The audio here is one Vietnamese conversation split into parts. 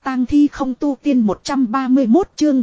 tang thi không tu tiên 131 chương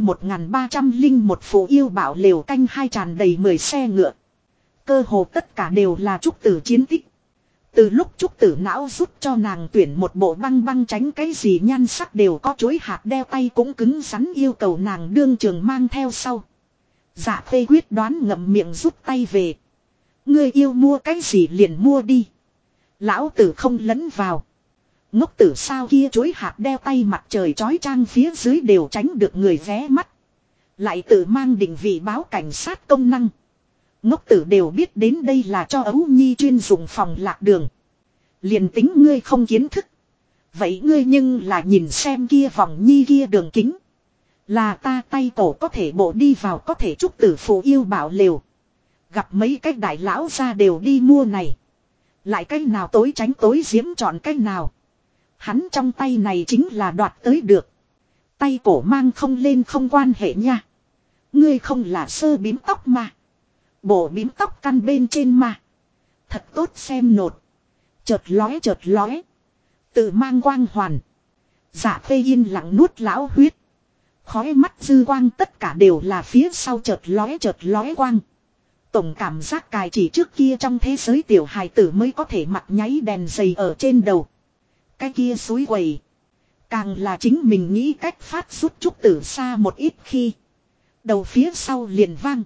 1301 phụ yêu bảo liều canh hai tràn đầy 10 xe ngựa. Cơ hồ tất cả đều là trúc tử chiến tích. Từ lúc trúc tử não rút cho nàng tuyển một bộ băng băng tránh cái gì nhan sắc đều có chuối hạt đeo tay cũng cứng rắn yêu cầu nàng đương trường mang theo sau. Dạ Phê quyết đoán ngậm miệng rút tay về. Ngươi yêu mua cái gì liền mua đi. Lão tử không lấn vào. Ngốc tử sao kia chuối hạt đeo tay mặt trời chói chang phía dưới đều tránh được người vé mắt. Lại tự mang định vị báo cảnh sát công năng. Ngốc tử đều biết đến đây là cho Ấu Nhi chuyên dùng phòng lạc đường. Liền tính ngươi không kiến thức. Vậy ngươi nhưng là nhìn xem kia vòng nhi kia đường kính. Là ta tay cổ có thể bộ đi vào có thể trúc tử phụ yêu bảo liều. Gặp mấy cái đại lão ra đều đi mua này. Lại cái nào tối tránh tối diễm chọn cái nào. Hắn trong tay này chính là đoạt tới được. Tay cổ mang không lên không quan hệ nha. Ngươi không là sơ bím tóc mà. Bộ bím tóc căn bên trên mà. Thật tốt xem nột. Chợt lóe. Tự mang quang hoàn. Dạ Phê yên lặng nuốt lão huyết. Khói mắt dư quang tất cả đều là phía sau chợt lóe quang. Tổng cảm giác cài chỉ trước kia trong thế giới tiểu hài tử mới có thể mặc nháy đèn dày ở trên đầu. Cái kia suối quầy. Càng là chính mình nghĩ cách phát rút trúc tử xa một ít khi. Đầu phía sau liền vang.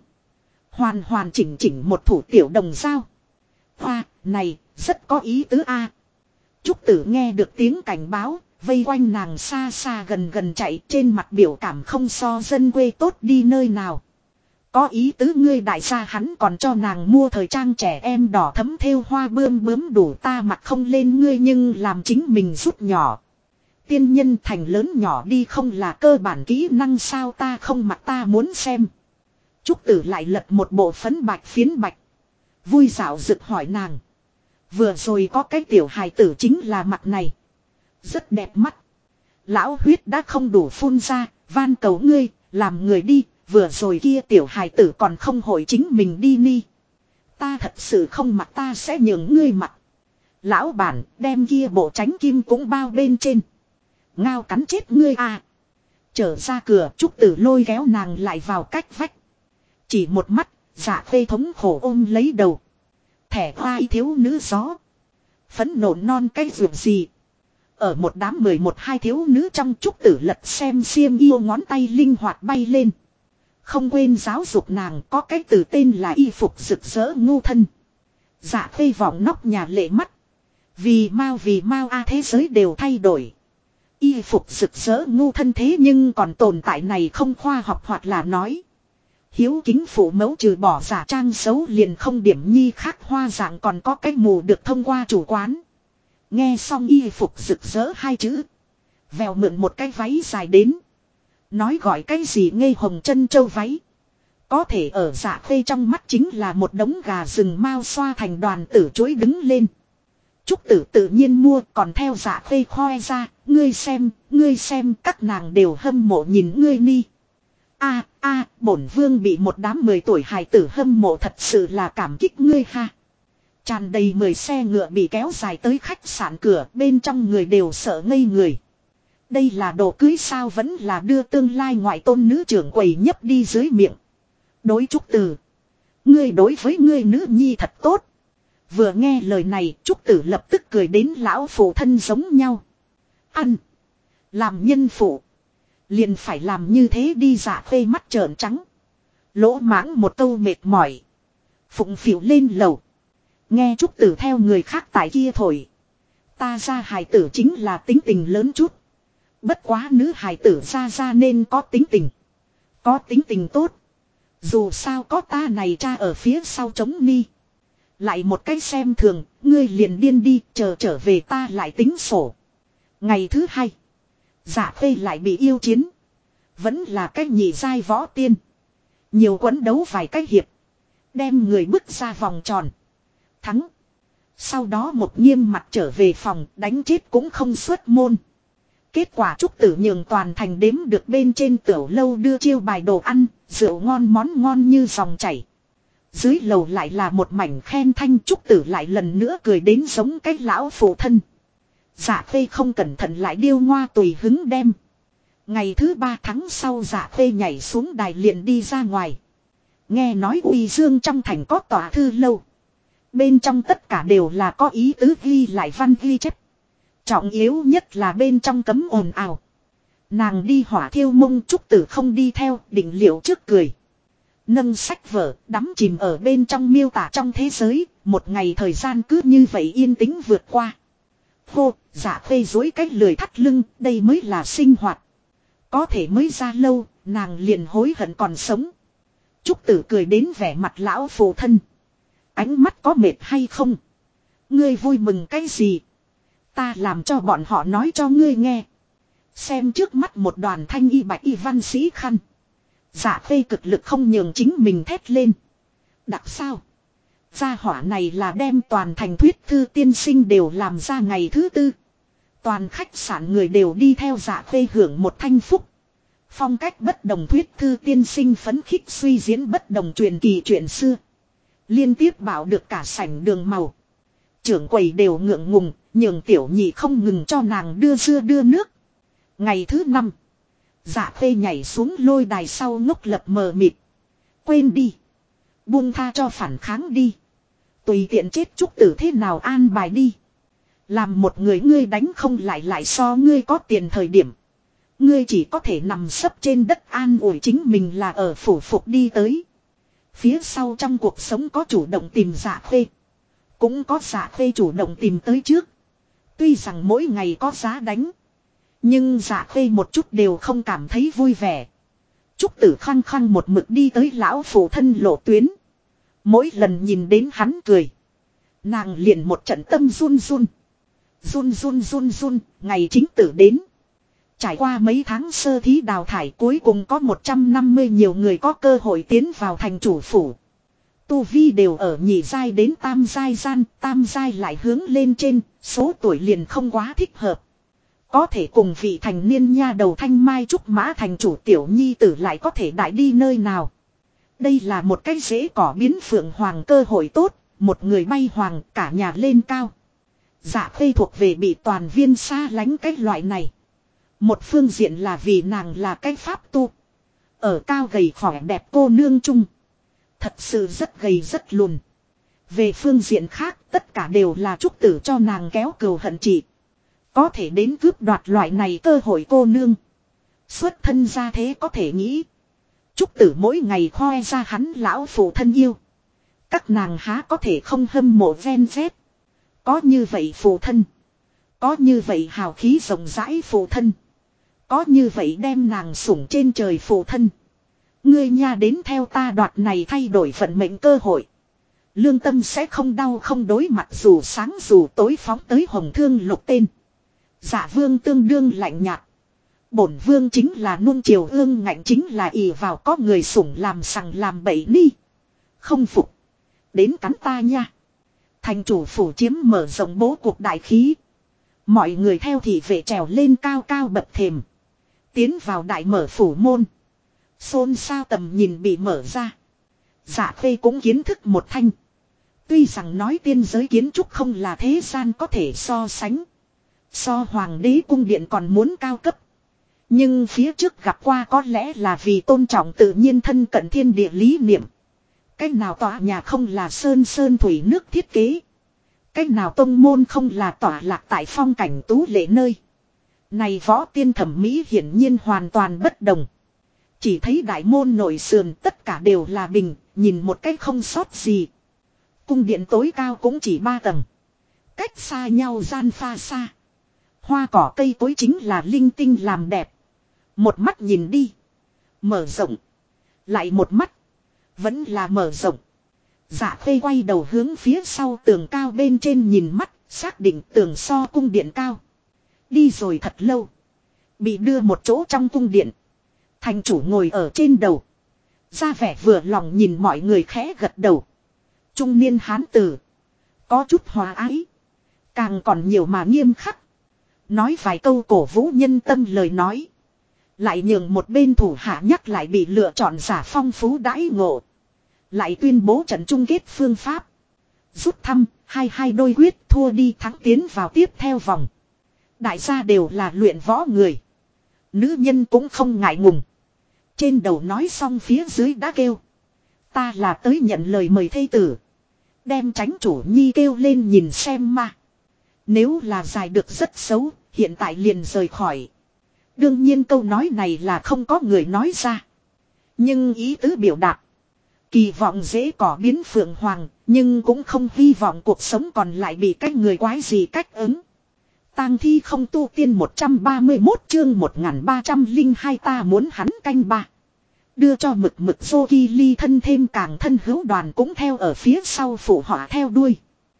Hoàn chỉnh một thủ tiểu đồng dao. Hoa, này, rất có ý tứ a. Trúc tử nghe được tiếng cảnh báo, vây quanh nàng xa gần chạy trên mặt biểu cảm không so dân quê tốt đi nơi nào. Có ý tứ ngươi đại gia hắn còn cho nàng mua thời trang trẻ em đỏ thấm thêu hoa bướm đủ ta mặt không lên ngươi nhưng làm chính mình rút nhỏ. Tiên nhân thành lớn nhỏ đi không là cơ bản kỹ năng sao ta không mặc ta muốn xem. Trúc tử lại lật một bộ phấn bạch phiến bạch. Vui dạo rực hỏi nàng. Vừa rồi có cái tiểu hài tử chính là mặt này. Rất đẹp mắt. Lão huyết đã không đủ phun ra, van cầu ngươi, làm người đi, vừa rồi kia tiểu hài tử còn không hội chính mình đi ni. Ta thật sự không mặc ta sẽ nhường ngươi mặc. Lão bản đem kia bộ tránh kim cũng bao bên trên. Ngao cắn chết ngươi à. Trở ra cửa trúc tử lôi kéo nàng lại vào cách vách. Chỉ một mắt, Dạ Phê thống khổ ôm lấy đầu. Thẻ oai thiếu nữ gió. Phấn nộ non cái ruộng gì. Ở một đám 11-12 thiếu nữ trong trúc tử lật xem xiêm yêu ngón tay linh hoạt bay lên. Không quên giáo dục nàng có cái từ tên là y phục rực rỡ ngu thân. Dạ Phê vọng nóc nhà lệ mắt. Vì mau thế giới đều thay đổi. Y phục rực rỡ ngu thân thế nhưng còn tồn tại này không khoa học hoặc là nói. Hiếu kính phụ mẫu trừ bỏ giả trang xấu liền không điểm nhi khác hoa dạng còn có cái mù được thông qua chủ quán. Nghe xong y phục rực rỡ hai chữ. Vèo mượn một cái váy dài đến. Nói gọi cái gì ngây hồng chân châu váy. Có thể ở Dạ Phê trong mắt chính là một đống gà rừng mau xoa thành đoàn tử chuối đứng lên. Trúc tử tự nhiên mua còn theo Dạ Phê khoe ra. Ngươi xem các nàng đều hâm mộ nhìn ngươi ni. Bổn vương bị một đám 10 tuổi hài tử hâm mộ thật sự là cảm kích ngươi ha. Tràn đầy 10 xe ngựa bị kéo dài tới khách sạn cửa bên trong người đều sợ ngây người. Đây là đồ cưới sao vẫn là đưa tương lai ngoại tôn nữ trưởng quầy nhấp đi dưới miệng. Đối Trúc Tử. Ngươi đối với ngươi nữ nhi thật tốt. Vừa nghe lời này Trúc Tử lập tức cười đến lão phụ thân giống nhau. Ăn. Làm nhân phụ. Liền phải làm như thế đi. Dạ Phê mắt trợn trắng. Lỗ mãng một câu mệt mỏi. Phụng phịu lên lầu. Nghe Trúc Tử theo người khác tại kia thổi. Ta ra hài tử chính là tính tình lớn chút. Bất quá nữ hài tử ra nên có tính tình. Có tính tình tốt. Dù sao có ta này cha ở phía sau chống ni. Lại một cái xem thường. Ngươi liền điên đi trở về ta lại tính sổ. Ngày thứ hai. Dạ Phê lại bị yêu chiến. Vẫn là cái nhị giai võ tiên. Nhiều quấn đấu vài cái hiệp. Đem người bước ra vòng tròn. Thắng. Sau đó một nghiêm mặt trở về phòng đánh chết cũng không xuất môn. Kết quả Trúc Tử nhường toàn thành đếm được bên trên tiểu lâu đưa chiêu bài đồ ăn, rượu ngon món ngon như dòng chảy. Dưới lầu lại là một mảnh khen thanh. Trúc Tử lại lần nữa cười đến giống cái lão phụ thân. Dạ Phê không cẩn thận lại điêu ngoa tùy hứng đem. Ngày thứ 3 tháng sau Dạ Khê nhảy xuống đài liền đi ra ngoài. Nghe nói Uy Dương trong thành có tòa thư lâu. Bên trong tất cả đều là có ý tứ ghi lại văn ghi chép. Trọng yếu nhất là bên trong cấm ồn ào. Nàng đi hỏa thiêu mông Trúc Tử không đi theo, định liệu trước cười. Nâng sách vở, đắm chìm ở bên trong miêu tả trong thế giới, một ngày thời gian cứ như vậy yên tĩnh vượt qua. Hô, Dạ Khê duỗi cái lười thắt lưng, đây mới là sinh hoạt. Có thể mới ra lâu, nàng liền hối hận còn sống. Trúc Tử cười đến vẻ mặt lão phụ thân. Ánh mắt có mệt hay không? Ngươi vui mừng cái gì? Ta làm cho bọn họ nói cho ngươi nghe. Xem trước mắt một đoàn thanh y bạch y văn sĩ khăn. Dạ Khê cực lực không nhường chính mình thét lên. Đặc sao? Gia hỏa này là đem toàn thành thuyết thư tiên sinh đều làm ra ngày thứ 4. Toàn khách sạn người đều đi theo Dạ Khê hưởng một thanh phúc. Phong cách bất đồng thuyết thư tiên sinh phấn khích suy diễn bất đồng truyền kỳ chuyện xưa. Liên tiếp bảo được cả sảnh đường màu. Trưởng quầy đều ngượng ngùng, nhường tiểu nhị không ngừng cho nàng đưa dưa đưa nước. Ngày thứ 5. Dạ Khê nhảy xuống lôi đài sau ngốc lập mờ mịt. Quên đi. Buông tha cho phản kháng đi. Tùy tiện chết Trúc Tử thế nào an bài đi. Làm một người ngươi đánh không lại so ngươi có tiền thời điểm. Ngươi chỉ có thể nằm sấp trên đất an ủi chính mình là ở phủ phục đi tới. Phía sau trong cuộc sống có chủ động tìm Dạ Khê. Cũng có Dạ Khê chủ động tìm tới trước. Tuy rằng mỗi ngày có giá đánh. Nhưng Dạ Khê một chút đều không cảm thấy vui vẻ. Trúc Tử khăng khăng một mực đi tới lão phụ thân lộ tuyến. Mỗi lần nhìn đến hắn cười. Nàng liền một trận tâm run run. Run, ngày chính tử đến. Trải qua mấy tháng sơ thí đào thải cuối cùng có 150 nhiều người có cơ hội tiến vào thành chủ phủ. Tu vi đều ở nhị giai đến tam giai gian, tam giai lại hướng lên trên, số tuổi liền không quá thích hợp. Có thể cùng vị thành niên nha đầu Thanh Mai Trúc Mã thành chủ tiểu nhi tử lại có thể đại đi nơi nào. Đây là một cái dễ cỏ biến phượng hoàng cơ hội tốt, một người bay hoàng cả nhà lên cao. Dạ Khê thuộc về bị toàn viên xa lánh cái loại này. Một phương diện là vì nàng là cái pháp tu. Ở cao gầy khỏe đẹp cô nương chung. Thật sự rất gầy rất lùn. Về phương diện khác tất cả đều là Trúc Tử cho nàng kéo cừu hận chị. Có thể đến cướp đoạt loại này cơ hội cô nương. Xuất thân ra thế có thể nghĩ. Trúc Tử mỗi ngày khoe ra hắn lão phụ thân yêu. Các nàng há có thể không hâm mộ ven vét. Có như vậy phụ thân. Có như vậy hào khí rộng rãi phụ thân. Có như vậy đem nàng sủng trên trời phụ thân. Ngươi nha đến theo ta đoạt này thay đổi vận mệnh cơ hội. Lương tâm sẽ không đau không đối mặt dù sáng dù tối phóng tới hồng thương lục tên. Dạ vương tương đương lạnh nhạt. Bổn vương chính là nuông chiều ương ngạnh chính là ỷ vào có người sủng làm sằng làm bậy ni. Không phục. Đến cắn ta nha. Thành chủ phủ chiếm mở rộng bố cuộc đại khí. Mọi người theo thị vệ trèo lên cao cao bậc thềm. Tiến vào đại mở phủ môn. Xôn xao tầm nhìn bị mở ra. Dạ Khê cũng kiến thức một thanh. Tuy rằng nói tiên giới kiến trúc không là thế gian có thể so sánh. So hoàng đế cung điện còn muốn cao cấp. Nhưng phía trước gặp qua có lẽ là vì tôn trọng tự nhiên thân cận thiên địa lý niệm. Cách nào tòa nhà không là sơn sơn thủy nước thiết kế. Cách nào tông môn không là tỏa lạc tại phong cảnh tú lệ nơi. Này võ tiên thẩm mỹ hiển nhiên hoàn toàn bất đồng. Chỉ thấy đại môn nội sườn tất cả đều là bình, nhìn một cách không sót gì. Cung điện tối cao cũng chỉ 3 tầng. Cách xa nhau gian pha xa. Hoa cỏ cây cối chính là linh tinh làm đẹp. Một mắt nhìn đi. Mở rộng. Lại một mắt. Vẫn là mở rộng. Dạ Khê quay đầu hướng phía sau tường cao bên trên nhìn mắt. Xác định tường so cung điện cao. Đi rồi thật lâu. Bị đưa một chỗ trong cung điện. Thành chủ ngồi ở trên đầu. Ra vẻ vừa lòng nhìn mọi người khẽ gật đầu. Trung niên hán tử. Có chút hòa ái. Càng còn nhiều mà nghiêm khắc. Nói vài câu cổ vũ nhân tâm lời nói. Lại nhường một bên thủ hạ nhắc lại bị lựa chọn giả phong phú đãi ngộ. Lại tuyên bố trận chung kết phương pháp. Rút thăm, hai đôi quyết thua đi thắng tiến vào tiếp theo vòng. Đại gia đều là luyện võ người. Nữ nhân cũng không ngại ngùng. Trên đầu nói xong phía dưới đã kêu. Ta là tới nhận lời mời thê tử. Đem tránh chủ nhi kêu lên nhìn xem mà. Nếu là dài được rất xấu, hiện tại liền rời khỏi. Đương nhiên câu nói này là không có người nói ra. Nhưng ý tứ biểu đạt. Kỳ vọng dễ cỏ biến phượng hoàng, nhưng cũng không hy vọng cuộc sống còn lại bị cách người quái gì cách ứng. Tang thi không tu tiên 131 chương 1302 ta muốn hắn canh ba. Đưa cho mực mực Zoki ly thân thêm càng thân hữu đoàn cũng theo ở phía sau phụ họa theo đuôi.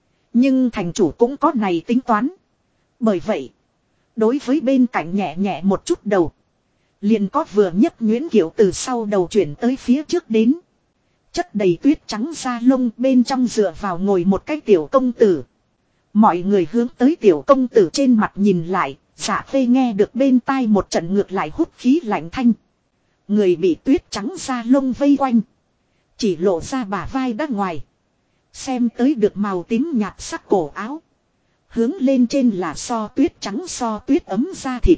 Nhưng thành chủ cũng có này tính toán. Bởi vậy, đối với bên cạnh nhẹ nhẹ một chút đầu. Liền có vừa nhất Nguyễn Kiệu từ sau đầu chuyển tới phía trước đến. Chất đầy tuyết trắng da lông bên trong dựa vào ngồi một cái tiểu công tử. Mọi người hướng tới tiểu công tử trên mặt nhìn lại, Dạ Phê nghe được bên tai một trận ngược lại hút khí lạnh thanh. Người bị tuyết trắng da lông vây quanh. Chỉ lộ ra bả vai đã ngoài. Xem tới được màu tím nhạt sắc cổ áo. Hướng lên trên là so tuyết trắng so tuyết ấm da thịt.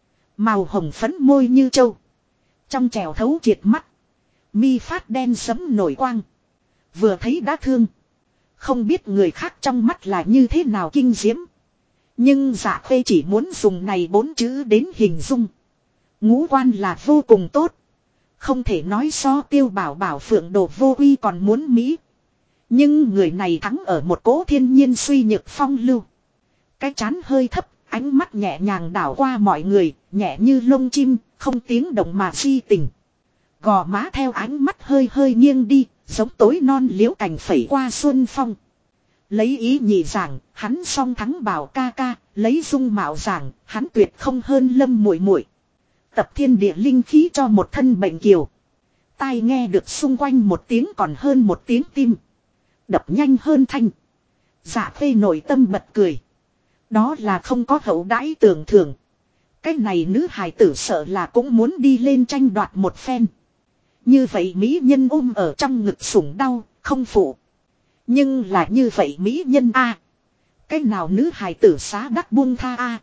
Màu hồng phấn môi như trâu. Trong trèo thấu triệt mắt. Mi phát đen sẫm nổi quang. Vừa thấy đã thương. Không biết người khác trong mắt là như thế nào kinh diễm. Nhưng Dạ Khê chỉ muốn dùng này 4 chữ đến hình dung. Ngũ quan là vô cùng tốt. Không thể nói so Tiêu Bảo Bảo Phượng Đồ Vô Uy còn muốn Mỹ. Nhưng người này thắng ở một cỗ thiên nhiên suy nhược phong lưu. Cái trán hơi thấp, ánh mắt nhẹ nhàng đảo qua mọi người, nhẹ như lông chim, không tiếng động mà si tình. Gò má theo ánh mắt hơi hơi nghiêng đi, giống tối non liễu cành phẩy qua xuân phong. Lấy ý nhị giảng, hắn song thắng Bảo ca ca, lấy dung mạo giảng, hắn tuyệt không hơn Lâm muội muội. Tập thiên địa linh khí cho một thân bệnh kiều. Tai nghe được xung quanh một tiếng còn hơn một tiếng tim. Đập nhanh hơn thanh. Dạ Phê nội tâm bật cười. Đó là không có hậu đãi tưởng thưởng. Cái này nữ hài tử sợ là cũng muốn đi lên tranh đoạt một phen. Như vậy mỹ nhân ôm ở trong ngực sủng đau, không phụ. Nhưng là như vậy mỹ nhân a, cái nào nữ hài tử xá đắc buông tha a.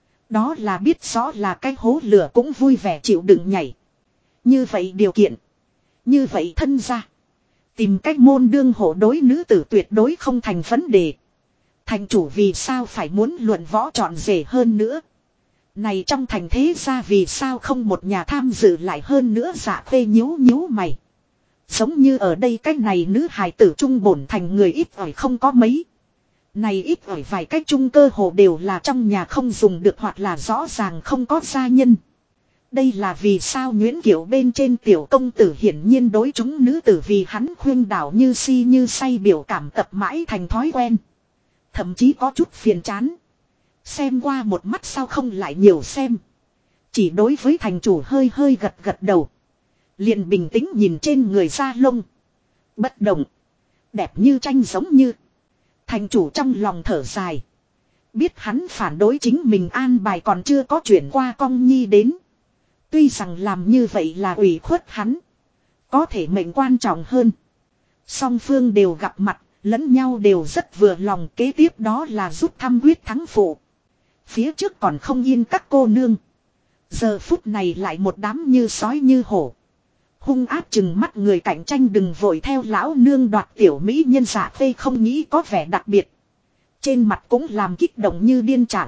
Đó là biết rõ là cái hố lửa cũng vui vẻ chịu đựng nhảy. Như vậy điều kiện. Như vậy thân gia. Tìm cách môn đương hộ đối nữ tử tuyệt đối không thành vấn đề. Thành chủ vì sao phải muốn luận võ trọn rể hơn nữa. Này trong thành thế gia vì sao không một nhà tham dự lại hơn nữa. Dạ Khê nhíu nhíu mày. Giống như ở đây cách này nữ hài tử trung bổn thành người ít ỏi không có mấy. Này ít ỏi vài cách trung cơ hồ đều là trong nhà không dùng được hoặc là rõ ràng không có gia nhân. Đây là vì sao Nguyễn Kiệu bên trên tiểu công tử hiển nhiên đối chúng nữ tử vì hắn khuyên đảo như si như say biểu cảm tập mãi thành thói quen. Thậm chí có chút phiền chán. Xem qua một mắt sao không lại nhiều xem. Chỉ đối với thành chủ hơi hơi gật gật đầu. Liền bình tĩnh nhìn trên người da lông. Bất động. Đẹp như tranh giống như. Thành chủ trong lòng thở dài. Biết hắn phản đối chính mình an bài còn chưa có chuyển qua Cong Nhi đến. Tuy rằng làm như vậy là ủy khuất hắn. Có thể mệnh quan trọng hơn. Song phương đều gặp mặt, lẫn nhau đều rất vừa lòng. Kế tiếp đó là rút thăm quyết thắng phụ. Phía trước còn không yên các cô nương. Giờ phút này lại một đám như sói như hổ. Hung áp chừng mắt người cạnh tranh đừng vội theo lão nương đoạt tiểu mỹ nhân. Dạ Phê không nghĩ có vẻ đặc biệt. Trên mặt cũng làm kích động như điên trạng.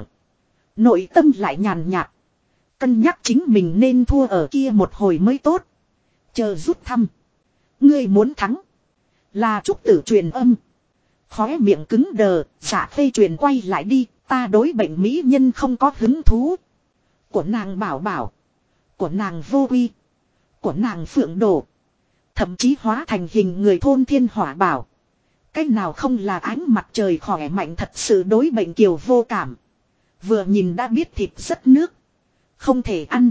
Nội tâm lại nhàn nhạt. Cân nhắc chính mình nên thua ở kia một hồi mới tốt. Chờ rút thăm. Ngươi muốn thắng. Là trúc tử truyền âm. Khóe miệng cứng đờ. Dạ Phê truyền quay lại đi. Ta đối bệnh mỹ nhân không có hứng thú. Của nàng Bảo Bảo. Của nàng Vô Uy. Của nàng Phượng Đồ. Thậm chí hóa thành hình người thôn thiên hỏa bảo. Cái nào không là ánh mặt trời khỏe mạnh thật sự đối bệnh kiều vô cảm. Vừa nhìn đã biết thịt rất nước. Không thể ăn.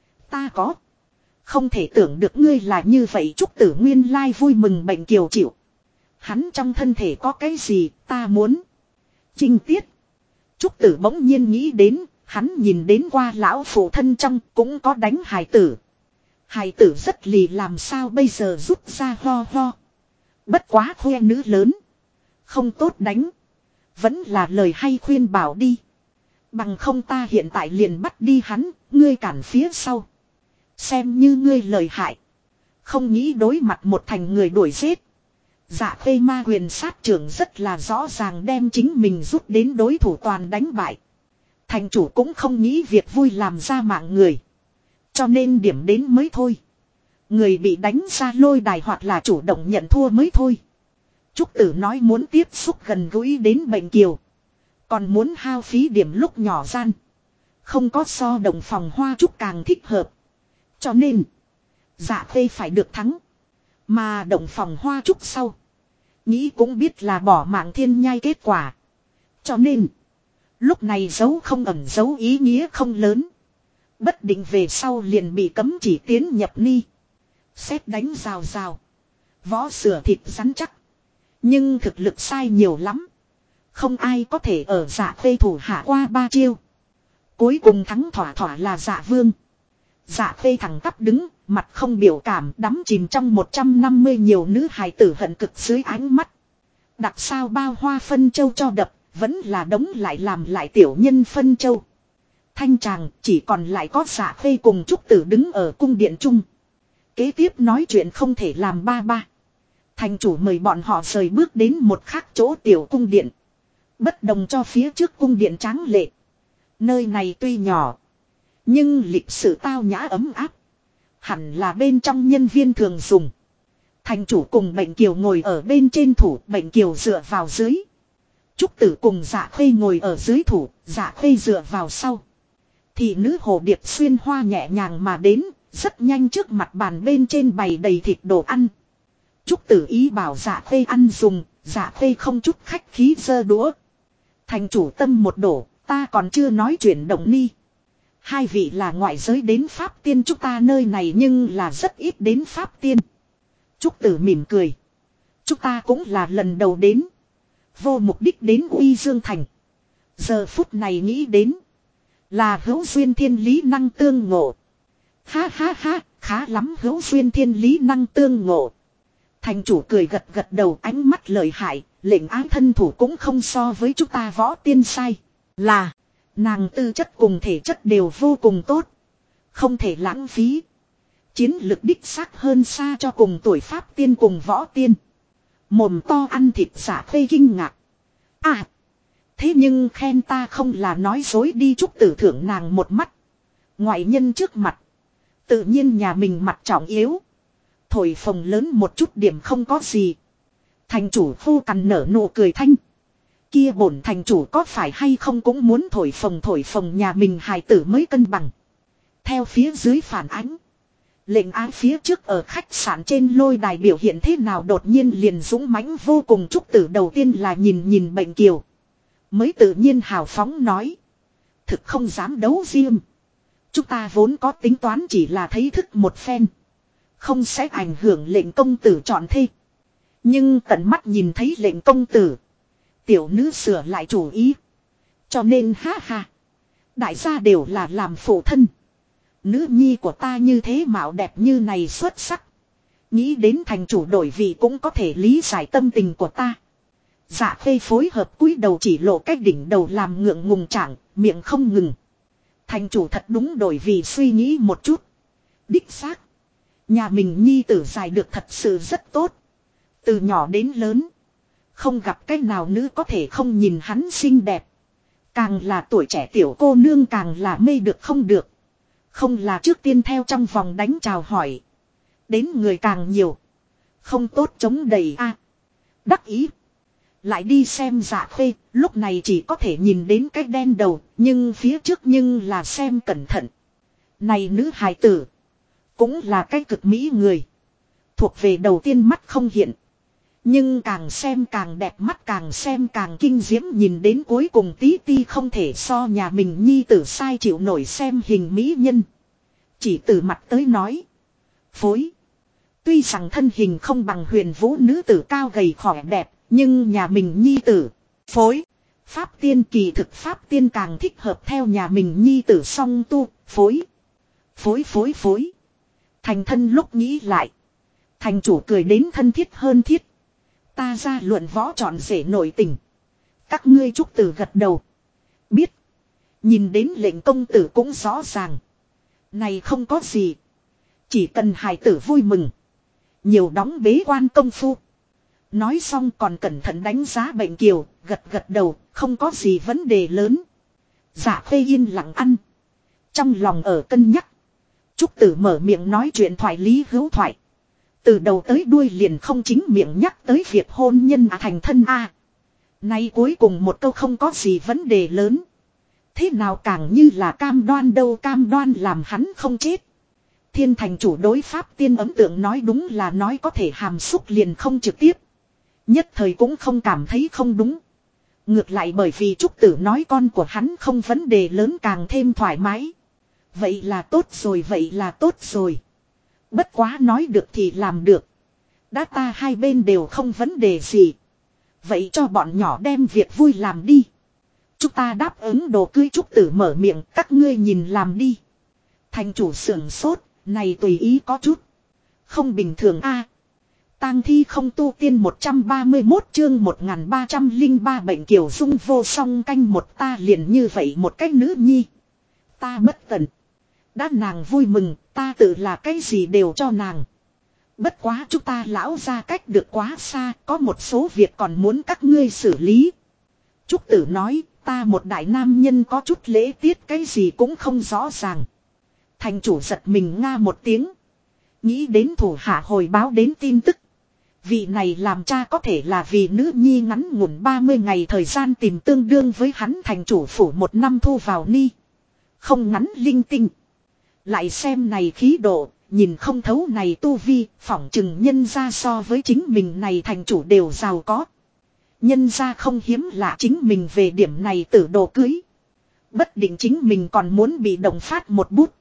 Ta có. Không thể tưởng được ngươi là như vậy. Trúc tử nguyên lai vui mừng bệnh kiều chịu. Hắn trong thân thể có cái gì ta muốn. Trinh tiết. Trúc tử bỗng nhiên nghĩ đến. Hắn nhìn đến qua lão phụ thân trong cũng có đánh hài tử. Hài tử rất lì làm sao bây giờ rút ra ho ho. Bất quá khoe nữ lớn. Không tốt đánh. Vẫn là lời hay khuyên bảo đi. Bằng không ta hiện tại liền bắt đi hắn, ngươi cản phía sau. Xem như ngươi lời hại. Không nghĩ đối mặt một thành người đuổi giết. Dạ Khê Ma Huyền sát trưởng rất là rõ ràng đem chính mình rút đến đối thủ toàn đánh bại. Thành chủ cũng không nghĩ việc vui làm ra mạng người. Cho nên điểm đến mới thôi. Người bị đánh ra lôi đài hoặc là chủ động nhận thua mới thôi. Trúc Tử nói muốn tiếp xúc gần gũi đến Bệnh Kiều. Còn muốn hao phí điểm lúc nhỏ gian. Không có so đồng phòng Hoa Trúc càng thích hợp. Cho nên Dạ Khê phải được thắng. Mà động phòng Hoa Trúc sau. Nghĩ cũng biết là bỏ mạng thiên nhai kết quả. Cho nên lúc này giấu không ẩn giấu ý nghĩa không lớn. Bất định về sau liền bị cấm chỉ tiến nhập ni. Xét đánh rào rào. Võ sửa thịt rắn chắc. Nhưng thực lực sai nhiều lắm. Không ai có thể ở Dạ Khê thủ hạ qua 3 chiêu. Cuối cùng thắng thỏa thỏa là Dạ Vương. Dạ Khê thẳng tắp đứng, mặt không biểu cảm, đắm chìm trong 150 nhiều nữ hài tử hận cực dưới ánh mắt. Đặc sao bao hoa phân châu cho đập, vẫn là đống lại làm lại tiểu nhân phân châu. Thanh tràng chỉ còn lại có Dạ Khê cùng Trúc Tử đứng ở cung điện chung. Kế tiếp nói chuyện không thể làm ba ba. Thành chủ mời bọn họ rời bước đến một khác chỗ tiểu cung điện. Bất đồng cho phía trước cung điện tráng lệ. Nơi này tuy nhỏ, nhưng lịch sự tao nhã ấm áp. Hẳn là bên trong nhân viên thường dùng. Thành chủ cùng Bệnh Kiều ngồi ở bên trên thủ, Bệnh Kiều dựa vào dưới. Trúc Tử cùng Dạ Khê ngồi ở dưới thủ, Dạ Khê dựa vào sau. Thị nữ hồ điệp xuyên hoa nhẹ nhàng mà đến, rất nhanh trước mặt bàn bên trên bày đầy thịt đồ ăn. Trúc Tử ý bảo Dạ Khê ăn dùng, Dạ Khê không chút khách khí giơ đũa. Thành chủ tâm một đổ, ta còn chưa nói chuyện động ni. Hai vị là ngoại giới đến Pháp Tiên, chúng ta nơi này nhưng là rất ít đến Pháp Tiên. Trúc Tử mỉm cười. Chúng ta cũng là lần đầu đến. Vô mục đích đến Uy Dương Thành. Giờ phút này nghĩ đến. Là hữu duyên thiên lý năng tương ngộ. Ha ha ha, khá lắm, hữu duyên thiên lý năng tương ngộ. Thành chủ cười gật gật đầu, ánh mắt lợi hại. Lệnh ái thân thủ cũng không so với chúng ta võ tiên sai. Là nàng tư chất cùng thể chất đều vô cùng tốt. Không thể lãng phí. Chiến lực đích xác hơn xa cho cùng tuổi Pháp Tiên cùng võ tiên. Mồm to ăn thịt Dạ Khê kinh ngạc. À, thế nhưng khen ta không là nói dối đi. Trúc Tử thưởng nàng một mắt. Ngoại nhân trước mặt. Tự nhiên nhà mình mặt trọng yếu. Thổi phồng lớn một chút điểm không có gì. Thành chủ khô cằn nở nụ cười thanh. Kia bổn thành chủ có phải hay không cũng muốn thổi phồng nhà mình hài tử mới cân bằng. Theo phía dưới phản ánh. Lệnh ái phía trước ở khách sạn trên lôi đài biểu hiện thế nào đột nhiên liền dũng mãnh vô cùng. Trúc Tử đầu tiên là nhìn Bệnh Kiều. Mới tự nhiên hào phóng nói. Thực không dám đấu riêng. Chúng ta vốn có tính toán chỉ là thấy thức một phen. Không sẽ ảnh hưởng lệnh công tử chọn thê. Nhưng tận mắt nhìn thấy lệnh công tử. Tiểu nữ sửa lại chủ ý. Cho nên ha ha. Đại gia đều là làm phụ thân. Nữ nhi của ta như thế mạo đẹp như này xuất sắc. Nghĩ đến thành chủ đổi vị cũng có thể lý giải tâm tình của ta. Dạ Khê phối hợp cúi đầu chỉ lộ cách đỉnh đầu làm ngượng ngùng trạng, miệng không ngừng. Thành chủ thật đúng đổi vị suy nghĩ một chút. Đích xác. Nhà mình nhi tử dài được thật sự rất tốt. Từ nhỏ đến lớn. Không gặp cách nào nữ có thể không nhìn hắn xinh đẹp. Càng là tuổi trẻ tiểu cô nương càng là mê được không được. Không là trước tiên theo trong vòng đánh chào hỏi. Đến người càng nhiều. Không tốt chống đầy a. Đắc ý. Lại đi xem Dạ Khê, lúc này chỉ có thể nhìn đến cái đen đầu, nhưng phía trước nhưng là xem cẩn thận. Này nữ hài tử. Cũng là cái cực mỹ người. Thuộc về đầu tiên mắt không hiện. Nhưng càng xem càng đẹp, mắt càng xem càng kinh diễm, nhìn đến cuối cùng tí ti không thể so nhà mình nhi tử sai chịu nổi xem hình mỹ nhân. Chỉ từ mặt tới nói. Phối. Tuy rằng thân hình không bằng Huyền Vũ nữ tử cao gầy khỏe đẹp, nhưng nhà mình nhi tử. Phối. Pháp tiên kỳ thực Pháp tiên càng thích hợp theo nhà mình nhi tử song tu. Phối. Phối. Thành thân lúc nghĩ lại. Thành chủ cười đến thân thiết hơn thiết. Ta ra luận võ trọn rể nội tình. Các ngươi Trúc Tử gật đầu. Biết. Nhìn đến lệnh công tử cũng rõ ràng. Này không có gì. Chỉ cần hài tử vui mừng. Nhiều đóng bế quan công phu. Nói xong còn cẩn thận đánh giá bệnh kiều, gật gật đầu, không có gì vấn đề lớn. Dạ Khê yên lặng ăn. Trong lòng ở cân nhắc. Trúc Tử mở miệng nói chuyện thoại lý hữu thoại. Từ đầu tới đuôi liền không chính miệng nhắc tới việc hôn nhân thành thân a. Nay cuối cùng một câu không có gì vấn đề lớn. Thế nào càng như là cam đoan đâu, cam đoan làm hắn không chết. Thiên thành chủ đối pháp tiên ấn tượng nói đúng là nói có thể hàm xúc liền không trực tiếp. Nhất thời cũng không cảm thấy không đúng. Ngược lại bởi vì Trúc Tử nói con của hắn không vấn đề lớn càng thêm thoải mái. Vậy là tốt rồi, vậy là tốt rồi. Bất quá nói được thì làm được. Đã ta hai bên đều không vấn đề gì. Vậy cho bọn nhỏ đem việc vui làm đi. Chúng ta đáp ứng đồ cưới. Trúc Tử mở miệng, các ngươi nhìn làm đi. Thành chủ sưởng sốt, này tùy ý có chút. Không bình thường a. Tang thi không tu tiên 131 chương 1303 bệnh kiều dung vô song canh một ta liền như vậy một cách nữ nhi. Ta bất tận. Đã nàng vui mừng, ta tự là cái gì đều cho nàng. Bất quá chúng ta lão ra cách được quá xa, có một số việc còn muốn các ngươi xử lý. Trúc Tử nói, ta một đại nam nhân có chút lễ tiết cái gì cũng không rõ ràng. Thành chủ giật mình nga một tiếng. Nghĩ đến thủ hạ hồi báo đến tin tức. Vị này làm cha có thể là vì nữ nhi ngắn ngủn 30 ngày thời gian tìm tương đương với hắn thành chủ phủ một năm thu vào ni. Không ngắn linh tinh. Lại xem này khí độ, nhìn không thấu này tu vi, phỏng chừng nhân ra so với chính mình này thành chủ đều giàu có. Nhân ra không hiếm lạ chính mình về điểm này tử đồ cưới. Bất định chính mình còn muốn bị động phát một bút.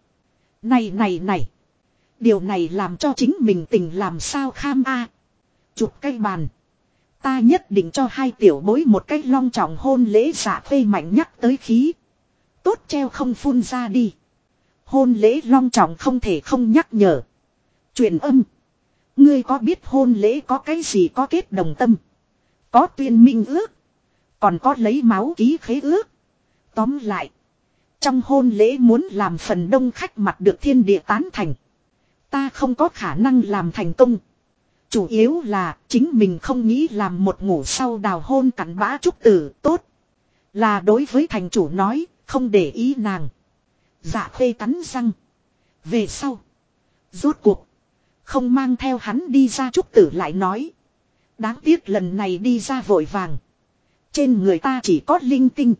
Này. Điều này làm cho chính mình tình làm sao kham a. Chụp cái bàn. Ta nhất định cho hai tiểu bối một cách long trọng hôn lễ. Dạ Khê mạnh nhắc tới khí. Tốt treo không phun ra đi. Hôn lễ long trọng không thể không nhắc nhở. Truyền âm. Ngươi có biết hôn lễ có cái gì có kết đồng tâm. Có tuyên minh ước. Còn có lấy máu ký khế ước. Tóm lại. Trong hôn lễ muốn làm phần đông khách mặt được thiên địa tán thành. Ta không có khả năng làm thành công. Chủ yếu là chính mình không nghĩ làm một ngủ sau đào hôn cặn bã Trúc Tử tốt. Là đối với thành chủ nói, không để ý nàng. Dạ Khê cắn răng. Về sau. Rốt cuộc. Không mang theo hắn đi ra. Trúc Tử lại nói. Đáng tiếc lần này đi ra vội vàng. Trên người ta chỉ có linh tinh.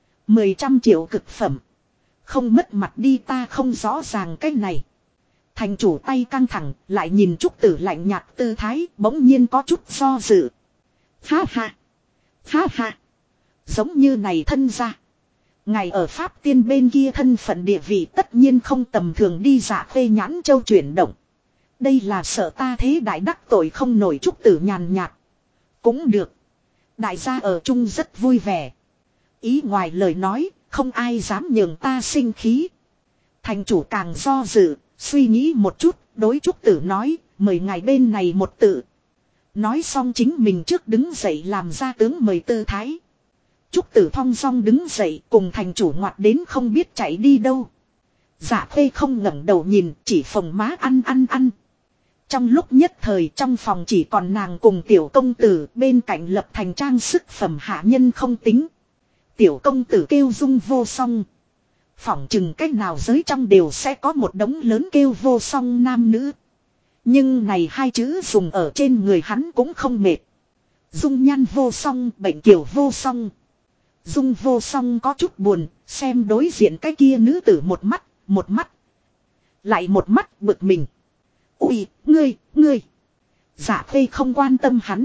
100 triệu cực phẩm. Không mất mặt đi ta không rõ ràng cái này. Thành chủ tay căng thẳng, lại nhìn Trúc Tử lạnh nhạt tư thái, bỗng nhiên có chút do dự. Ha ha. Ha ha. Giống như này thân ra. Ngài ở Pháp tiên bên kia thân phận địa vị tất nhiên không tầm thường đi. Dạ Khê nhãn châu chuyển động. Đây là sợ ta thế đại đắc tội không nổi. Trúc Tử nhàn nhạt. Cũng được. Đại gia ở chung rất vui vẻ. Ý ngoài lời nói, không ai dám nhường ta sinh khí. Thành chủ càng do dự, suy nghĩ một chút, đối Trúc Tử nói, mời ngài bên này một tự. Nói xong chính mình trước đứng dậy làm ra tướng mời tư thái. Trúc Tử thong dong đứng dậy cùng thành chủ ngoặt đến không biết chạy đi đâu. Dạ Khê không ngẩng đầu nhìn, chỉ phồng má ăn. Trong lúc nhất thời trong phòng chỉ còn nàng cùng tiểu công tử, bên cạnh lập thành trang sức phẩm hạ nhân không tính. Tiểu công tử kêu dung vô song. Phỏng chừng cách nào giới trong đều sẽ có một đống lớn kêu vô song nam nữ. Nhưng này hai chữ dùng ở trên người hắn cũng không mệt. Dung nhan vô song, bệnh kiều vô song. Dung vô song có chút buồn, xem đối diện cái kia nữ tử một mắt. Lại một mắt bực mình. Ui, ngươi. Dạ Khê không quan tâm hắn.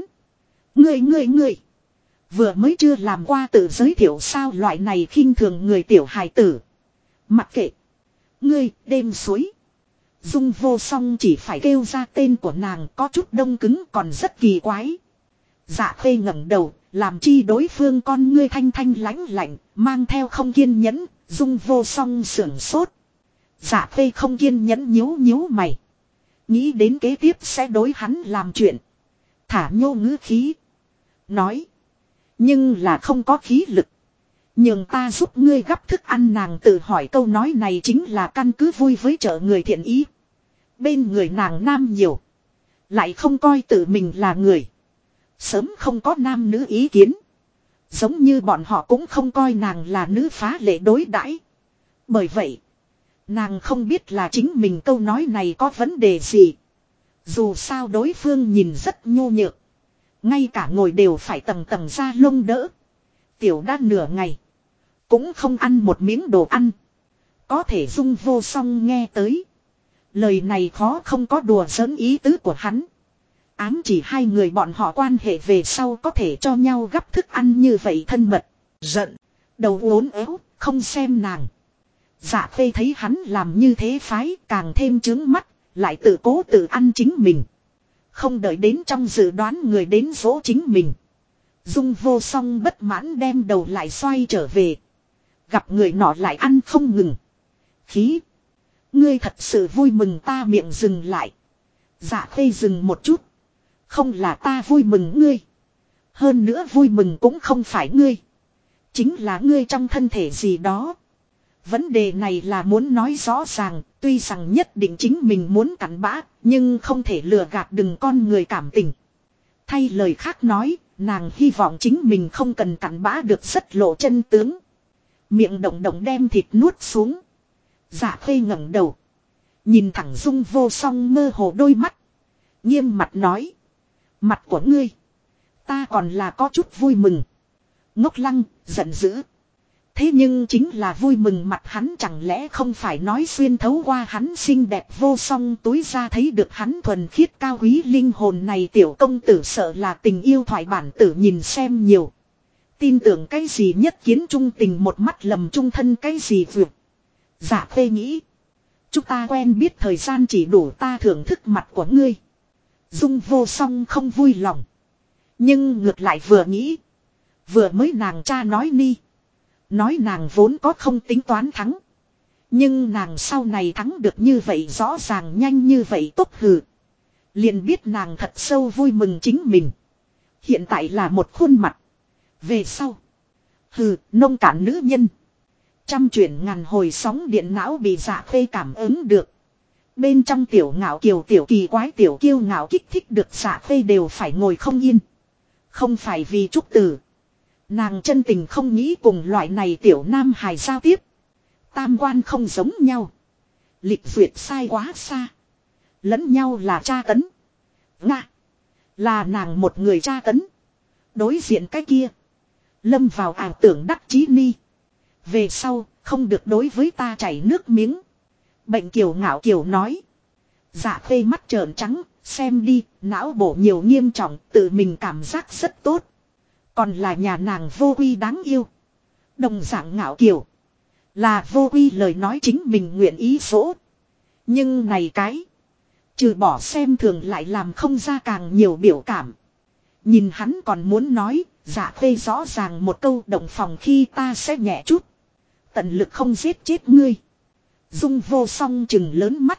Ngươi. Vừa mới chưa làm qua tự giới thiệu sao loại này khinh thường người tiểu hài tử. Mặc kệ. Ngươi, đêm suối. Dung vô song chỉ phải kêu ra tên của nàng có chút đông cứng còn rất kỳ quái. Dạ Khê ngẩng đầu, làm chi đối phương con ngươi thanh lãnh lạnh, mang theo không kiên nhẫn, Dung vô song sưởng sốt. Dạ Khê không kiên nhẫn nhíu mày. Nghĩ đến kế tiếp sẽ đối hắn làm chuyện. Thả nhô ngữ khí. Nói. Nhưng là không có khí lực. nhường ta giúp ngươi gắp thức ăn, nàng tự hỏi câu nói này chính là căn cứ vui với chợ người thiện ý. Bên người nàng nam nhiều. Lại không coi tự mình là người. Sớm không có nam nữ ý kiến. Giống như bọn họ cũng không coi nàng là nữ phá lệ đối đãi. Bởi vậy, nàng không biết là chính mình câu nói này có vấn đề gì. Dù sao đối phương nhìn rất nhu nhược. Ngay cả ngồi đều phải tầng tầng da lông đỡ. Tiểu đã nửa ngày. Cũng không ăn một miếng đồ ăn. Có thể Dung Vô Song nghe tới. Lời này khó không có đùa giỡn ý tứ của hắn. Ám chỉ hai người bọn họ quan hệ về sau có thể cho nhau gắp thức ăn như vậy thân mật. Giận. Đầu uốn éo, không xem nàng. Dạ Phê thấy hắn làm như thế phái càng thêm trướng mắt. Lại tự cố tự ăn chính mình. Không đợi đến trong dự đoán người đến dỗ chính mình. Dung Vô Song bất mãn đem đầu lại xoay trở về. Gặp người nọ lại ăn không ngừng. Khí. Ngươi thật sự vui mừng, ta miệng dừng lại. Dạ Phê dừng một chút. Không là ta vui mừng ngươi. Hơn nữa vui mừng cũng không phải ngươi. Chính là ngươi trong thân thể gì đó. Vấn đề này là muốn nói rõ ràng. Tuy rằng nhất định chính mình muốn cặn bã. Nhưng không thể lừa gạt đừng con người cảm tình. Thay lời khác nói. Nàng hy vọng chính mình không cần cặn bã được rất lộ chân tướng. Miệng động động đem thịt nuốt xuống. Dạ Phê ngẩng đầu. Nhìn thẳng Dung Vô Song mơ hồ đôi mắt. Nghiêm mặt nói. Mặt của ngươi. Ta còn là có chút vui mừng. Ngốc Lăng, giận dữ. Thế nhưng chính là vui mừng mặt hắn chẳng lẽ không phải nói xuyên thấu qua hắn xinh đẹp vô song túi ra thấy được hắn thuần khiết cao quý linh hồn này, tiểu công tử sợ là tình yêu thoại bản tử nhìn xem nhiều. Tin tưởng cái gì nhất kiến trung tình một mắt lầm trung thân cái gì vượt. Dạ Phê nghĩ. Chúng ta quen biết thời gian chỉ đủ ta thưởng thức mặt của ngươi. Dung Vô Song không vui lòng. Nhưng ngược lại vừa nghĩ. Vừa mới nàng cha nói ni. Nói nàng vốn có không tính toán thắng. Nhưng nàng sau này thắng được như vậy rõ ràng nhanh như vậy tốt hừ. Liền biết nàng thật sâu vui mừng chính mình. Hiện tại là một khuôn mặt. Về sau. Hừ, nông cạn nữ nhân. Trăm chuyển ngàn hồi sóng điện não bị Dạ Phê cảm ứng được. Bên trong tiểu ngạo kiều tiểu kỳ quái tiểu kiêu ngạo kích thích được Dạ Phê đều phải ngồi không yên. Không phải vì Trúc Tử. Nàng chân tình không nghĩ cùng loại này tiểu nam hài giao tiếp. Tam quan không giống nhau. Lịch duyệt sai quá xa. Lẫn nhau là tra tấn. Nga. Là nàng một người tra tấn. Đối diện cái kia. Lâm vào ảo tưởng đắc chí ni. Về sau, không được đối với ta chảy nước miếng. Bệnh kiều ngạo kiều nói. Dạ Phê mắt trợn trắng, xem đi, não bổ nhiều nghiêm trọng, tự mình cảm giác rất tốt. Còn là nhà nàng Vô Quy đáng yêu. Đồng dạng ngạo kiều. Là Vô Quy lời nói chính mình nguyện ý dỗ. Nhưng này cái. Trừ bỏ xem thường lại làm không ra càng nhiều biểu cảm. Nhìn hắn còn muốn nói. Dạ Phê rõ ràng một câu động phòng khi ta sẽ nhẹ chút. Tận lực không giết chết ngươi. Dung Vô Song chừng lớn mắt.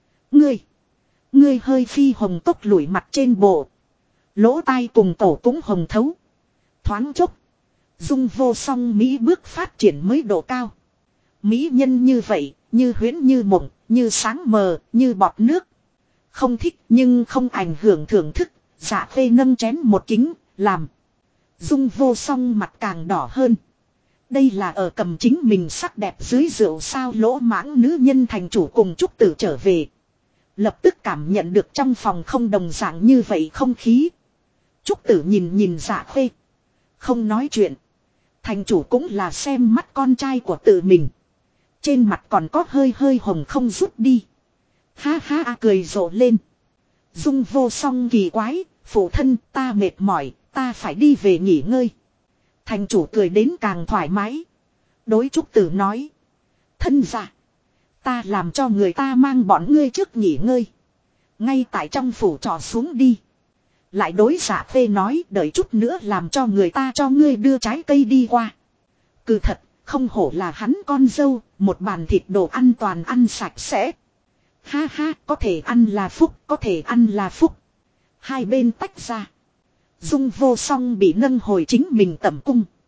Ngươi hơi phi hồng tốc lủi mặt trên bộ. Lỗ tai cùng tổ cũng hồng thấu. Thoáng chốc. Dung Vô Song Mỹ bước phát triển mới độ cao. Mỹ nhân như vậy, như huyễn như mộng, như sáng mờ, như bọt nước. Không thích nhưng không ảnh hưởng thưởng thức. Dạ Phê nâng chén một kính, làm. Dung Vô Song mặt càng đỏ hơn. Đây là ở cầm chính mình sắc đẹp dưới rượu sao, lỗ mãng nữ nhân thành chủ cùng Trúc Tử trở về. Lập tức cảm nhận được trong phòng không đồng dạng như vậy không khí. Trúc Tử nhìn Dạ Phê. Không nói chuyện. Thành chủ cũng là xem mắt con trai của tự mình. Trên mặt còn có hơi hơi hồng không rút đi. Ha ha cười rộ lên. Dung Vô Song kỳ quái. Phụ thân ta mệt mỏi. Ta phải đi về nghỉ ngơi. Thành chủ cười đến càng thoải mái. Đối Trúc Tử nói. Thân ra. Ta làm cho người ta mang bọn ngươi trước nghỉ ngơi. Ngay tại trong phủ trò xuống đi. Lại đối Dạ Phê nói đợi chút nữa làm cho người ta cho ngươi đưa trái cây đi qua. Cứ thật, không hổ là hắn con dâu, một bàn thịt đồ ăn toàn ăn sạch sẽ. Ha ha, có thể ăn là phúc, có thể ăn là phúc. Hai bên tách ra. Dung Vô Song bị nâng hồi chính mình tẩm cung.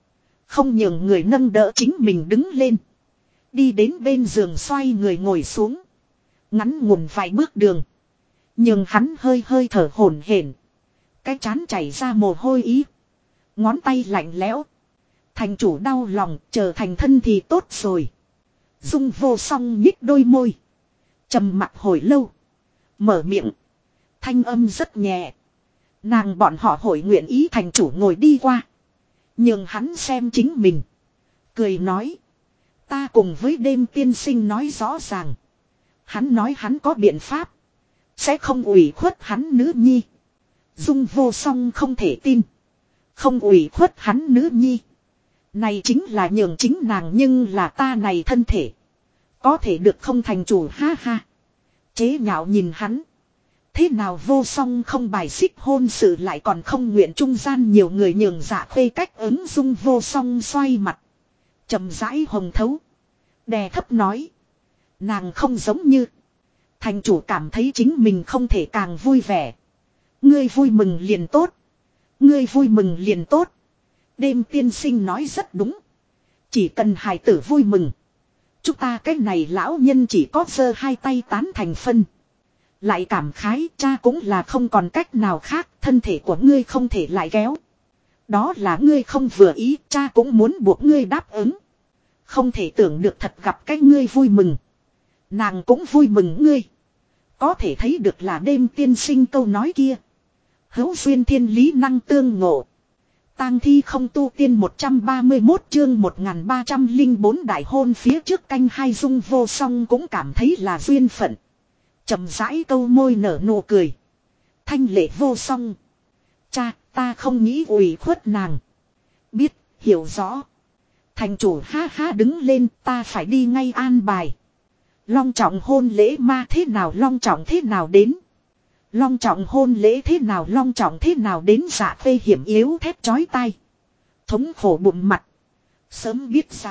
Không nhường người nâng đỡ chính mình đứng lên. Đi đến bên giường xoay người ngồi xuống. Ngắn ngủn vài bước đường. Nhưng hắn hơi hơi thở hổn hển. Cái trán chảy ra mồ hôi ý. Ngón tay lạnh lẽo. Thành chủ đau lòng, chờ thành thân thì tốt rồi. Dung Vô Song nhích đôi môi. Trầm mặc hồi lâu. Mở miệng. Thanh âm rất nhẹ. Nàng bọn họ hội nguyện ý thành chủ ngồi đi qua. Nhưng hắn xem chính mình. Cười nói. Ta cùng với đêm tiên sinh nói rõ ràng. Hắn nói hắn có biện pháp. Sẽ không ủy khuất hắn nữ nhi. Dung Vô Song không thể tin. Không ủy khuất hắn nữ nhi. Này chính là nhường chính nàng, nhưng là ta này thân thể. Có thể được không thành chủ, ha ha. Chế nhạo nhìn hắn. Thế nào Vô Song không bài xích hôn sự lại còn không nguyện trung gian nhiều người nhường dạ khê cách ứng. Dung Vô Song xoay mặt. Chậm rãi hồng thấu. Đè thấp nói. Nàng không giống như. Thành chủ cảm thấy chính mình không thể càng vui vẻ. Ngươi vui mừng liền tốt. Ngươi vui mừng liền tốt. Đêm tiên sinh nói rất đúng. Chỉ cần hài tử vui mừng. Chúng ta cái này lão nhân chỉ có giơ hai tay tán thành phân. Lại cảm khái cha cũng là không còn cách nào khác. Thân thể của ngươi không thể lại kéo. Đó là ngươi không vừa ý. Cha cũng muốn buộc ngươi đáp ứng. Không thể tưởng được thật gặp cái ngươi vui mừng. Nàng cũng vui mừng ngươi. Có thể thấy được là đêm tiên sinh câu nói kia. Hữu duyên thiên lý năng tương ngộ. Tang thi không tu tiên 131 chương 1304 đại hôn phía trước canh hai. Dung Vô Song cũng cảm thấy là duyên phận. Chậm rãi câu môi nở nụ cười. Thanh lệ vô song. Cha, ta không nghĩ ủy khuất nàng. Biết, hiểu rõ. Thành chủ ha ha đứng lên, ta phải đi ngay an bài. Long trọng hôn lễ ma thế nào, long trọng thế nào đến. Long trọng hôn lễ thế nào, long trọng thế nào đến. Dạ phê hiểm yếu thét chói tai. Thống khổ bụng mặt. Sớm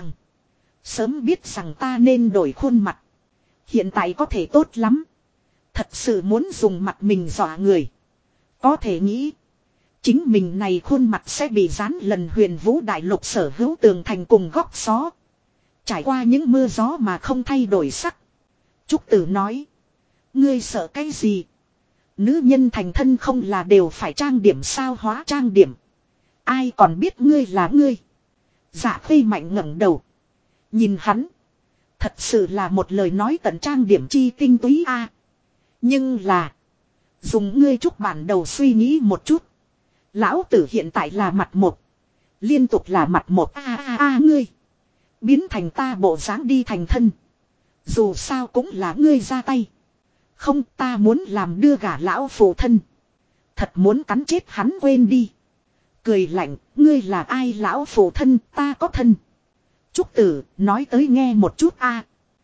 biết rằng ta nên đổi khuôn mặt. Hiện tại có thể tốt lắm. Thật sự muốn dùng mặt mình dọa người. Có thể nghĩ. Chính mình này khuôn mặt sẽ bị dán lần Huyền Vũ đại lục sở hữu tường thành cùng góc xó. Trải qua những mưa gió mà không thay đổi sắc. Trúc Tử nói. Ngươi sợ cái gì? Nữ nhân thành thân không là đều phải trang điểm sao, hóa trang điểm. Ai còn biết ngươi là ngươi. Dạ Khê mạnh ngẩng đầu. Nhìn hắn. Thật sự là một lời nói tận trang điểm chi tinh túy a. Nhưng là. Dùng ngươi Trúc bản đầu suy nghĩ một chút. Lão tử hiện tại là mặt một. Liên tục là mặt một a ngươi. Biến thành ta bộ dáng đi thành thân. Dù sao cũng là ngươi ra tay. Không, ta muốn làm đưa gả lão phụ thân. Thật muốn cắn chết hắn quên đi. Cười lạnh, ngươi là ai lão phụ thân, ta có thân. Trúc Tử, nói tới nghe một chút a.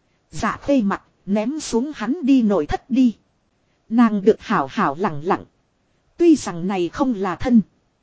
Dạ Khê mặt, ném xuống hắn đi nội thất đi. Nàng được hảo hảo lặng lặng. Tuy rằng này không là thân.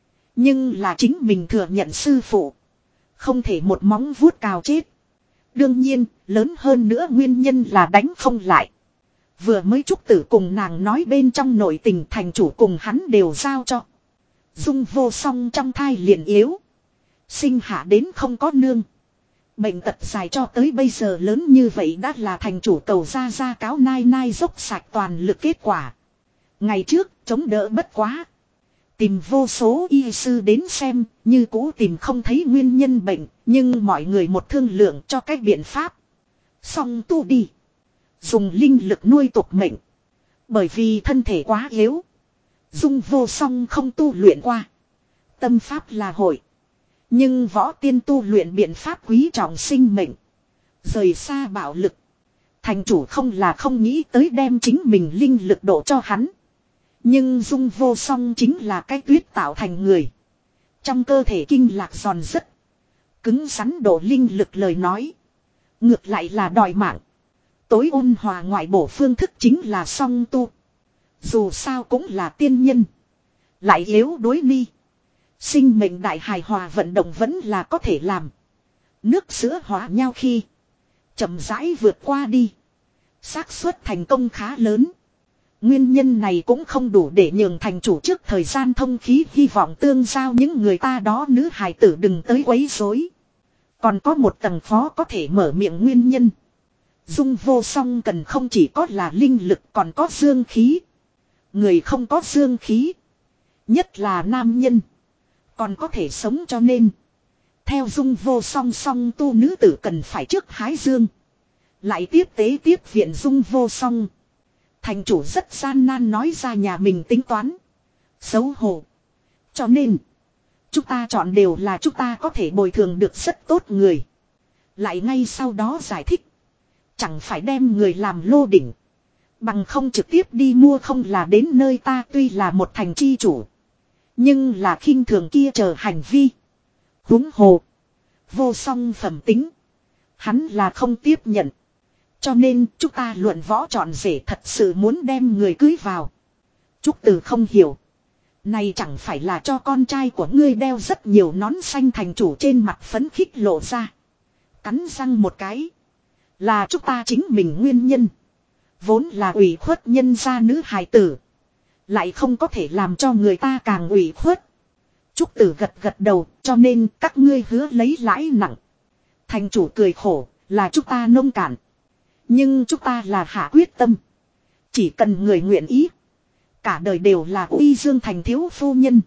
Nhưng là chính mình thừa nhận sư phụ. Không thể một móng vuốt cào chết. Đương nhiên, lớn hơn nữa nguyên nhân là đánh không lại. Vừa mới Trúc Tử cùng nàng nói bên trong nội tình, thành chủ cùng hắn đều giao cho. Dung Vô Song trong thai liền yếu. Sinh hạ đến không có nương. Bệnh tật dài cho tới bây giờ lớn như vậy đã là thành chủ cầu ra cáo nai nai dốc sạch toàn lực kết quả. Ngày trước chống đỡ bất quá. Tìm vô số y sư đến xem, như cũ tìm không thấy nguyên nhân bệnh, nhưng mọi người một thương lượng cho cách biện pháp. Xong tu đi. Dùng linh lực nuôi tục mệnh. Bởi vì thân thể quá yếu. Dung Vô Song không tu luyện qua. Tâm pháp là hội. Nhưng võ tiên tu luyện biện pháp quý trọng sinh mệnh. Rời xa bạo lực. Thành chủ không là không nghĩ tới đem chính mình linh lực độ cho hắn. Nhưng Dung Vô Song chính là cái tuyết tạo thành người. Trong cơ thể kinh lạc giòn rất. Cứng rắn độ linh lực lời nói. Ngược lại là đòi mạng. Tối ôn hòa ngoại bổ phương thức chính là song tu. Dù sao cũng là tiên nhân. Lại yếu đối ni. Sinh mệnh đại hài hòa vận động vẫn là có thể làm. Nước sữa hòa nhau khi. Chậm rãi vượt qua đi. Xác suất thành công khá lớn. Nguyên nhân này cũng không đủ để nhường thành chủ trước thời gian thông khí, hy vọng tương giao những người ta đó nữ hài tử đừng tới quấy rối. Còn có một tầng khó có thể mở miệng nguyên nhân. Dung vô song cần không chỉ có là linh lực còn có dương khí. Người không có dương khí. Nhất là nam nhân. Còn có thể sống cho nên. Theo dung vô song song tu nữ tử cần phải trước hái dương. Lại tiếp tế tiếp viện dung vô song. Thành chủ rất gian nan nói ra nhà mình tính toán. Xấu hổ. Cho nên. Chúng ta chọn đều là chúng ta có thể bồi thường được rất tốt người. Lại ngay sau đó giải thích. Chẳng phải đem người làm lô đỉnh. Bằng không trực tiếp đi mua không là đến nơi ta tuy là một thành chi chủ. Nhưng là khinh thường kia chờ hành vi. Huống hồ. Vô song phẩm tính. Hắn là không tiếp nhận. Cho nên chúng ta luận võ chọn rể thật sự muốn đem người cưới vào. Trúc Tử không hiểu. Này chẳng phải là cho con trai của ngươi đeo rất nhiều nón xanh thành chủ trên mặt phấn khích lộ ra. Cắn răng một cái. Là chúng ta chính mình nguyên nhân. Vốn là ủy khuất nhân gia nữ hài tử. Lại không có thể làm cho người ta càng ủy khuất. Trúc Tử gật gật đầu cho nên các ngươi hứa lấy lãi nặng. Thành chủ cười khổ là chúng ta nông cạn. Nhưng chúng ta là hạ quyết tâm. Chỉ cần người nguyện ý. Cả đời đều là uy dương thành thiếu phu nhân.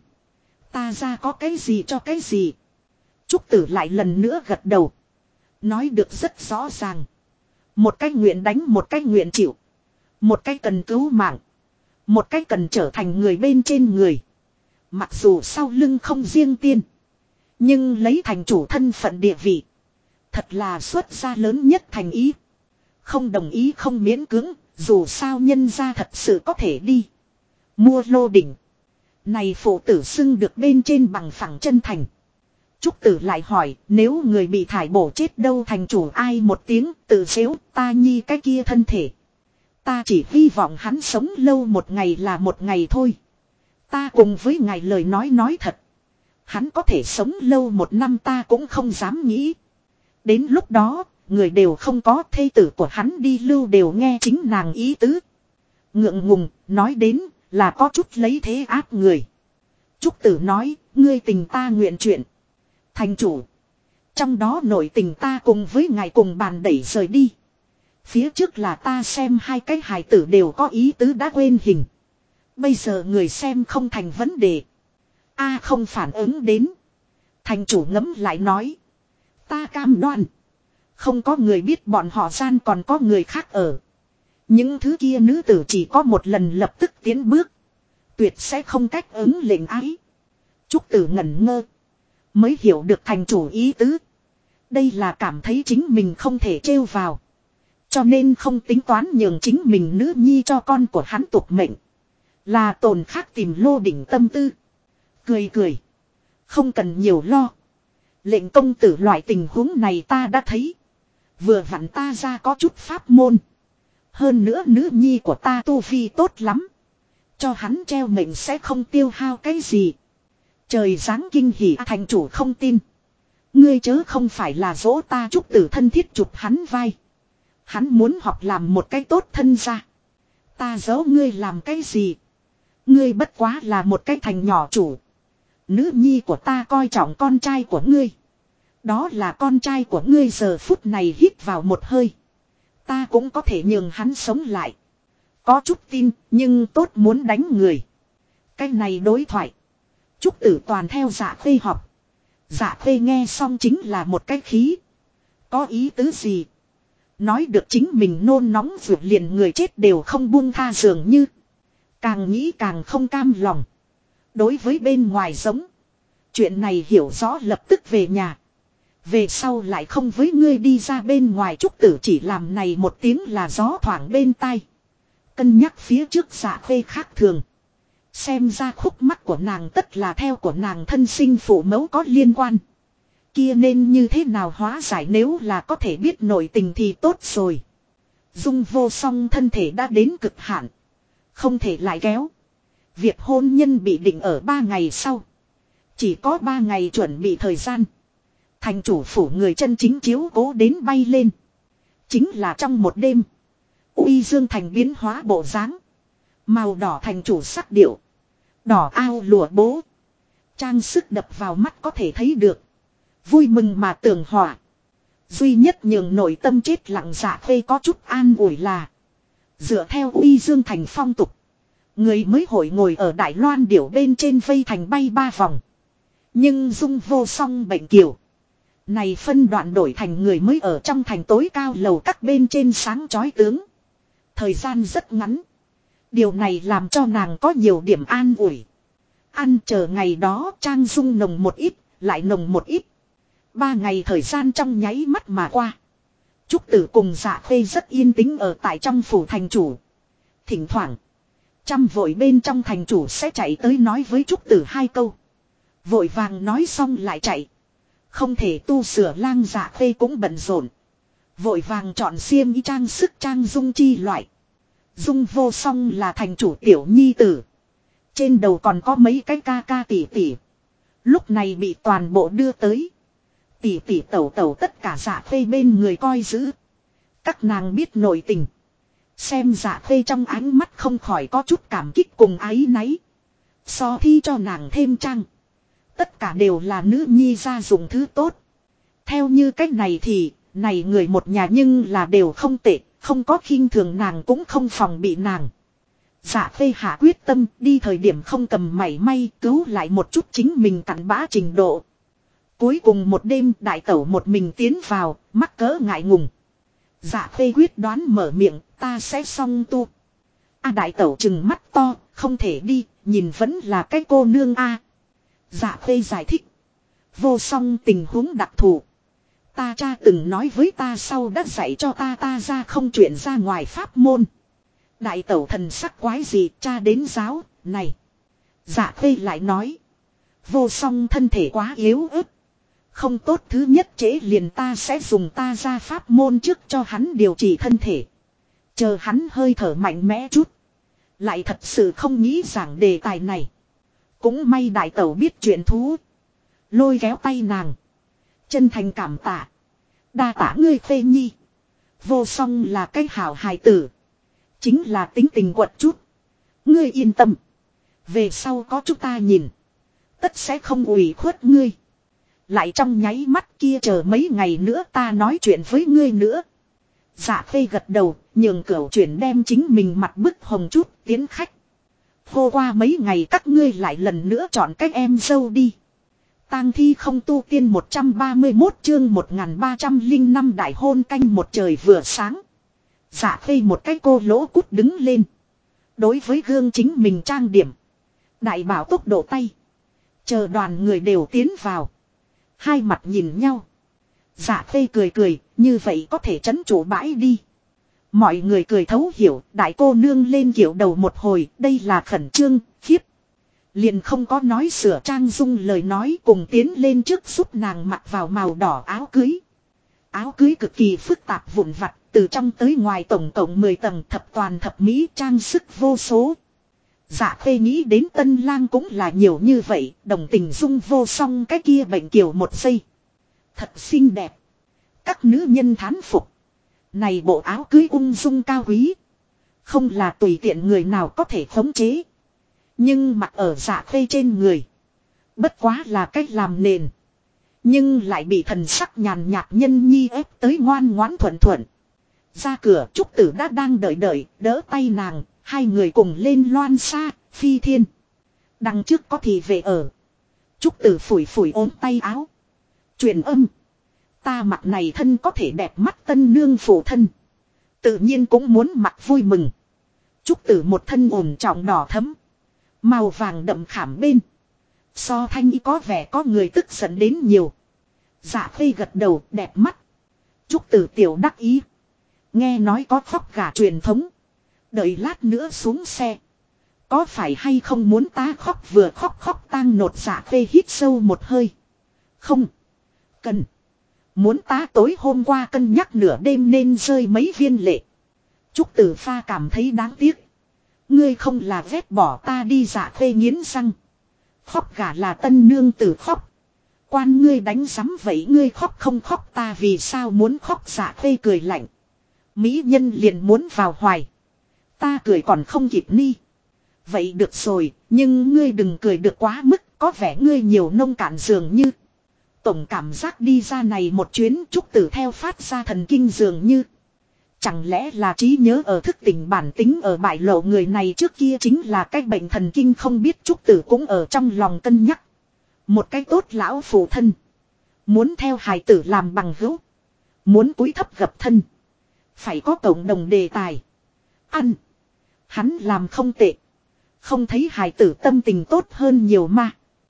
Ta ra có cái gì cho cái gì. Trúc Tử lại lần nữa gật đầu. Nói được rất rõ ràng. Một cái nguyện đánh một cái nguyện chịu. Một cái cần cứu mạng. Một cái cần trở thành người bên trên người. Mặc dù sau lưng không riêng tiên. Nhưng lấy thành chủ thân phận địa vị. Thật là xuất gia lớn nhất thành ý. Không đồng ý không miễn cưỡng. Dù sao nhân ra thật sự có thể đi. Mua lô đỉnh. Này phụ tử xưng được bên trên bằng phẳng chân thành. Trúc Tử lại hỏi nếu người bị thải bổ chết đâu thành chủ ai một tiếng tự xếu ta nhi cái kia thân thể. Ta chỉ hy vọng hắn sống lâu một ngày là một ngày thôi. Ta cùng với ngài lời nói thật. Hắn có thể sống lâu một năm ta cũng không dám nghĩ. Đến lúc đó, người đều không có thê tử của hắn đi lưu đều nghe chính nàng ý tứ. Ngượng ngùng, nói đến là có chút lấy thế áp người. Trúc Tử nói, ngươi tình ta nguyện chuyện. Thành chủ. Trong đó nội tình ta cùng với ngài cùng bàn đẩy rời đi. Phía trước là ta xem hai cái hài tử đều có ý tứ đã quên hình. Bây giờ người xem không thành vấn đề. A không phản ứng đến. Thành chủ ngẫm lại nói. Ta cam đoan. Không có người biết bọn họ gian còn có người khác ở. Những thứ kia nữ tử chỉ có một lần lập tức tiến bước. Tuyệt sẽ không cách ứng lệnh ái. Trúc Tử ngẩn ngơ. Mới hiểu được thành chủ ý tứ. Đây là cảm thấy chính mình không thể trêu vào. Cho nên không tính toán nhường chính mình nữ nhi cho con của hắn tục mệnh. Là tồn khác tìm lô đỉnh tâm tư. Cười cười. Không cần nhiều lo. Lệnh công tử loại tình huống này ta đã thấy. Vừa vặn ta ra có chút pháp môn. Hơn nữa nữ nhi của ta tu vi tốt lắm. Cho hắn treo mệnh sẽ không tiêu hao cái gì. Trời giáng kinh hỉ thành chủ không tin. Ngươi chớ không phải là dỗ ta Trúc Tử thân thiết chụp hắn vai. Hắn muốn học làm một cái tốt thân ra. Ta giấu ngươi làm cái gì? Ngươi bất quá là một cái thành nhỏ chủ. Nữ nhi của ta coi trọng con trai của ngươi. Đó là con trai của ngươi giờ phút này hít vào một hơi. Ta cũng có thể nhường hắn sống lại. Có chút tin nhưng tốt muốn đánh người. Cái này đối thoại. Trúc Tử toàn theo Dạ Khê học. Dạ Khê nghe xong chính là một cái khí. Có ý tứ gì? Nói được chính mình nôn nóng vượt liền người chết đều không buông tha dường như. Càng nghĩ càng không cam lòng. Đối với bên ngoài giống. Chuyện này hiểu rõ lập tức về nhà. Về sau lại không với ngươi đi ra bên ngoài Trúc Tử chỉ làm này một tiếng là gió thoảng bên tai. Cân nhắc phía trước Dạ Khê khác thường. Xem ra khúc mắc của nàng tất là theo của nàng thân sinh phụ mẫu có liên quan. Kia nên như thế nào hóa giải nếu là có thể biết nội tình thì tốt rồi. Dung vô song thân thể đã đến cực hạn. Không thể lại kéo. Việc hôn nhân bị định ở 3 ngày sau. Chỉ có 3 ngày chuẩn bị thời gian. Thành chủ phủ người chân chính chiếu cố đến bay lên. Chính là trong một đêm. Uy Dương thành biến hóa bộ dáng. Màu đỏ thành chủ sắc điệu. Đỏ ao lụa bố. Trang sức đập vào mắt có thể thấy được. Vui mừng mà tưởng họa. Duy nhất nhường nội tâm chết lặng Dạ Khê có chút an ủi là. Dựa theo Uy Dương Thành phong tục. Người mới hội ngồi ở Đại Loan điểu bên trên vây thành bay 3 vòng. Nhưng Dung Vô Song bệnh kiều. Này phân đoạn đổi thành người mới ở trong thành tối cao lầu các bên trên sáng chói tướng. Thời gian rất ngắn. Điều này làm cho nàng có nhiều điểm an ủi. Ăn chờ ngày đó Trang Dung nồng một ít, lại nồng một ít. 3 ngày thời gian trong nháy mắt mà qua. Trúc Tử cùng Dạ Khê rất yên tĩnh ở tại trong phủ thành chủ. Thỉnh thoảng, trăm vội bên trong thành chủ sẽ chạy tới nói với Trúc Tử 2 câu. Vội vàng nói xong lại chạy. Không thể tu sửa lang Dạ Khê cũng bận rộn. Vội vàng chọn xiêm y trang sức Trang Dung chi loại. Dung Vô Song là thành chủ tiểu nhi tử. Trên đầu còn có mấy cái ca ca tỷ tỷ. Lúc này bị toàn bộ đưa tới. Tỷ tỷ tẩu tẩu tất cả Dạ Khê bên người coi giữ. Các nàng biết nội tình. Xem Dạ Khê trong ánh mắt không khỏi có chút cảm kích cùng áy náy. So thi cho nàng thêm trang. Tất cả đều là nữ nhi gia dụng thứ tốt. Theo như cách này thì, này người một nhà nhưng là đều không tệ, không có khinh thường nàng cũng không phòng bị nàng. Dạ Khê hạ quyết tâm đi thời điểm không cầm mảy may cứu lại một chút chính mình cặn bã trình độ. Cuối cùng một đêm đại tẩu một mình tiến vào, mắc cỡ ngại ngùng. Dạ Khê quyết đoán mở miệng, ta sẽ xong tu. Đại tẩu trừng mắt to, không thể đi, nhìn vẫn là cái cô nương a. Dạ Khê giải thích. Vô Song tình huống đặc thù. Ta cha từng nói với ta sau đã dạy cho ta ra không chuyện ra ngoài pháp môn. Đại tẩu thần sắc quái gì cha đến giáo, này. Dạ Khê lại nói. Vô Song thân thể quá yếu ớt. Không tốt thứ nhất chế liền ta sẽ dùng ta ra pháp môn trước cho hắn điều trị thân thể. Chờ hắn hơi thở mạnh mẽ chút. Lại thật sự không nghĩ giảng đề tài này. Cũng may đại tẩu biết chuyện thú. Lôi kéo tay nàng. Chân thành cảm tạ. Đa tạ ngươi Khê nhi. Vô Song là cái hảo hài tử. Chính là tính tình quật chút. Ngươi yên tâm. Về sau có chúng ta nhìn. Tất sẽ không ủy khuất ngươi. Lại trong nháy mắt kia chờ mấy ngày nữa ta nói chuyện với ngươi nữa. Dạ Khê gật đầu, nhường Cửu Chuyển đem chính mình mặt bức hồng chút tiến khách. Hô qua mấy ngày các ngươi lại lần nữa chọn cách em dâu đi. Tang thi không tu tiên 131 chương 1305 đại hôn canh một trời vừa sáng. Dạ Khê một cái cô lỗ cút đứng lên. Đối với gương chính mình trang điểm. Đại bảo tốc độ tay. Chờ đoàn người đều tiến vào. Hai mặt nhìn nhau. Dạ Khê cười cười, như vậy có thể trấn chủ bãi đi. Mọi người cười thấu hiểu, đại cô nương lên kiểu đầu một hồi, đây là khẩn trương, khiếp. Liền không có nói sửa Trang Dung lời nói cùng tiến lên trước giúp nàng mặc vào màu đỏ áo cưới. Áo cưới cực kỳ phức tạp vụn vặt, từ trong tới ngoài tổng cộng 10 tầng thập toàn thập mỹ trang sức vô số. Dạ Khê nghĩ đến tân lang cũng là nhiều như vậy, đồng tình Dung Vô Song cái kia bệnh kiều một giây. Thật xinh đẹp. Các nữ nhân thán phục. Này bộ áo cưới ung dung cao quý. Không là tùy tiện người nào có thể khống chế. Nhưng mặc ở Dạ Khê trên người. Bất quá là cách làm nền. Nhưng lại bị thần sắc nhàn nhạt nhân nhi ép tới ngoan ngoãn thuận thuận. Ra cửa Trúc Tử đã đang đợi, đỡ tay nàng. Hai người cùng lên loan xa, phi thiên. Đằng trước có thì về ở. Trúc Tử phủi phủi ốm tay áo. Truyền âm. Ta mặc này thân có thể đẹp mắt tân nương phụ thân. Tự nhiên cũng muốn mặc vui mừng. Trúc Tử một thân ổn trọng đỏ thấm. Màu vàng đậm khảm bên. So thanh ý có vẻ có người tức giận đến nhiều. Dạ Khê gật đầu đẹp mắt. Trúc Tử tiểu đắc ý. Nghe nói có khóc gà truyền thống. Đợi lát nữa xuống xe. Có phải hay không muốn ta khóc vừa khóc tang nột. Dạ Khê hít sâu một hơi. Không. Cần. Muốn ta tối hôm qua cân nhắc nửa đêm nên rơi mấy viên lệ. Trúc Tử Pha cảm thấy đáng tiếc. Ngươi không là ghét bỏ ta đi. Dạ Khê nghiến răng. Khóc gà là tân nương tử khóc. Quan ngươi đánh sắm vậy ngươi khóc không khóc ta vì sao muốn khóc. Dạ Khê cười lạnh. Mỹ nhân liền muốn vào hoài. Ta cười còn không kịp ni. Vậy được rồi, nhưng ngươi đừng cười được quá mức, có vẻ ngươi nhiều nông cạn dường như. Tổng cảm giác đi ra này một chuyến trúc tử theo phát ra thần kinh dường như. Chẳng lẽ là trí nhớ ở thức tỉnh bản tính ở bại lộ người này trước kia chính là cái bệnh thần kinh không biết trúc tử cũng ở trong lòng cân nhắc. Một cái tốt lão phụ thân. Muốn theo hài tử làm bằng hữu. Muốn cúi thấp gập thân. Phải có cộng đồng đề tài. Ăn. Hắn làm không tệ. Không thấy hài tử tâm tình tốt hơn nhiều mà.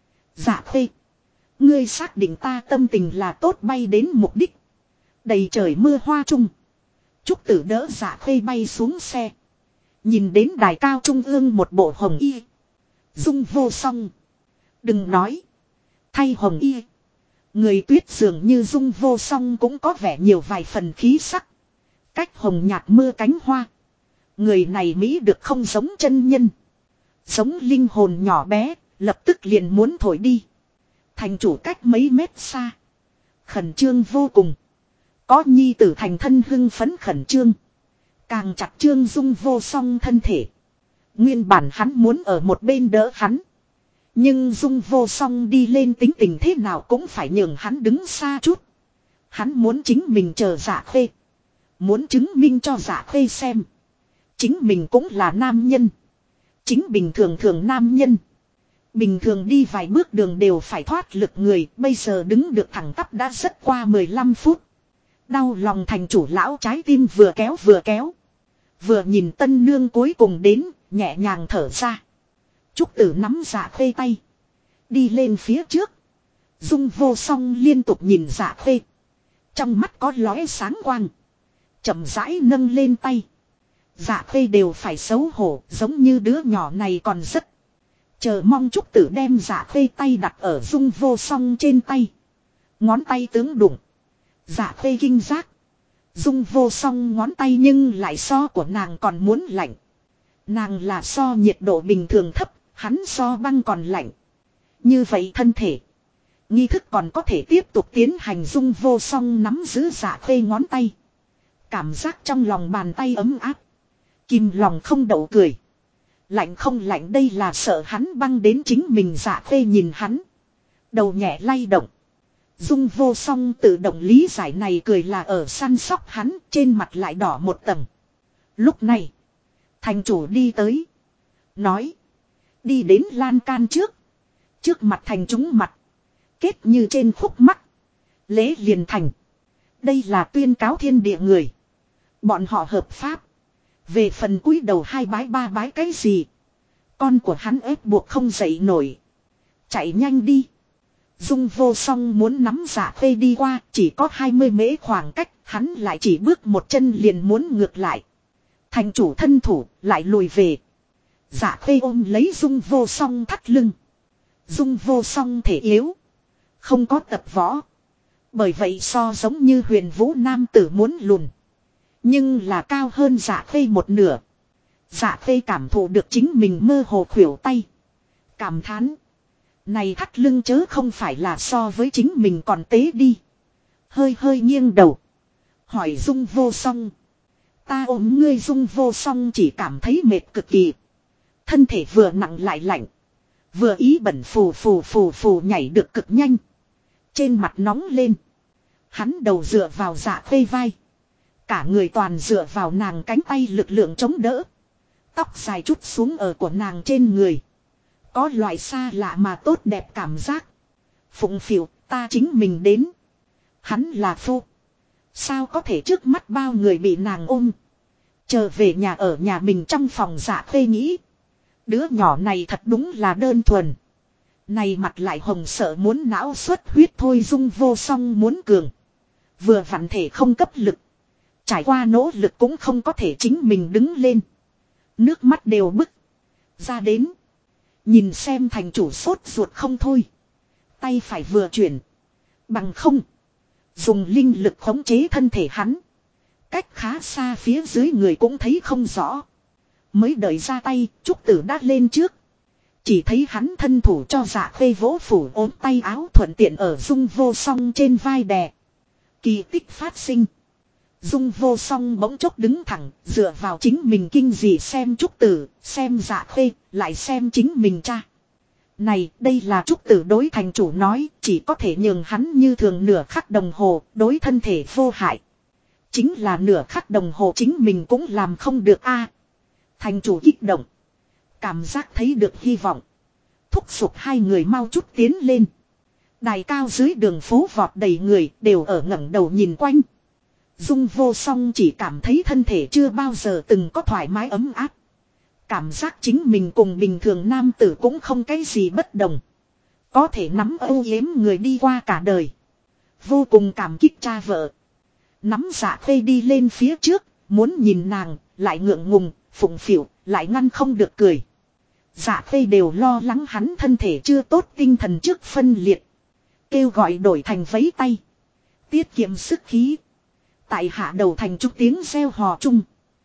Dạ Khuê. Ngươi xác định ta tâm tình là tốt bay đến mục đích. Đầy trời mưa hoa trung. Trúc tử đỡ Dạ Khuê bay xuống xe. Nhìn đến đài cao trung ương một bộ hồng y. Dung vô song. Đừng nói. Thay hồng y. Người tuyết dường như dung vô song cũng có vẻ nhiều vài phần khí sắc. Cách hồng nhạt mưa cánh hoa. Người này Mỹ được không giống chân nhân. Giống linh hồn nhỏ bé, lập tức liền muốn thổi đi. Thành chủ cách mấy mét xa. Khẩn trương vô cùng. Có nhi tử thành thân hưng phấn khẩn trương. Càng chặt trương dung vô song thân thể. Nguyên bản hắn muốn ở một bên đỡ hắn. Nhưng dung vô song đi lên tính tình thế nào cũng phải nhường hắn đứng xa chút. Hắn muốn chính mình chờ Dạ Khuê. Muốn chứng minh cho Dạ Khuê xem. Chính mình cũng là nam nhân. Chính bình thường thường nam nhân. Bình thường đi vài bước đường đều phải thoát lực người. Bây giờ đứng được thẳng tắp đã rất qua 15 phút. Đau lòng thành chủ lão trái tim vừa kéo vừa kéo. Vừa nhìn tân nương cuối cùng đến, nhẹ nhàng thở ra. Trúc tử nắm Dạ Khuê tay. Đi lên phía trước. Dung vô song liên tục nhìn Dạ Khuê. Trong mắt có lóe sáng quang. Chậm rãi nâng lên tay. Dạ Khuê đều phải xấu hổ, giống như đứa nhỏ này còn rất. Chờ mong Trúc tử đem Dạ Khuê tay đặt ở Dung vô song trên tay. Ngón tay tướng đụng. Dạ Khuê kinh giác. Dung vô song ngón tay nhưng lại so của nàng còn muốn lạnh. Nàng là so nhiệt độ bình thường thấp, hắn so băng còn lạnh. Như vậy thân thể. Nghi thức còn có thể tiếp tục tiến hành. Dung vô song nắm giữ Dạ Khuê ngón tay. Cảm giác trong lòng bàn tay ấm áp. Kìm lòng không đậu cười. Lạnh không lạnh đây là sợ hắn băng đến chính mình. Dạ Khuê nhìn hắn. Đầu nhẹ lay động. Dung vô song tự động lý giải này cười là ở săn sóc hắn. Trên mặt lại đỏ một tầng. Lúc này. Thành chủ đi tới. Nói. Đi đến lan can trước. Trước mặt thành chúng mặt. Kết như trên khúc mắt. Lễ liền thành. Đây là tuyên cáo thiên địa người. Bọn họ hợp pháp. Về phần cúi đầu hai bái ba bái cái gì. Con của hắn ép buộc không dậy nổi. Chạy nhanh đi. Dung vô song muốn nắm Dạ Khuê đi qua. Chỉ có 20 mễ khoảng cách. Hắn lại chỉ bước một chân liền muốn ngược lại. Thành chủ thân thủ lại lùi về. Dạ Khuê ôm lấy Dung vô song thắt lưng. Dung vô song thể yếu. Không có tập võ. Bởi vậy so giống như huyền vũ nam tử muốn lùn. Nhưng là cao hơn Dạ Khuê một nửa. Dạ Khuê cảm thụ được chính mình mơ hồ khuỷu tay. Cảm thán. Này thắt lưng chớ không phải là so với chính mình còn tế đi. Hơi hơi nghiêng đầu. Hỏi Dung vô song. Ta ôm ngươi. Dung vô song chỉ cảm thấy mệt cực kỳ. Thân thể vừa nặng lại lạnh. Vừa ý bẩn phù nhảy được cực nhanh. Trên mặt nóng lên. Hắn đầu dựa vào Dạ Khuê vai. Cả người toàn dựa vào nàng cánh tay lực lượng chống đỡ. Tóc dài chút xuống ở của nàng trên người. Có loại xa lạ mà tốt đẹp cảm giác. Phụng phịu ta chính mình đến. Hắn là phu. Sao có thể trước mắt bao người bị nàng ôm. Trở về nhà ở nhà mình trong phòng. Dạ Khuê nghĩ. Đứa nhỏ này thật đúng là đơn thuần. Này mặt lại hồng sợ muốn não xuất huyết thôi. Dung vô song muốn cường. Vừa vặn thể không cấp lực. Trải qua nỗ lực cũng không có thể chính mình đứng lên. Nước mắt đều bức. Ra đến. Nhìn xem thành chủ sốt ruột không thôi. Tay phải vừa chuyển. Bằng không. Dùng linh lực khống chế thân thể hắn. Cách khá xa phía dưới người cũng thấy không rõ. Mới đợi ra tay, Trúc Tử đã lên trước. Chỉ thấy hắn thân thủ cho Dạ Khuê vỗ phủ ốm tay áo thuận tiện ở Dung vô song trên vai đè. Kỳ tích phát sinh. Dung vô song bỗng chốc đứng thẳng, dựa vào chính mình kinh dị xem Trúc Tử, xem Dạ Khuê, lại xem chính mình cha. Này, đây là Trúc Tử đối thành chủ nói, chỉ có thể nhường hắn như thường nửa khắc đồng hồ, đối thân thể vô hại. Chính là nửa khắc đồng hồ chính mình cũng làm không được a. Thành chủ kích động. Cảm giác thấy được hy vọng. Thúc giục hai người mau chút tiến lên. Đài cao dưới đường phố vọt đầy người đều ở ngẩng đầu nhìn quanh. Dung Vô Song chỉ cảm thấy thân thể chưa bao giờ từng có thoải mái ấm áp. Cảm giác chính mình cùng bình thường nam tử cũng không cái gì bất đồng. Có thể nắm âu yếm người đi qua cả đời. Vô cùng cảm kích cha vợ. Nắm Dạ Khê đi lên phía trước, muốn nhìn nàng, lại ngượng ngùng, phụng phịu, lại ngăn không được cười. Dạ Khê đều lo lắng hắn thân thể chưa tốt, tinh thần trước phân liệt. Kêu gọi đổi thành vấy tay. Tiết kiệm sức khí. Tại hạ đầu thành trúc tiếng reo hò chung.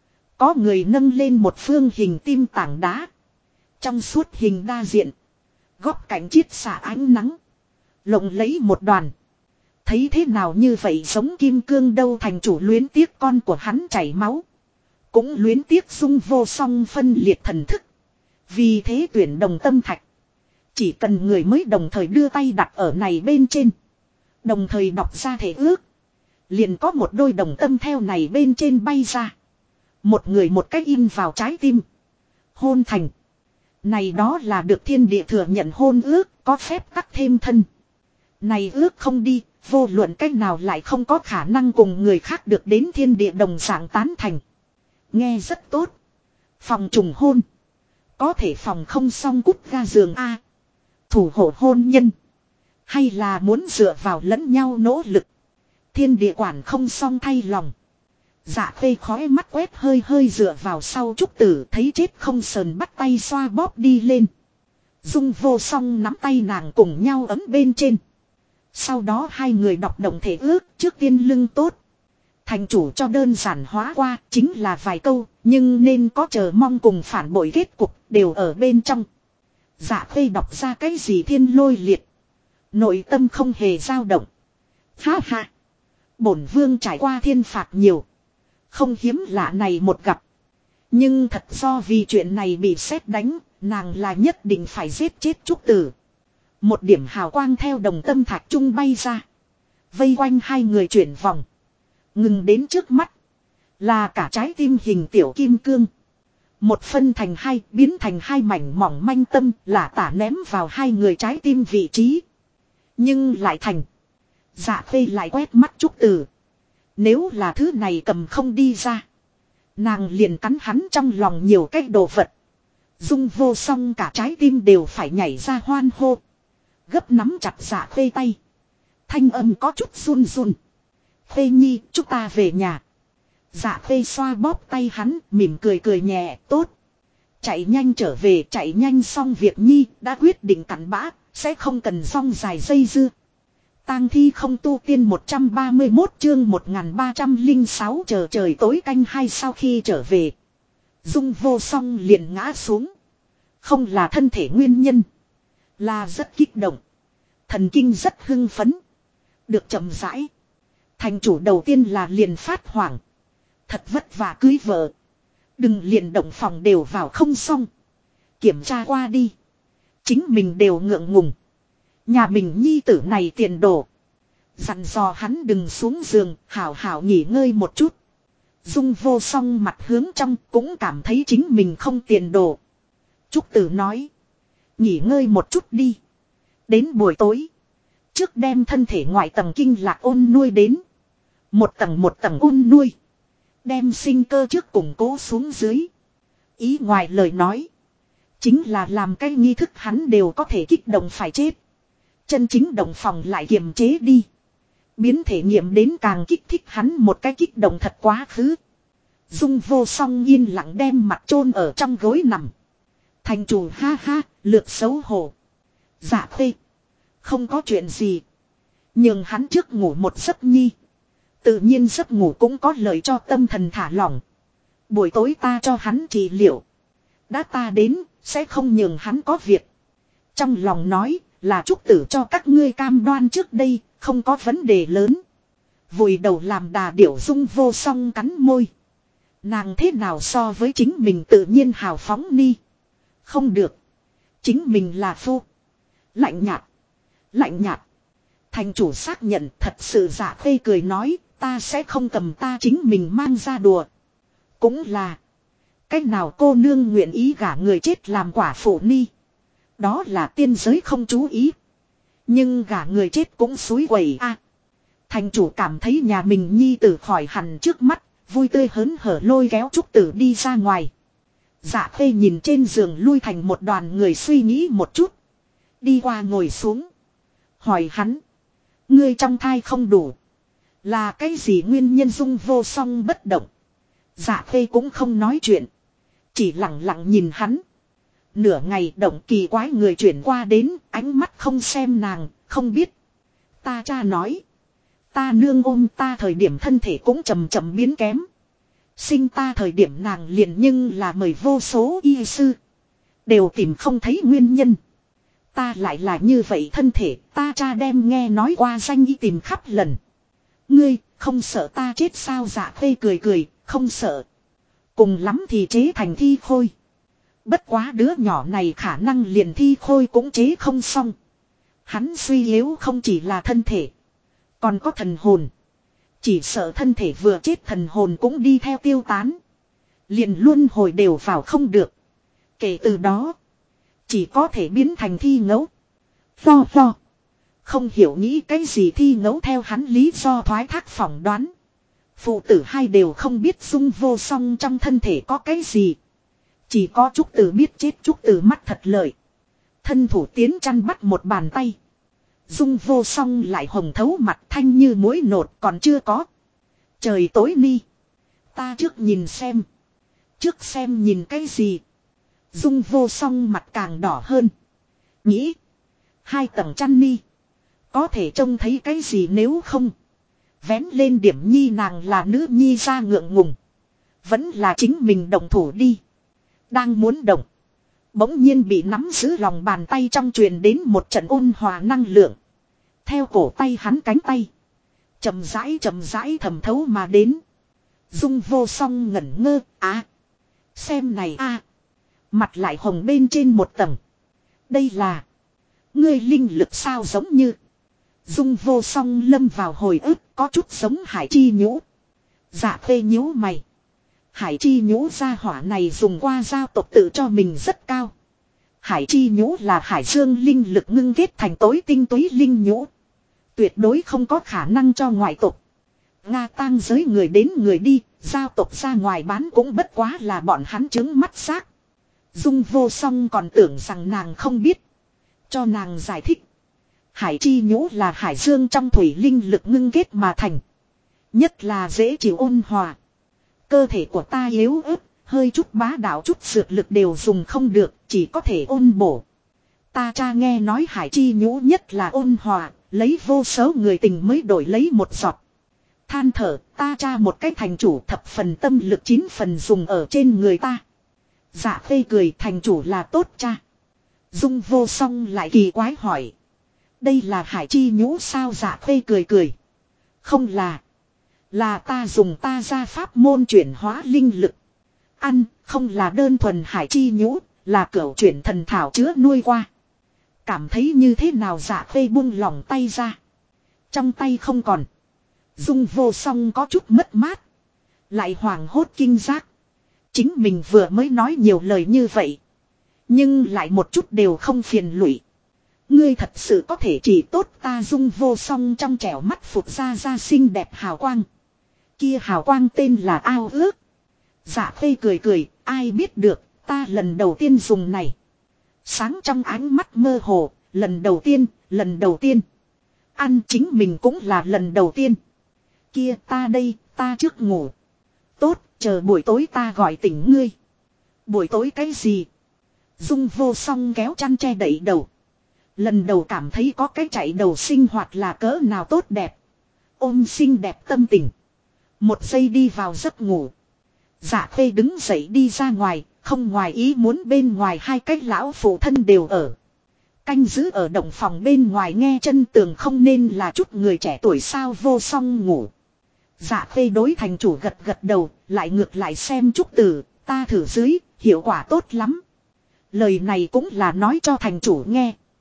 Có người nâng lên một phương hình tim tảng đá. Trong suốt hình đa diện. Góc cạnh chiết xạ ánh nắng. Lộng lấy một đoàn. Thấy thế nào như vậy giống kim cương đâu, thành chủ luyến tiếc con của hắn chảy máu. Cũng luyến tiếc Dung Vô Song phân liệt thần thức. Vì thế tuyển đồng tâm thạch. Chỉ cần người mới đồng thời đưa tay đặt ở này bên trên. Đồng thời đọc ra thể ước. Liền có một đôi đồng tâm theo này bên trên bay ra. Một người một cách in vào trái tim. Hôn thành. Này đó là được thiên địa thừa nhận hôn ước, có phép cắt thêm thân. Này ước không đi, vô luận cách nào lại không có khả năng cùng người khác được đến thiên địa đồng dạng tán thành. Nghe rất tốt. Phòng trùng hôn. Có thể phòng không xong cút ra giường A. Thủ hộ hôn nhân. Hay là muốn dựa vào lẫn nhau nỗ lực. Thiên địa quản không xong thay lòng. Dạ Khê khói mắt quét hơi hơi dựa vào sau Trúc Tử, thấy chết không sờn bắt tay xoa bóp đi lên. Dung Vô Song nắm tay nàng cùng nhau ấm bên trên. Sau đó hai người đọc động thể ước, trước tiên lưng tốt. Thành chủ cho đơn giản hóa qua chính là vài câu, nhưng nên có chờ mong cùng phản bội kết cục đều ở bên trong. Dạ Khê đọc ra cái gì thiên lôi liệt. Nội tâm không hề dao động. Ha ha. Bổn vương trải qua thiên phạt nhiều. Không hiếm lạ này một gặp. Nhưng thật do vì chuyện này bị sét đánh, nàng là nhất định phải giết chết Trúc Tử. Một điểm hào quang theo đồng tâm thạch trung bay ra. Vây quanh hai người chuyển vòng. Ngừng đến trước mắt. Là cả trái tim hình tiểu kim cương. Một phân thành hai, biến thành hai mảnh mỏng manh tâm, là tả ném vào hai người trái tim vị trí. Nhưng lại thành. Dạ Khê lại quét mắt Trúc Tử. Nếu là thứ này cầm không đi ra. Nàng liền cắn hắn trong lòng nhiều cái đồ vật. Dung Vô Song cả trái tim đều phải nhảy ra hoan hô. Gấp nắm chặt Dạ Khê tay. Thanh âm có chút run run. Khê nhi, chúng ta về nhà. Dạ Khê xoa bóp tay hắn, mỉm cười cười nhẹ, tốt. Chạy nhanh trở về, chạy nhanh xong việc nhi, đã quyết định cặn bã, sẽ không cần xong dài dây dưa. Tang thi không tu tiên 131 chương 1306 chờ trời tối canh hai sau khi trở về. Dung Vô Song liền ngã xuống. Không là thân thể nguyên nhân. Là rất kích động. Thần kinh rất hưng phấn. Được chậm rãi. Thành chủ đầu tiên là liền phát hoảng. Thật vất vả cưới vợ. Đừng liền động phòng đều vào không xong. Kiểm tra qua đi. Chính mình đều ngượng ngùng. Nhà mình nhi tử này tiền đồ. Dặn dò hắn đừng xuống giường, hảo hảo nghỉ ngơi một chút. Dung Vô Song mặt hướng trong cũng cảm thấy chính mình không tiền đồ. Trúc Tử nói. Nghỉ ngơi một chút đi. Đến buổi tối. Trước đem thân thể ngoại tầng kinh lạc ôn nuôi đến. Một tầng ôn nuôi. Đem sinh cơ trước củng cố xuống dưới. Ý ngoài lời nói. Chính là làm cái nghi thức hắn đều có thể kích động phải chết. Chân chính động phòng lại kiềm chế đi. Biến thể nghiệm đến càng kích thích hắn một cái kích động thật quá khứ. Dung Vô Song yên lặng đem mặt chôn ở trong gối nằm. Thành chủ ha ha, lược xấu hổ. Dạ Khê. Không có chuyện gì. Nhưng hắn trước ngủ một giấc nhi. Tự nhiên giấc ngủ cũng có lợi cho tâm thần thả lỏng. Buổi tối ta cho hắn trị liệu. Đã ta đến, sẽ không nhường hắn có việc. Trong lòng nói, là Trúc Tử cho các ngươi cam đoan trước đây, không có vấn đề lớn. Vùi đầu làm đà điểu Dung Vô Song cắn môi. Nàng thế nào so với chính mình tự nhiên hào phóng ni. Không được. Chính mình là phu. Lạnh nhạt. Lạnh nhạt. Thành chủ xác nhận thật sự Dạ Khê cười nói, ta sẽ không cầm ta chính mình mang ra đùa. Cũng là. Cách nào cô nương nguyện ý gả người chết làm quả phụ ni. Đó là tiên giới không chú ý. Nhưng gả người chết cũng xúi quẩy a. Thành chủ cảm thấy nhà mình nhi tử khỏi hẳn trước mắt, vui tươi hớn hở lôi kéo trúc tử đi ra ngoài. Dạ Khê nhìn trên giường lui thành một đoàn người suy nghĩ một chút. Đi qua ngồi xuống. Hỏi hắn. Ngươi trong thai không đủ. Là cái gì nguyên nhân Dung Vô Song bất động. Dạ Khê cũng không nói chuyện. Chỉ lặng lặng nhìn hắn. Nửa ngày động kỳ quái người chuyển qua đến, ánh mắt không xem nàng, không biết. Ta cha nói. Ta nương ôm ta thời điểm thân thể cũng chậm chậm biến kém. Sinh ta thời điểm nàng liền nhưng là mời vô số y sư. Đều tìm không thấy nguyên nhân. Ta lại là như vậy thân thể, ta cha đem nghe nói qua danh y tìm khắp lần. Ngươi, không sợ ta chết sao? Dạ Khê cười cười, không sợ. Cùng lắm thì chế thành thi khôi. Bất quá đứa nhỏ này khả năng liền thi khôi cũng chế không xong. Hắn suy yếu không chỉ là thân thể. Còn có thần hồn. Chỉ sợ thân thể vừa chết thần hồn cũng đi theo tiêu tán. Liền luân hồi đều vào không được. Kể từ đó. Chỉ có thể biến thành thi ngẫu. Lo. Không hiểu nghĩ cái gì thi ngẫu theo hắn lý do thoái thác phỏng đoán. Phụ tử hai đều không biết Dung Vô Song trong thân thể có cái gì. Chỉ có Trúc Tử biết chết Trúc Tử mắt thật lợi. Thân thủ tiến chăn bắt một bàn tay. Dung Vô Song lại hồng thấu mặt thanh như muối nột còn chưa có. Trời tối ni. Ta trước nhìn xem. Trước xem nhìn cái gì. Dung Vô Song mặt càng đỏ hơn. Nghĩ. 2 tầng chăn ni. Có thể trông thấy cái gì nếu không. Vén lên điểm nhi nàng là nữ nhi ra ngượng ngùng. Vẫn là chính mình động thủ đi. Đang muốn động. Bỗng nhiên bị nắm giữ lòng bàn tay trong truyền đến một trận ôn hòa năng lượng. Theo cổ tay hắn cánh tay. Chậm rãi thẩm thấu mà đến. Dung Vô Song ngẩn ngơ. Xem này Mặt lại hồng bên trên một tầng. Đây là. Ngươi linh lực sao giống như. Dung Vô Song lâm vào hồi ức có chút giống Hải Chi Nhũ. Dạ Khê nhíu mày. Hải Chi Nhũ gia hỏa này dùng qua giao tộc tự cho mình rất cao. Hải Chi Nhũ là hải dương linh lực ngưng kết thành tối tinh túy linh nhũ. Tuyệt đối không có khả năng cho ngoại tộc. Nga tang giới người đến người đi, giao tộc ra ngoài bán cũng bất quá là bọn hắn chứng mắt xác. Dung Vô Song còn tưởng rằng nàng không biết. Cho nàng giải thích. Hải Chi Nhũ là hải dương trong thủy linh lực ngưng kết mà thành. Nhất là dễ chịu ôn hòa. Cơ thể của ta yếu ớt, hơi chút bá đạo chút dược lực đều dùng không được, chỉ có thể ôn bổ. Ta cha nghe nói Hải Chi Nhũ nhất là ôn hòa, lấy vô số người tình mới đổi lấy một giọt. Than thở, ta cha một cái thành chủ thập phần tâm lực 9 phần dùng ở trên người ta. Dạ Khê cười, thành chủ là tốt cha. Dung Vô Song lại kỳ quái hỏi. Đây là Hải Chi Nhũ sao? Dạ Khê cười. Không là. Là ta dùng ta ra pháp môn chuyển hóa linh lực. Không là đơn thuần Hải Chi Nhũ, là cửu chuyển thần thảo chứa nuôi qua. Cảm thấy như thế nào? Dạ Khê buông lỏng tay ra. Trong tay không còn. Dung Vô Song có chút mất mát. Lại hoảng hốt kinh giác. Chính mình vừa mới nói nhiều lời như vậy. Nhưng lại một chút đều không phiền lụy. Ngươi thật sự có thể chỉ tốt ta. Dung Vô Song trong trẻo mắt phụt ra xinh đẹp hào quang. Kia hào quang tên là ao ước. Dạ Khê cười, ai biết được, ta lần đầu tiên dùng này. Sáng trong ánh mắt mơ hồ, lần đầu tiên. Chính mình cũng là lần đầu tiên. Kia ta đây, ta trước ngủ. Tốt, chờ buổi tối ta gọi tỉnh ngươi. Buổi tối cái gì? Dung Vô Song kéo chăn che đậy đầu. Lần đầu cảm thấy có cái chạy đầu sinh hoạt là cỡ nào tốt đẹp. Ôm xinh đẹp tâm tình. Một giây đi vào giấc ngủ. Dạ Khê đứng dậy đi ra ngoài, không ngoài ý muốn bên ngoài 2 cái lão phụ thân đều ở. Canh giữ ở động phòng bên ngoài nghe chân tường không nên là chút người trẻ tuổi sao? Vô Song ngủ. Dạ Khê đối thành chủ gật đầu, lại ngược lại xem Trúc Tử, ta thử dưới, hiệu quả tốt lắm. Lời này cũng là nói cho thành chủ nghe.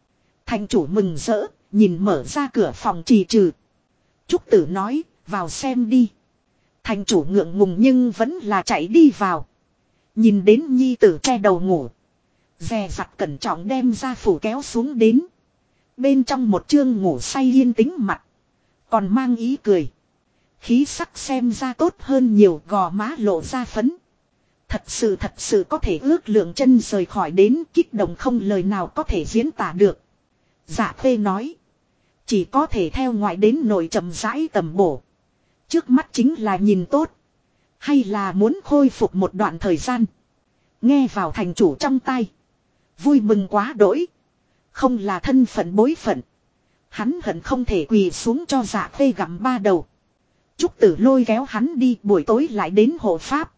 Thành chủ mừng rỡ, nhìn mở ra cửa phòng trì trừ. Trúc Tử nói, vào xem đi. Thành chủ ngượng ngùng nhưng vẫn là chạy đi vào. Nhìn đến nhi tử che đầu ngủ. Dè dặt cẩn trọng đem ra phủ kéo xuống đến. Bên trong một chương ngủ say yên tĩnh mặt. Còn mang ý cười. Khí sắc xem ra tốt hơn nhiều, gò má lộ ra phấn. Thật sự có thể ước lượng chân rời khỏi đến, kích động không lời nào có thể diễn tả được. Dạ Khê nói. Chỉ có thể theo ngoại đến nội chậm rãi tầm bổ. Trước mắt chính là nhìn tốt. Hay là muốn khôi phục một đoạn thời gian. Nghe vào thành chủ trong tay. Vui mừng quá đỗi. Không là thân phận bối phận. Hắn hận không thể quỳ xuống cho Dạ Khê gặm ba đầu. Trúc Tử lôi kéo hắn đi, buổi tối lại đến hộ pháp.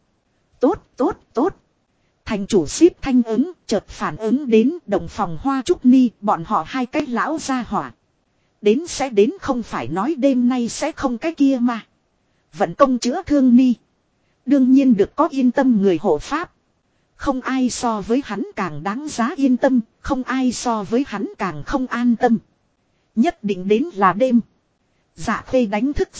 Tốt. Thành chủ ship thanh ứng, chợt phản ứng đến đồng phòng Hoa Trúc Ni, bọn họ hai cái lão gia hỏa. Đến sẽ đến, không phải nói đêm nay sẽ không cái kia mà. Vận công chữa thương Ni. Đương nhiên được có yên tâm người hộ pháp. Không ai so với hắn càng đáng giá yên tâm, không ai so với hắn càng không an tâm. Nhất định đến là đêm. Dạ Khê đánh thức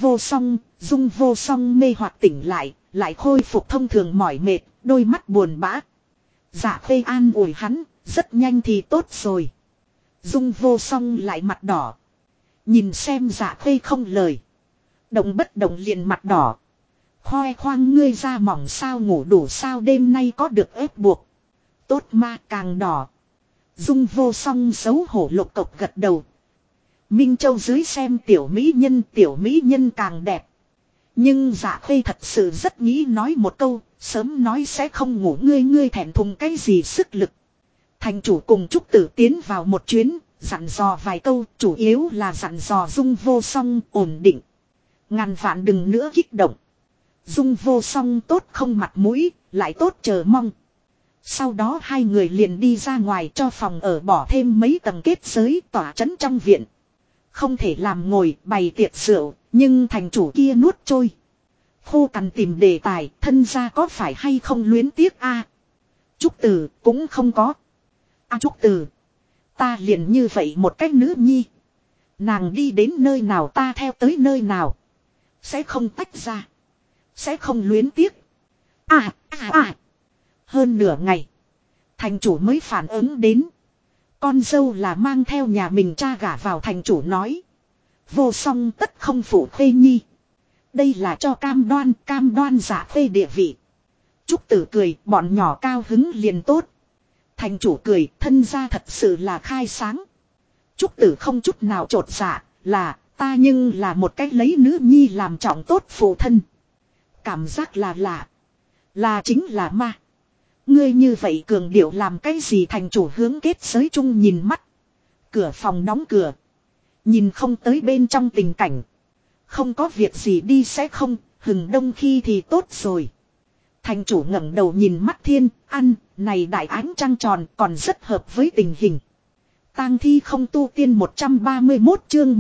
Dung Vô Song mê hoặc tỉnh lại khôi phục thông thường mỏi mệt, đôi mắt buồn bã. Dạ Khê an ủi hắn, rất nhanh thì tốt rồi. Dung Vô Song lại mặt đỏ. Nhìn xem Dạ Khê không lời. Động bất động liền mặt đỏ. Khoe khoang ngươi ra mỏng sao, ngủ đủ sao, đêm nay có được ép buộc. Tốt ma, càng đỏ. Dung Vô Song xấu hổ lục cộc gật đầu. Minh Châu dưới xem tiểu mỹ nhân càng đẹp. Nhưng Dạ Khê thật sự rất nghĩ nói một câu, sớm nói sẽ không ngủ, ngươi thẹn thùng cái gì sức lực. Thành chủ cùng Trúc Tử tiến vào một chuyến, dặn dò vài câu, chủ yếu là dặn dò Dung Vô Song ổn định. Ngàn vạn đừng nữa kích động. Dung Vô Song tốt không mặt mũi, lại tốt chờ mong. Sau đó hai người liền đi ra ngoài cho phòng ở bỏ thêm mấy tầng kết giới tỏa trấn trong viện. Không thể làm ngồi bày tiệc rượu, nhưng thành chủ kia nuốt trôi. Khô cằn tìm đề tài, thân gia có phải hay không luyến tiếc a? Trúc Tử cũng không có. Trúc Tử, ta liền như vậy một cách nữ nhi. Nàng đi đến nơi nào ta theo tới nơi nào. Sẽ không tách ra. Sẽ không luyến tiếc. Hơn nửa ngày. Thành chủ mới phản ứng đến. Con dâu là mang theo nhà mình cha gả vào, thành chủ nói. Vô Song tất không phụ Khê nhi. Đây là cho cam đoan Dạ Khê địa vị. Trúc Tử cười, bọn nhỏ cao hứng liền tốt. Thành chủ cười, thân gia thật sự là khai sáng. Trúc Tử không chút nào trột dạ, là ta nhưng là một cách lấy nữ nhi làm trọng tốt phụ thân. Cảm giác là lạ. Là chính là ma. Ngươi như vậy cường điệu làm cái gì? Thành chủ hướng kết giới chung nhìn mắt. Cửa phòng đóng cửa. Nhìn không tới bên trong tình cảnh. Không có việc gì đi sẽ không, hừng đông khi thì tốt rồi. Thành chủ ngẩng đầu nhìn mắt thiên, này đại ánh trăng tròn còn rất hợp với tình hình. Tang thi không tu tiên 131 chương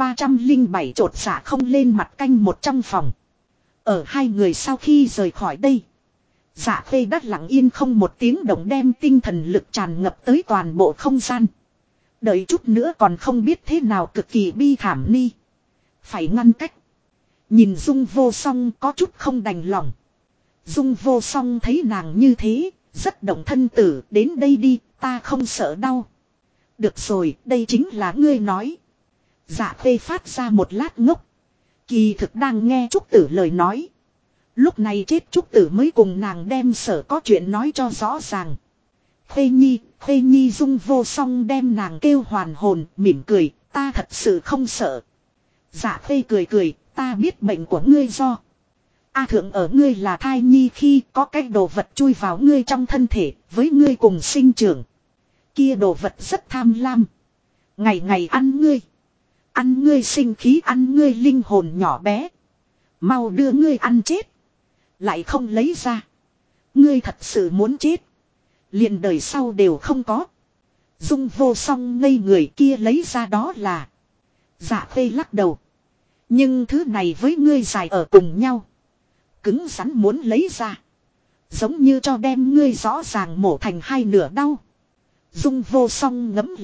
1307 trột dạ không lên mặt canh một trong phòng. Ở hai người sau khi rời khỏi đây. Dạ Khê đắt lặng yên không một tiếng động đem tinh thần lực tràn ngập tới toàn bộ không gian. Đợi chút nữa còn không biết thế nào cực kỳ bi thảm ni. Phải ngăn cách. Nhìn Dung Vô Song có chút không đành lòng. Dung Vô Song thấy nàng như thế, rất động thân tử, đến đây đi, ta không sợ đau. Được rồi, đây chính là ngươi nói. Dạ Khê phát ra một lát ngốc. Kỳ thực đang nghe Trúc Tử lời nói. Lúc này chết Trúc Tử mới cùng nàng đem sở có chuyện nói cho rõ ràng. Khê Nhi Dung Vô Song đem nàng kêu hoàn hồn, mỉm cười, ta thật sự không sợ. Dạ Khê cười, ta biết bệnh của ngươi do. Thượng ở ngươi là thai nhi khi có cái đồ vật chui vào ngươi trong thân thể, với ngươi cùng sinh trưởng. Kia đồ vật rất tham lam. Ngày ngày ăn ngươi. Ăn ngươi sinh khí, ăn ngươi linh hồn nhỏ bé. Mau đưa ngươi ăn chết. Lại không lấy ra. Ngươi thật sự muốn chết. Liền đời sau đều không có. Dung Vô Song ngây người, kia lấy ra đó là. Dạ Khê lắc đầu. Nhưng thứ này với ngươi dài ở cùng nhau. Cứng rắn muốn lấy ra. Giống như cho đem ngươi rõ ràng mổ thành hai nửa đau. Dung Vô Song ngấm lại,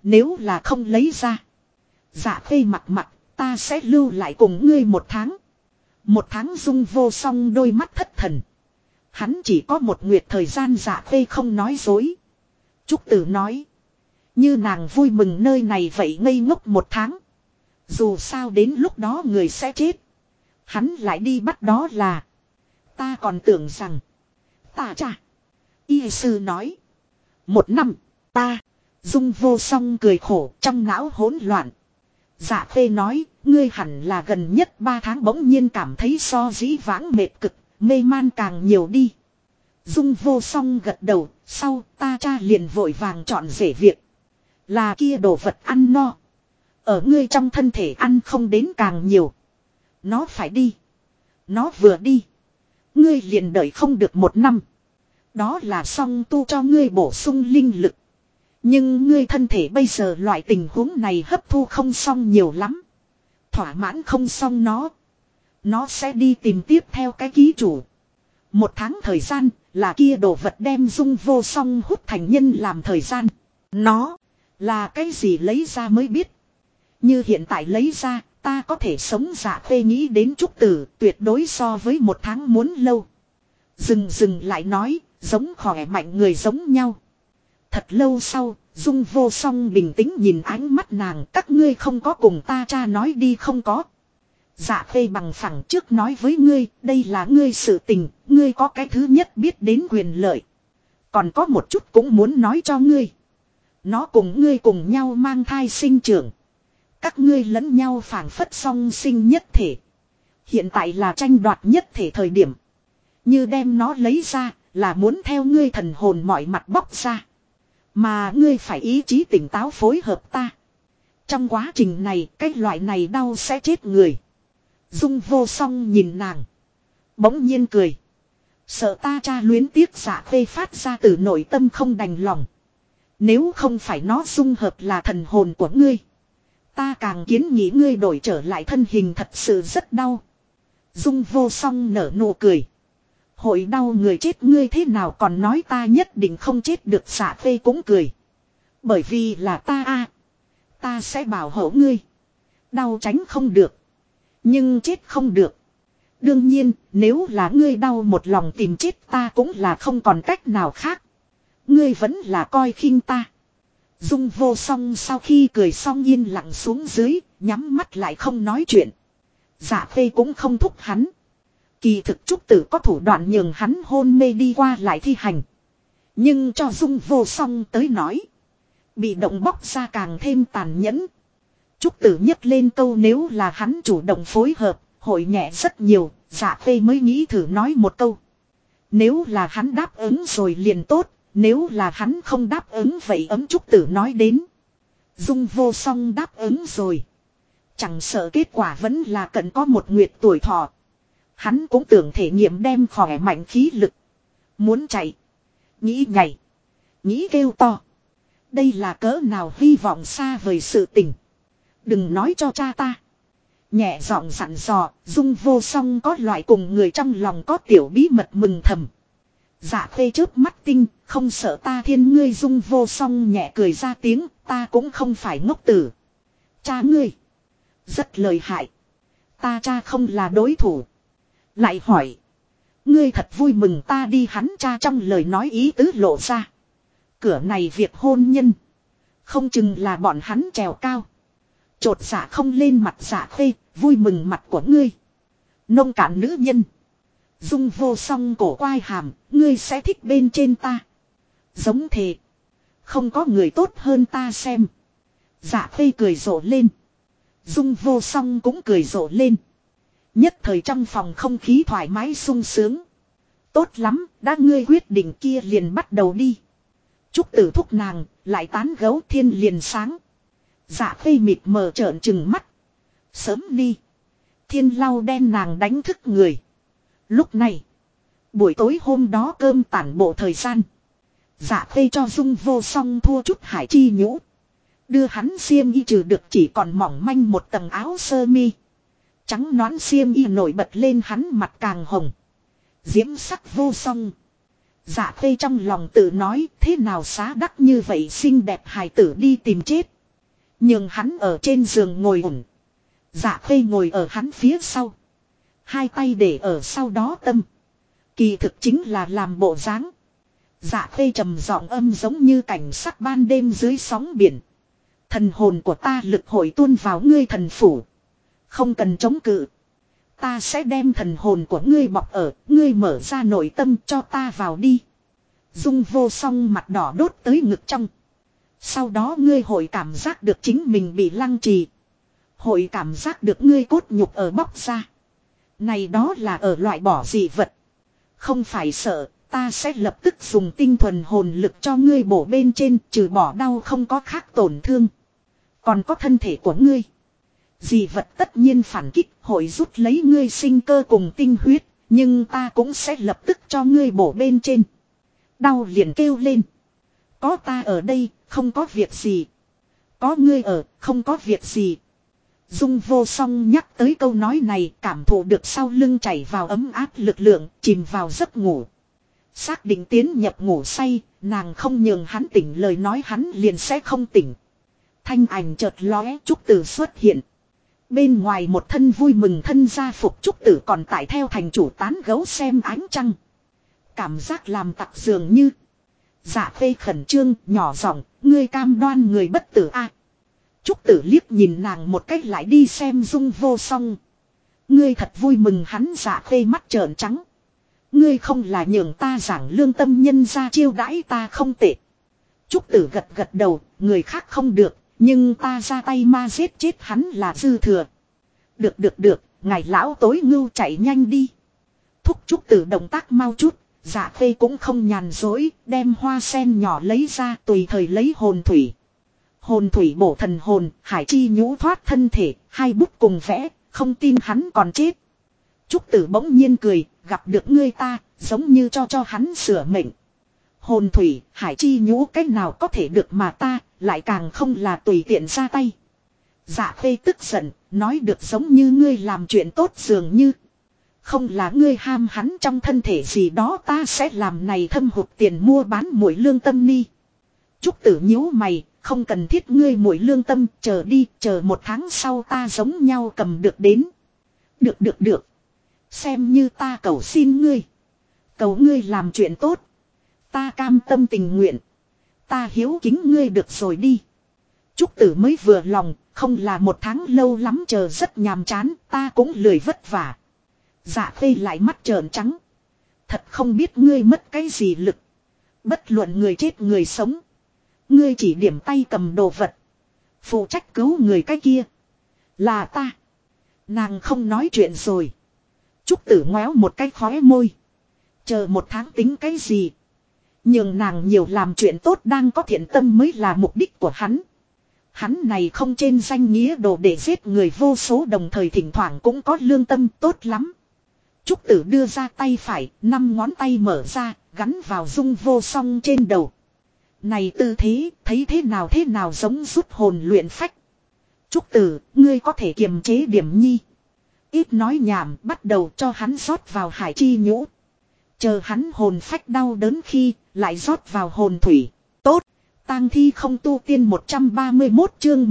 Nếu là không lấy ra. Dạ khê mặt mặt, ta sẽ lưu lại cùng ngươi 1 tháng. 1 tháng Dung Vô Song đôi mắt thất thần. Hắn chỉ có 1 nguyệt thời gian, Dạ khê không nói dối. Trúc Tử nói. Như nàng vui mừng nơi này vậy ngây ngốc 1 tháng. Dù sao đến lúc đó người sẽ chết. Hắn lại đi bắt đó là. Ta còn tưởng rằng. Ta cha. Y sư nói. 1 năm. Ta. Dung Vô Song cười khổ trong não hỗn loạn. Dạ khê nói. Ngươi hẳn là gần nhất 3 tháng bỗng nhiên cảm thấy so dĩ vãng mệt cực. Mê man càng nhiều đi. Dung Vô Song gật đầu. Sau ta cha liền vội vàng chọn rể việc. Là kia đồ vật ăn no. Ở ngươi trong thân thể ăn không đến càng nhiều. Nó phải đi. Nó vừa đi. Ngươi liền đợi không được 1 năm. Đó là song tu cho ngươi bổ sung linh lực. Nhưng ngươi thân thể bây giờ loại tình huống này hấp thu không xong nhiều lắm. Thỏa mãn không xong nó. Nó sẽ đi tìm tiếp theo cái ký chủ. 1 tháng thời gian là kia đồ vật đem Dung Vô Song hút thành nhân làm thời gian. Nó là cái gì lấy ra mới biết. Như hiện tại lấy ra, ta có thể sống. Dạ khê nghĩ đến Trúc Tử, tuyệt đối so với 1 tháng muốn lâu. Dừng lại nói, giống khỏe mạnh người giống nhau. Thật lâu sau, Dung Vô Song bình tĩnh nhìn ánh mắt nàng, các ngươi không có cùng ta cha nói đi không có. Dạ khê bằng phẳng trước nói với ngươi, đây là ngươi sự tình, ngươi có cái thứ nhất biết đến quyền lợi. Còn có một chút cũng muốn nói cho ngươi. Nó cùng ngươi cùng nhau mang thai sinh trưởng. Các ngươi lẫn nhau phảng phất song sinh nhất thể. Hiện tại là tranh đoạt nhất thể thời điểm. Như đem nó lấy ra là muốn theo ngươi thần hồn mọi mặt bóc ra. Mà ngươi phải ý chí tỉnh táo phối hợp ta. Trong quá trình này cái loại này đau sẽ chết người. Dung Vô Song nhìn nàng. Bỗng nhiên cười. Sợ ta cha luyến tiếc. Dạ khê phát ra từ nội tâm không đành lòng. Nếu không phải nó dung hợp là thần hồn của ngươi. Ta càng kiến nghĩ ngươi đổi trở lại thân hình thật sự rất đau. Dung Vô Song nở nụ cười. Hội đau người chết ngươi thế nào còn nói ta nhất định không chết được. Dạ khê cũng cười. Bởi vì là ta a, ta sẽ bảo hộ ngươi. Đau tránh không được. Nhưng chết không được. Đương nhiên nếu là ngươi đau một lòng tìm chết ta cũng là không còn cách nào khác. Ngươi vẫn là coi khinh ta. Dung Vô Song sau khi cười xong yên lặng xuống dưới, nhắm mắt lại không nói chuyện. Dạ khê cũng không thúc hắn. Kỳ thực Trúc Tử có thủ đoạn nhường hắn hôn mê đi qua lại thi hành. Nhưng cho Dung Vô Song tới nói. Bị động bóc ra càng thêm tàn nhẫn. Trúc Tử nhấc lên câu nếu là hắn chủ động phối hợp, hội nhẹ rất nhiều, dạ khê mới nghĩ thử nói một câu. Nếu là hắn đáp ứng rồi liền tốt, nếu là hắn không đáp ứng vậy ấm Trúc Tử nói đến. Dung Vô Song đáp ứng rồi. Chẳng sợ kết quả vẫn là cần có 1 nguyệt tuổi thọ. Hắn cũng tưởng thể nghiệm đem khỏe mạnh khí lực. Muốn chạy. Nghĩ nhảy. Nghĩ kêu to. Đây là cỡ nào hy vọng xa vời sự tình. Đừng nói cho cha ta. Nhẹ giọng dặn dò, Dung Vô Song có loại cùng người trong lòng có tiểu bí mật mừng thầm. Dạ khê chớp mắt tinh, không sợ ta thiên ngươi. Dung Vô Song nhẹ cười ra tiếng, ta cũng không phải ngốc tử. Cha ngươi. Rất lợi hại. Ta cha không là đối thủ. Lại hỏi. Ngươi thật vui mừng ta đi. Hắn cha trong lời nói ý tứ lộ ra. Cửa này việc hôn nhân. Không chừng là bọn hắn trèo cao. Chột dạ không lên mặt. Dạ khê, vui mừng mặt của ngươi. Nông cạn nữ nhân. Dung Vô Song cổ quai hàm, ngươi sẽ thích bên trên ta. Giống thề. Không có người tốt hơn ta xem. Dạ khê cười rộ lên. Dung Vô Song cũng cười rộ lên. Nhất thời trong phòng không khí thoải mái sung sướng. Tốt lắm, đã ngươi quyết định kia liền bắt đầu đi. Trúc Tử thúc nàng, lại tán gấu thiên liền sáng. Dạ khê mịt mờ trợn trừng mắt. Sớm đi. Thiên lau đen nàng đánh thức người. Lúc này, buổi tối hôm đó cơm tản bộ thời gian. Dạ khê cho Dung Vô Song thua chút hải chi nhũ. Đưa hắn xiêm y trừ được chỉ còn mỏng manh một tầng áo sơ mi. Trắng nõn xiêm y nổi bật lên hắn mặt càng hồng. Diễm sắc vô song. Dạ khê trong lòng tự nói thế nào xá đắc như vậy xinh đẹp hài tử đi tìm chết. Nhưng hắn ở trên giường ngồi ổn. Dạ khê ngồi ở hắn phía sau. Hai tay để ở sau đó tâm. Kỳ thực chính là làm bộ dáng. Dạ khê trầm giọng âm giống như cảnh sắc ban đêm dưới sóng biển. Thần hồn của ta lực hội tuôn vào ngươi thần phủ. Không cần chống cự. Ta sẽ đem thần hồn của ngươi bọc ở, ngươi mở ra nội tâm cho ta vào đi. Dung Vô Song mặt đỏ đốt tới ngực trong. Sau đó ngươi hội cảm giác được chính mình bị lăng trì. Hội cảm giác được ngươi cốt nhục ở bóc ra. Này đó là ở loại bỏ dị vật. Không phải sợ, ta sẽ lập tức dùng tinh thuần hồn lực cho ngươi bổ bên trên, trừ bỏ đau không có khác tổn thương. Còn có thân thể của ngươi. Dị vật tất nhiên phản kích, hội rút lấy ngươi sinh cơ cùng tinh huyết, nhưng ta cũng sẽ lập tức cho ngươi bổ bên trên. Đau liền kêu lên. Có ta ở đây, không có việc gì. Có ngươi ở, không có việc gì. Dung Vô Song nhắc tới câu nói này, cảm thụ được sau lưng chảy vào ấm áp lực lượng, chìm vào giấc ngủ. Xác định tiến nhập ngủ say, nàng không nhường hắn tỉnh lời nói hắn liền sẽ không tỉnh. Thanh ảnh chợt lóe, Trúc Tử xuất hiện. Bên ngoài một thân vui mừng thân gia phục, Trúc Tử còn tại theo thành chủ tán gấu xem ánh trăng. Cảm giác làm tặc dường như. Dạ phê khẩn trương, nhỏ giọng, ngươi cam đoan người bất tử a. Trúc Tử liếc nhìn nàng một cách lại đi xem Dung Vô Song. Ngươi thật vui mừng, hắn dạ phê mắt trợn trắng. Ngươi không là nhường ta giảng lương tâm nhân ra chiêu đãi ta không tệ. Trúc Tử gật gật đầu, người khác không được, nhưng ta ra tay ma giết chết hắn là dư thừa. Được, ngài lão tối ngưu chạy nhanh đi. Thúc Trúc Tử động tác mau chút, dạ phê cũng không nhàn dối, đem hoa sen nhỏ lấy ra tùy thời lấy hồn thủy. Hồn thủy bổ thần hồn, hải chi nhũ thoát thân thể, hai bút cùng vẽ, không tin hắn còn chết. Trúc Tử bỗng nhiên cười, gặp được ngươi ta, giống như cho hắn sửa mệnh. Hồn thủy, hải chi nhũ cách nào có thể được mà ta, lại càng không là tùy tiện ra tay. Dạ phê tức giận, nói được giống như ngươi làm chuyện tốt dường như. Không là ngươi ham hắn trong thân thể gì đó, ta sẽ làm này thâm hụt tiền mua bán muội lương tâm ni. Trúc Tử nhíu mày, không cần thiết ngươi muội lương tâm, chờ đi, chờ một tháng sau ta giống nhau cầm được đến. Được. Xem như ta cầu xin ngươi. Cầu ngươi làm chuyện tốt. Ta cam tâm tình nguyện. Ta hiếu kính ngươi được rồi đi. Trúc Tử mới vừa lòng, không là một tháng lâu lắm chờ rất nhàm chán, ta cũng lười vất vả. Dạ phê lại mắt trợn trắng. Thật không biết ngươi mất cái gì lực. Bất luận người chết người sống. Ngươi chỉ điểm tay cầm đồ vật. Phụ trách cứu người cái kia. Là ta. Nàng không nói chuyện rồi. Trúc Tử ngoéo một cái khóe môi. Chờ một tháng tính cái gì. Nhưng nàng nhiều làm chuyện tốt đang có thiện tâm mới là mục đích của hắn. Hắn này không trên danh nghĩa đồ để giết người vô số, đồng thời thỉnh thoảng cũng có lương tâm tốt lắm. Trúc Tử đưa ra tay phải, 5 ngón tay mở ra, gắn vào Dung Vô Song trên đầu. Này tư thế, thấy thế nào giống rút hồn luyện phách. Trúc Tử, ngươi có thể kiềm chế điểm nhi. Ít nói nhảm, bắt đầu cho hắn rót vào hải chi nhũ. Chờ hắn hồn phách đau đớn khi, lại rót vào hồn thủy. Tốt, tang thi không tu tiên 131 chương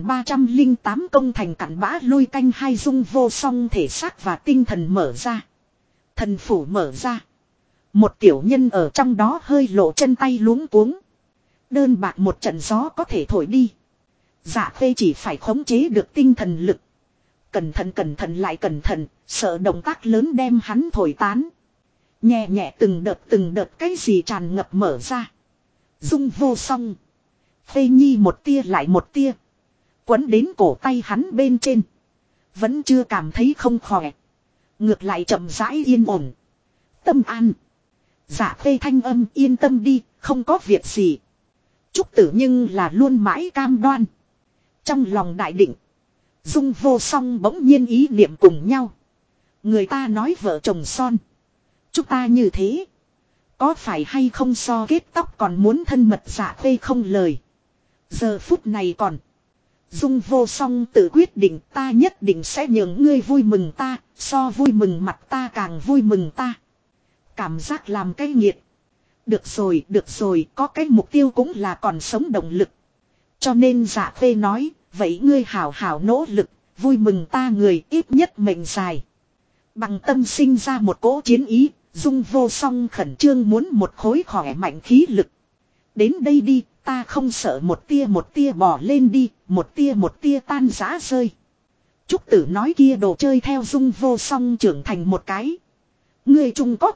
1308 công thành cặn bã lui canh hai. Dung Vô Song thể xác và tinh thần mở ra. Thần phủ mở ra. Một tiểu nhân ở trong đó hơi lộ chân tay luống cuống. Đơn bạc một trận gió có thể thổi đi. Dạ phê chỉ phải khống chế được tinh thần lực. Cẩn thận lại cẩn thận, sợ động tác lớn đem hắn thổi tán. Nhẹ nhẹ từng đợt cái gì tràn ngập mở ra. Dung Vô Song. Phê nhi một tia lại một tia. Quấn đến cổ tay hắn bên trên. Vẫn chưa cảm thấy không khỏe. Ngược lại chậm rãi yên ổn. Tâm an. Dạ phê thanh âm, yên tâm đi, không có việc gì. Trúc Tử nhưng là luôn mãi cam đoan. Trong lòng đại định. Dung Vô Song bỗng nhiên ý niệm cùng nhau. Người ta nói vợ chồng son. Chúng ta như thế. Có phải hay không so kết tóc còn muốn thân mật? Dạ phê không lời. Giờ phút này còn. Dung Vô Song tự quyết định, ta nhất định sẽ nhường ngươi vui mừng ta. So vui mừng mặt ta càng vui mừng ta. Cảm giác làm cái nghiệt. Được rồi, có cái mục tiêu cũng là còn sống động lực. Cho nên Dạ Khê nói, vậy ngươi hảo hảo nỗ lực, vui mừng ta người ít nhất mệnh dài. Bằng tâm sinh ra một cỗ chiến ý, Dung Vô Song khẩn trương muốn một khối khỏe mạnh khí lực. Đến đây đi, ta không sợ một tia bỏ lên đi, một tia tan rã rơi. Trúc Tử nói kia đồ chơi theo Dung Vô Song trưởng thành một cái. Ngươi chung có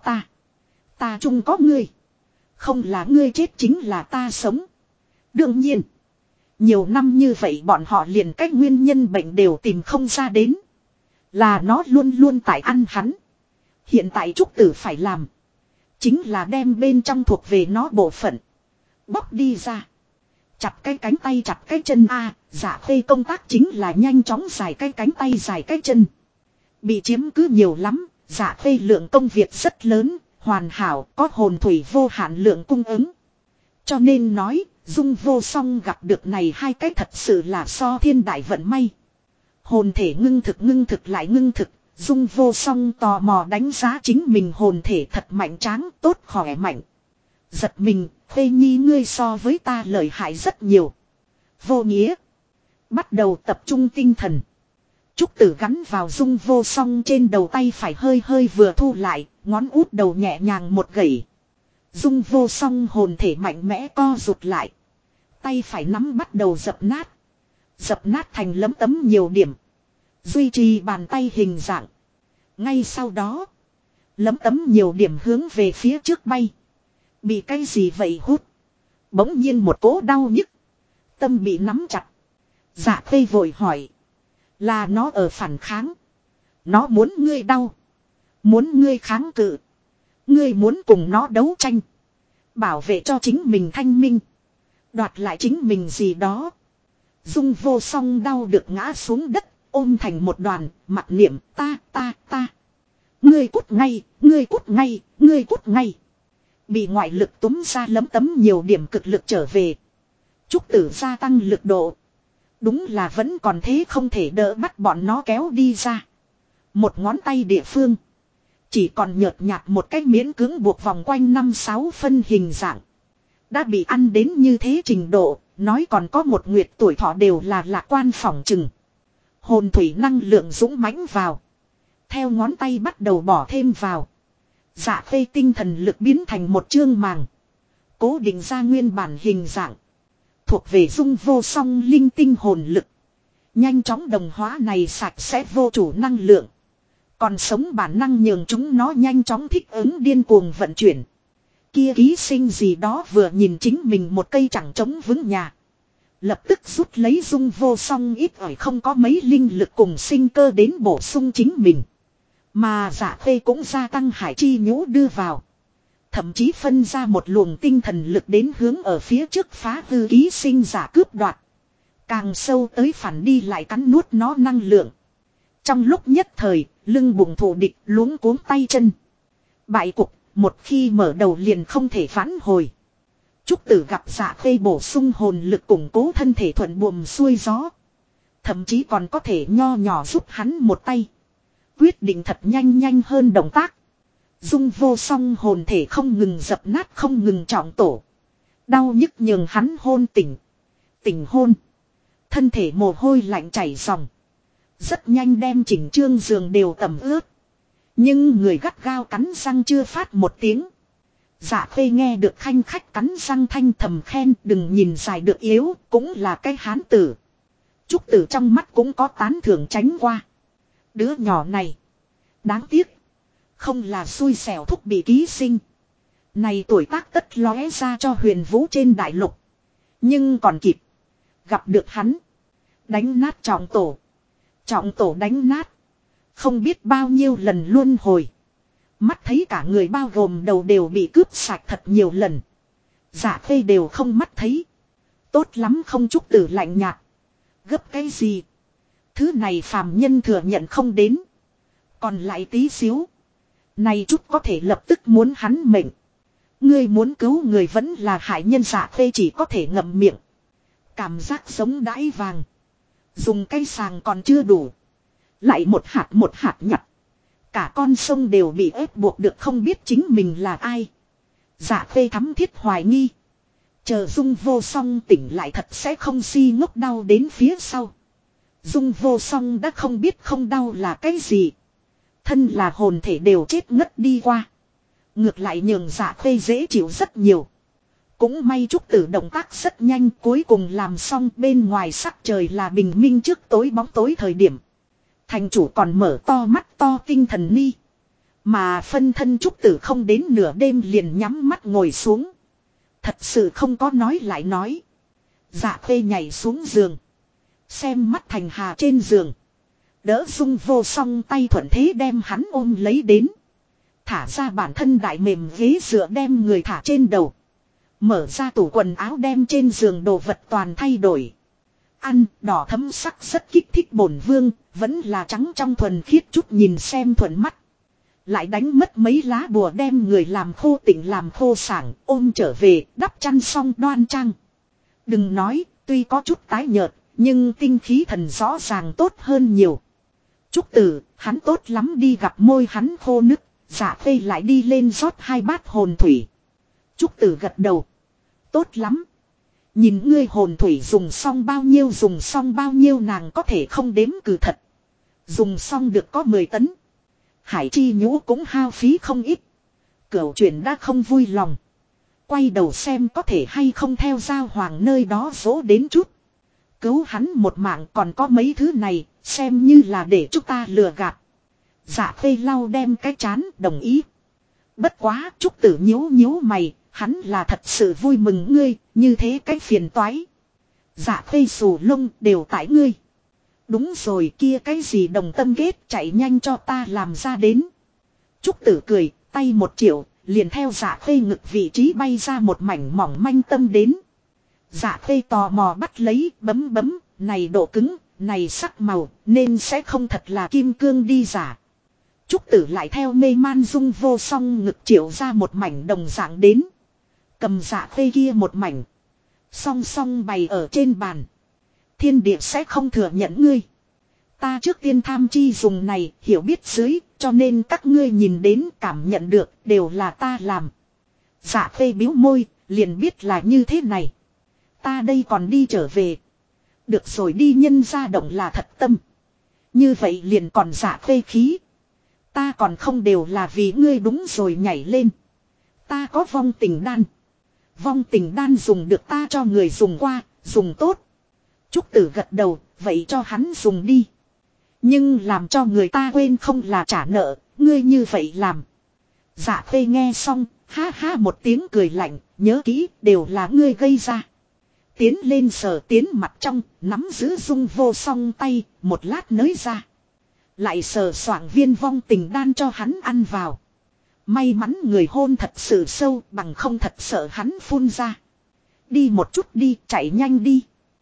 ta chung có ngươi. Không là ngươi chết chính là ta sống. Đương nhiên, nhiều năm như vậy bọn họ liền cách nguyên nhân bệnh đều tìm không ra đến. Là nó luôn luôn tại ăn hắn. Hiện tại Trúc Tử phải làm, chính là đem bên trong thuộc về nó bộ phận bóc đi ra. Chặt cái cánh tay chặt cái chân a. Dạ Khê công tác chính là nhanh chóng giải cái cánh tay giải cái chân. Bị chiếm cứ nhiều lắm. Dạ Khê lượng công việc rất lớn, hoàn hảo, có hồn thủy vô hạn lượng cung ứng. Cho nên nói, Dung Vô Song gặp được này hai cái thật sự là so thiên đại vận may. Hồn thể ngưng thực lại ngưng thực. Dung Vô Song tò mò đánh giá chính mình hồn thể thật mạnh tráng, tốt khỏe mạnh. Giật mình, Khê Nhi ngươi so với ta lợi hại rất nhiều. Vô nghĩa. Bắt đầu tập trung tinh thần. Trúc Tử gắn vào Dung Vô Song trên đầu tay phải hơi vừa thu lại, ngón út đầu nhẹ nhàng một gẩy. Dung Vô Song hồn thể mạnh mẽ co rụt lại. Tay phải nắm bắt đầu dập nát. Dập nát thành lấm tấm nhiều điểm. Duy trì bàn tay hình dạng. Ngay sau đó, lấm tấm nhiều điểm hướng về phía trước bay. Bị cái gì vậy hút? Bỗng nhiên một cỗ đau nhức. Tâm bị nắm chặt. Dạ Khê vội hỏi. Là nó ở phản kháng. Nó muốn ngươi đau. Muốn ngươi kháng cự. Ngươi muốn cùng nó đấu tranh. Bảo vệ cho chính mình thanh minh. Đoạt lại chính mình gì đó. Dung Vô Song đau được ngã xuống đất. Ôm thành một đoàn. Mặc niệm ta. Ngươi cút ngay. Ngươi cút ngay. Ngươi cút ngay. Bị ngoại lực túm ra lấm tấm nhiều điểm cực lực trở về. Trúc Tử gia tăng lực độ. Đúng là vẫn còn thế không thể đỡ bắt bọn nó kéo đi ra. Một ngón tay địa phương. Chỉ còn nhợt nhạt một cách miễn cưỡng buộc vòng quanh 5-6 phân hình dạng. Đã bị ăn đến như thế trình độ, nói còn có một nguyệt tuổi thọ đều là lạc quan phỏng chừng. Hồn thủy năng lượng dũng mãnh vào. Theo ngón tay bắt đầu bỏ thêm vào. Dạ Khê tinh thần lực biến thành một chương màng. Cố định ra nguyên bản hình dạng. Thuộc về Dung Vô Song linh tinh hồn lực. Nhanh chóng đồng hóa này sạch sẽ vô chủ năng lượng. Còn sống bản năng nhường chúng nó nhanh chóng thích ứng điên cuồng vận chuyển. Kia ký sinh gì đó vừa nhìn chính mình một cây chẳng chống vững nhà. Lập tức rút lấy Dung Vô Song ít ỏi không có mấy linh lực cùng sinh cơ đến bổ sung chính mình. Mà Dạ Khê cũng gia tăng hải chi nhũ đưa vào. Thậm chí phân ra một luồng tinh thần lực đến hướng ở phía trước phá hư ký sinh giả cướp đoạt. Càng sâu tới phản đi lại cắn nuốt nó năng lượng. Trong lúc nhất thời, lưng bụng thù địch luống cuống tay chân. Bại cục, một khi mở đầu liền không thể phản hồi. Trúc Tử gặp Dạ Khê bổ sung hồn lực củng cố thân thể thuận buồm xuôi gió. Thậm chí còn có thể nho nhỏ giúp hắn một tay. Quyết định thật nhanh hơn động tác. Dung Vô Song hồn thể không ngừng dập nát không ngừng trọng tổ. Đau nhức nhường hắn hôn tỉnh. Tỉnh hôn. Thân thể mồ hôi lạnh chảy ròng. Rất nhanh đem chỉnh trương giường đều tẩm ướt. Nhưng người gắt gao cắn răng chưa phát một tiếng. Dạ Khê nghe được khanh khách cắn răng thanh thầm khen đừng nhìn dài được yếu cũng là cái hán tử. Trúc Tử trong mắt cũng có tán thưởng tránh qua. Đứa nhỏ này. Đáng tiếc. Không là xui xẻo thúc bị ký sinh. Này tuổi tác tất lóe ra cho Huyền Vũ trên đại lục. Nhưng còn kịp. Gặp được hắn. Đánh nát trọng tổ. Trọng tổ đánh nát. Không biết bao nhiêu lần luân hồi. Mắt thấy cả người bao gồm đầu đều bị cướp sạch thật nhiều lần. Dạ Khê đều không mắt thấy. Tốt lắm không Trúc Tử lạnh nhạt. Gấp cái gì? Thứ này phàm nhân thừa nhận không đến. Còn lại tí xíu. Này chút có thể lập tức muốn hắn mệnh. Ngươi muốn cứu người vẫn là hại nhân. Dạ Khê chỉ có thể ngậm miệng. Cảm giác sống đãi vàng. Dùng cây sàng còn chưa đủ. Lại một hạt nhặt. Cả con sông đều bị ép buộc được không biết chính mình là ai. Dạ Khê thắm thiết hoài nghi. Chờ Dung Vô Song tỉnh lại thật sẽ không si ngốc đau đến phía sau. Dung Vô Song đã không biết không đau là cái gì. Thân là hồn thể đều chết ngất đi qua. Ngược lại nhường Dạ Khê dễ chịu rất nhiều. Cũng may Trúc Tử động tác rất nhanh, cuối cùng làm xong. Bên ngoài sắc trời là bình minh trước tối bóng tối thời điểm. Thành chủ còn mở to mắt to tinh thần ni. Mà phân thân Trúc Tử không đến nửa đêm liền nhắm mắt ngồi xuống. Thật sự không có nói lại nói. Dạ Khê nhảy xuống giường. Xem mắt Thành Hà trên giường. Đỡ Dung Vô Song tay thuận thế đem hắn ôm lấy đến. Thả ra bản thân đại mềm ghế dựa đem người thả trên đầu. Mở ra tủ quần áo đem trên giường đồ vật toàn thay đổi. Ăn đỏ thấm sắc rất kích thích bổn vương. Vẫn là trắng trong thuần khiết chút nhìn xem thuận mắt. Lại đánh mất mấy lá bùa đem người làm khô tỉnh làm khô sảng. Ôm trở về đắp chăn xong đoan trang. Đừng nói tuy có chút tái nhợt. Nhưng tinh khí thần rõ ràng tốt hơn nhiều. Trúc Tử hắn tốt lắm đi gặp môi hắn khô nứt. Dạ Khê lại đi lên rót 2 bát hồn thủy. Trúc Tử gật đầu. Tốt lắm. Nhìn ngươi hồn thủy dùng xong bao nhiêu nàng có thể không đếm cử thật. Dùng xong được có 10 tấn. Hải Chi Nhũ cũng hao phí không ít. Cửu chuyển đã không vui lòng. Quay đầu xem có thể hay không theo Giao Hoàng nơi đó dỗ đến chút. Cứu hắn một mạng còn có mấy thứ này, xem như là để chúng ta lừa gạt. Dạ Khê lau đem cái chán đồng ý. Bất quá Trúc Tử nhíu mày, hắn là thật sự vui mừng ngươi, như thế cái phiền toái. Dạ Khê xù lông đều tại ngươi. Đúng rồi kia cái gì đồng tâm kết chạy nhanh cho ta làm ra đến. Trúc Tử cười, tay 1 triệu, liền theo Dạ Khê ngực vị trí bay ra một mảnh mỏng manh tâm đến. Dạ Khê tò mò bắt lấy, bấm, này độ cứng, này sắc màu, nên sẽ không thật là kim cương đi giả. Trúc Tử lại theo mê man Dung Vô Song ngực triệu ra một mảnh đồng dạng đến. Cầm Dạ Khê kia một mảnh. Song song bày ở trên bàn. Thiên địa sẽ không thừa nhận ngươi. Ta trước tiên tham chi dùng này, hiểu biết dưới, cho nên các ngươi nhìn đến cảm nhận được, đều là ta làm. Dạ Khê bĩu môi, liền biết là như thế này. Ta đây còn đi trở về. Được rồi đi nhân ra động là thật tâm. Như vậy liền còn Dạ Khê khí. Ta còn không đều là vì ngươi đúng rồi nhảy lên. Ta có vong tình đan. Vong tình đan dùng được ta cho người dùng qua, dùng tốt. Trúc Tử gật đầu, vậy cho hắn dùng đi. Nhưng làm cho người ta quên không là trả nợ, ngươi như vậy làm. Dạ Khê nghe xong, ha ha một tiếng cười lạnh, nhớ kỹ, đều là ngươi gây ra. Tiến lên sờ tiến mặt trong, nắm giữ Dung Vô Song tay, một lát nới ra. Lại sờ soạng viên vong tình đan cho hắn ăn vào. May mắn người hôn thật sự sâu, bằng không thật sợ hắn phun ra. Đi một chút đi, chạy nhanh đi.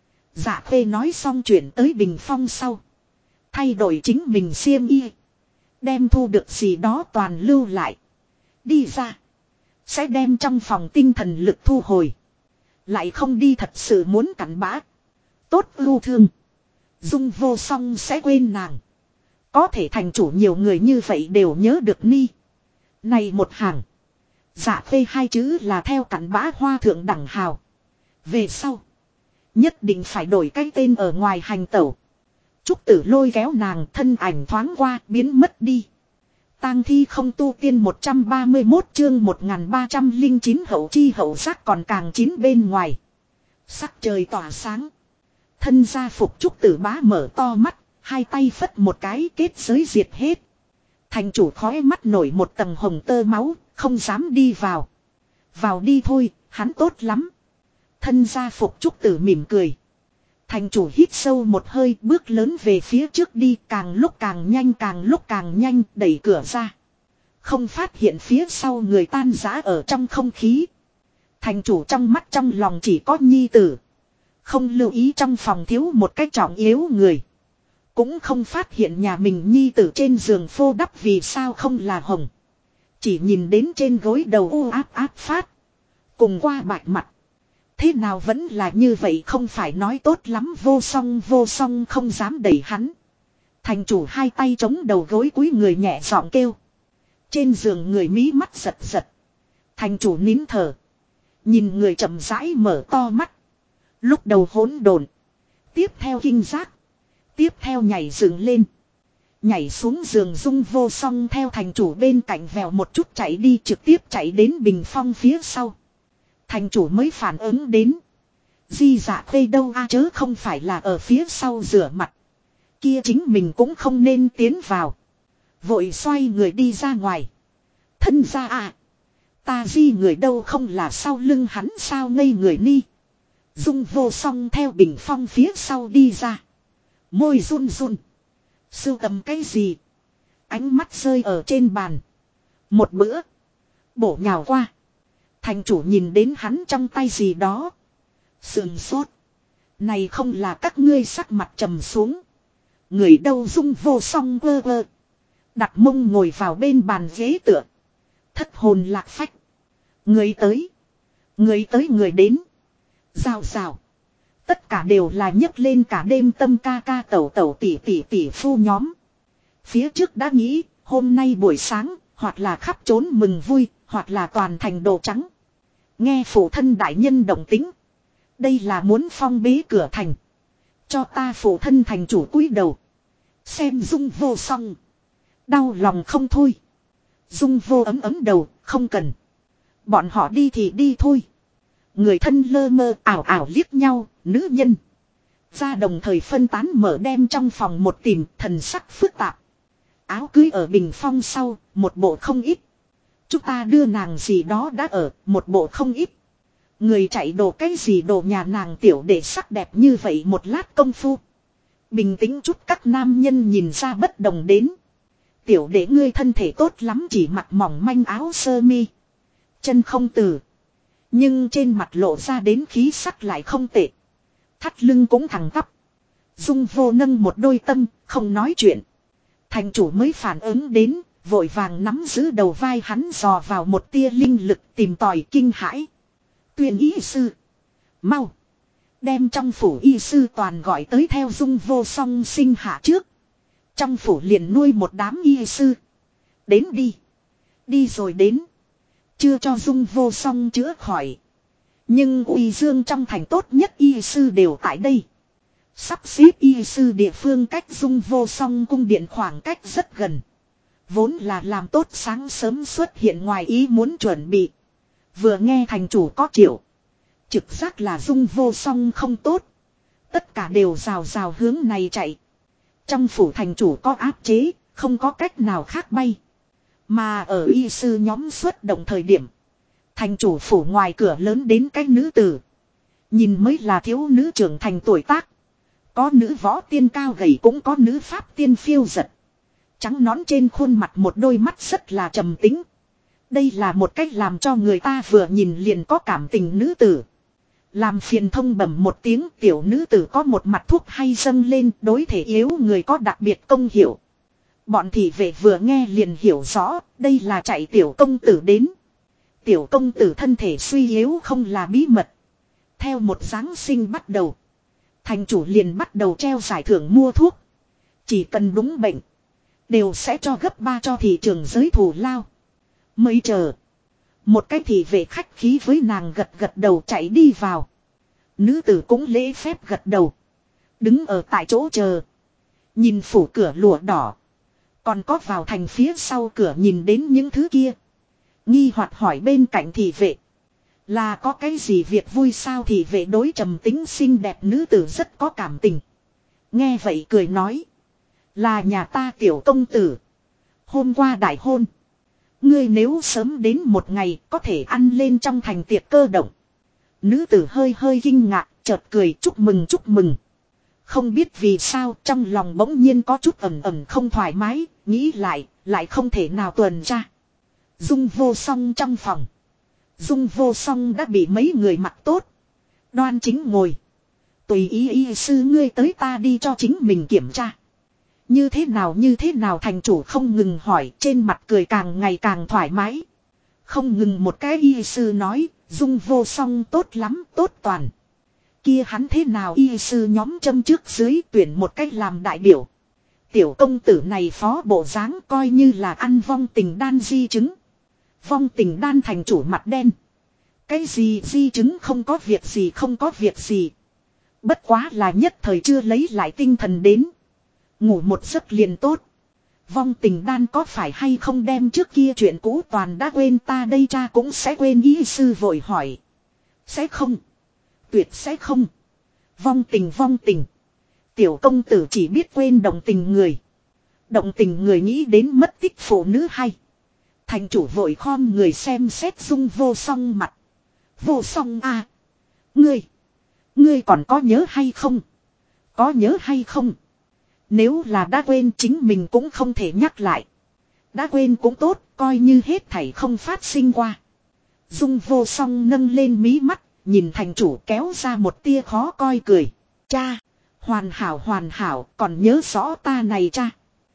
Dạ Khê nói xong chuyển tới bình phong sau. Thay đổi chính mình xiêm y. Đem thu được gì đó toàn lưu lại. Đi ra. Sẽ đem trong phòng tinh thần lực thu hồi. Lại không đi thật sự muốn cặn bã. Tốt ưu thương. Dung Vô Song sẽ quên nàng. Có thể thành chủ nhiều người như vậy đều nhớ được ni. Này một hàng. Dạ Khê 2 chữ là theo cặn bã hoa thượng đẳng hào. Về sau. Nhất định phải đổi cái tên ở ngoài hành tẩu. Trúc Tử lôi kéo nàng thân ảnh thoáng qua biến mất đi. Tang thi không tu tiên 131 chương 1309 hậu chi hậu giác còn càng chín bên ngoài. Sắc trời tỏa sáng. Thân gia phục Trúc Tử bá mở to mắt, 2 tay phất một cái kết giới diệt hết. Thành chủ khói mắt nổi một tầng hồng tơ máu, không dám đi vào. Vào đi thôi, hắn tốt lắm. Thân gia phục Trúc Tử mỉm cười. Thành chủ hít sâu một hơi bước lớn về phía trước đi càng lúc càng nhanh đẩy cửa ra. Không phát hiện phía sau người tan rã ở trong không khí. Thành chủ trong mắt trong lòng chỉ có nhi tử. Không lưu ý trong phòng thiếu một cách trọng yếu người. Cũng không phát hiện nhà mình nhi tử trên giường phô đắp vì sao không là hồng. Chỉ nhìn đến trên gối đầu u áp phát. Cùng qua bạch mặt. Thế nào vẫn là như vậy không phải nói tốt lắm vô song không dám đẩy hắn. Thành chủ 2 tay chống đầu gối cúi người nhẹ giọng kêu. Trên giường người mí mắt giật giật. Thành chủ nín thở. Nhìn người chậm rãi mở to mắt. Lúc đầu hỗn độn. Tiếp theo kinh giác. Tiếp theo nhảy dựng lên. Nhảy xuống giường Dung Vô Song theo thành chủ bên cạnh vèo một chút chạy đi, trực tiếp chạy đến bình phong phía sau. Thành chủ mới phản ứng đến. Di dạ cây đâu chớ không phải là ở phía sau rửa mặt. Kia chính mình cũng không nên tiến vào. Vội xoay người đi ra ngoài. Thân ra ta di người đâu không là sau lưng hắn sao ngây người ni. Dung Vô Song theo bình phong phía sau đi ra. Môi run run. Sưu tầm cái gì? Ánh mắt rơi ở trên bàn. Một bữa. Bổ nhào qua. Thành chủ nhìn đến hắn trong tay gì đó. Sườn sốt. Này không là các ngươi sắc mặt trầm xuống. Người đâu Dung Vô Song quơ quơ. Đặt mông ngồi vào bên bàn ghế tựa. Thất hồn lạc phách. Người tới. Người tới người đến. Rào rào. Tất cả đều là nhấc lên cả đêm tâm ca ca tẩu tẩu tỷ tỷ tỷ phu nhóm. Phía trước đã nghĩ, hôm nay buổi sáng, hoặc là khắp trốn mừng vui, hoặc là toàn thành đồ trắng. Nghe phụ thân đại nhân động tính. Đây là muốn phong bế cửa thành. Cho ta phụ thân thành chủ cúi đầu. Xem Dung Vô Song. Đau lòng không thôi. Dung Vô ấm ấm đầu, không cần. Bọn họ đi thì đi thôi. Người thân lơ mơ ảo ảo liếc nhau, nữ nhân. Ra đồng thời phân tán mở đem trong phòng một tìm, thần sắc phức tạp. Áo cưới ở bình phong sau, một bộ không ít. Chúng ta đưa nàng gì đó đã ở, một bộ không ít. Người chạy đồ cái gì đồ nhà nàng tiểu để sắc đẹp như vậy một lát công phu. Bình tĩnh chút các nam nhân nhìn ra bất đồng đến. Tiểu để ngươi thân thể tốt lắm chỉ mặc mỏng manh áo sơ mi. Chân không từ. Nhưng trên mặt lộ ra đến khí sắc lại không tệ. Thắt lưng cũng thẳng tắp. Dung Vô nâng một đôi tâm, không nói chuyện. Thành chủ mới phản ứng đến, vội vàng nắm giữ đầu vai hắn dò vào một tia linh lực tìm tòi kinh hãi. Tuyên y sư. Mau. Đem trong phủ y sư toàn gọi tới theo Dung Vô Song sinh hạ trước. Trong phủ liền nuôi một đám y sư. Đến đi. Đi rồi đến. Chưa cho Dung Vô Song chữa khỏi. Nhưng Uy Dương trong thành tốt nhất y sư đều tại đây. Sắp xếp y sư địa phương cách Dung Vô Song cung điện khoảng cách rất gần. Vốn là làm tốt sáng sớm xuất hiện ngoài ý muốn chuẩn bị. Vừa nghe thành chủ có triệu. Trực giác là Dung Vô Song không tốt. Tất cả đều rào rào hướng này chạy. Trong phủ thành chủ có áp chế, không có cách nào khác bay. Mà ở y sư nhóm xuất động thời điểm. Thành chủ phủ ngoài cửa lớn đến cái nữ tử. Nhìn mới là thiếu nữ trưởng thành tuổi tác. Có nữ võ tiên cao gầy cũng có nữ pháp tiên phiêu giật. Trắng nón trên khuôn mặt một đôi mắt rất là trầm tính. Đây là một cách làm cho người ta vừa nhìn liền có cảm tình nữ tử. Làm phiền thông bẩm một tiếng tiểu nữ tử có một mặt thuốc hay dâng lên đối thể yếu người có đặc biệt công hiệu. Bọn thị vệ vừa nghe liền hiểu rõ đây là chạy tiểu công tử đến. Tiểu công tử thân thể suy yếu không là bí mật. Theo một Giáng sinh bắt đầu. Thành chủ liền bắt đầu treo giải thưởng mua thuốc. Chỉ cần đúng bệnh. Đều sẽ cho gấp 3 cho thị trường giới thù lao. Mới chờ. Một cái thị vệ khách khí với nàng gật gật đầu chạy đi vào. Nữ tử cũng lễ phép gật đầu. Đứng ở tại chỗ chờ. Nhìn phủ cửa lụa đỏ. Còn có vào thành phía sau cửa nhìn đến những thứ kia. Nghi hoặc hỏi bên cạnh thị vệ. Là có cái gì việc vui sao thị vệ đối trầm tính xinh đẹp nữ tử rất có cảm tình. Nghe vậy cười nói. Là nhà ta tiểu công tử. Hôm qua đại hôn. Ngươi nếu sớm đến một ngày có thể ăn lên trong thành tiệc cơ động. Nữ tử hơi hơi kinh ngạc chợt cười chúc mừng chúc mừng. Không biết vì sao trong lòng bỗng nhiên có chút ẩm ẩm không thoải mái. Nghĩ lại không thể nào tuần tra. Dung Vô Song trong phòng. Dung Vô Song đã bị mấy người mặc tốt. Đoan chính ngồi. Tùy ý y sư ngươi tới ta đi cho chính mình kiểm tra. Như thế nào thành chủ không ngừng hỏi trên mặt cười càng ngày càng thoải mái. Không ngừng một cái y sư nói Dung Vô Song tốt lắm tốt toàn. Kia hắn thế nào y sư nhóm châm trước dưới tuyển một cách làm đại biểu. Tiểu công tử này phó bộ dáng coi như là ăn vong tình đan di chứng. Vong tình đan thành chủ mặt đen. Cái gì di chứng không có việc gì không có việc gì. Bất quá là nhất thời chưa lấy lại tinh thần đến. Ngủ một giấc liền tốt. Vong tình đan có phải hay không đem trước kia chuyện cũ toàn đã quên ta đây cha cũng sẽ quên ý sư vội hỏi. Sẽ không. Tuyệt sẽ không. Vong tình. Tiểu công tử chỉ biết quên động tình người. Động tình người nghĩ đến mất tích phụ nữ hay. Thành chủ vội khom người xem xét Dung Vô Song mặt. Vô Song à. Ngươi còn có nhớ hay không? Có nhớ hay không? Nếu là đã quên chính mình cũng không thể nhắc lại. Đã quên cũng tốt, coi như hết thảy không phát sinh qua. Dung Vô Song nâng lên mí mắt, nhìn thành chủ kéo ra một tia khó coi cười. Cha, hoàn hảo, còn nhớ rõ ta này cha.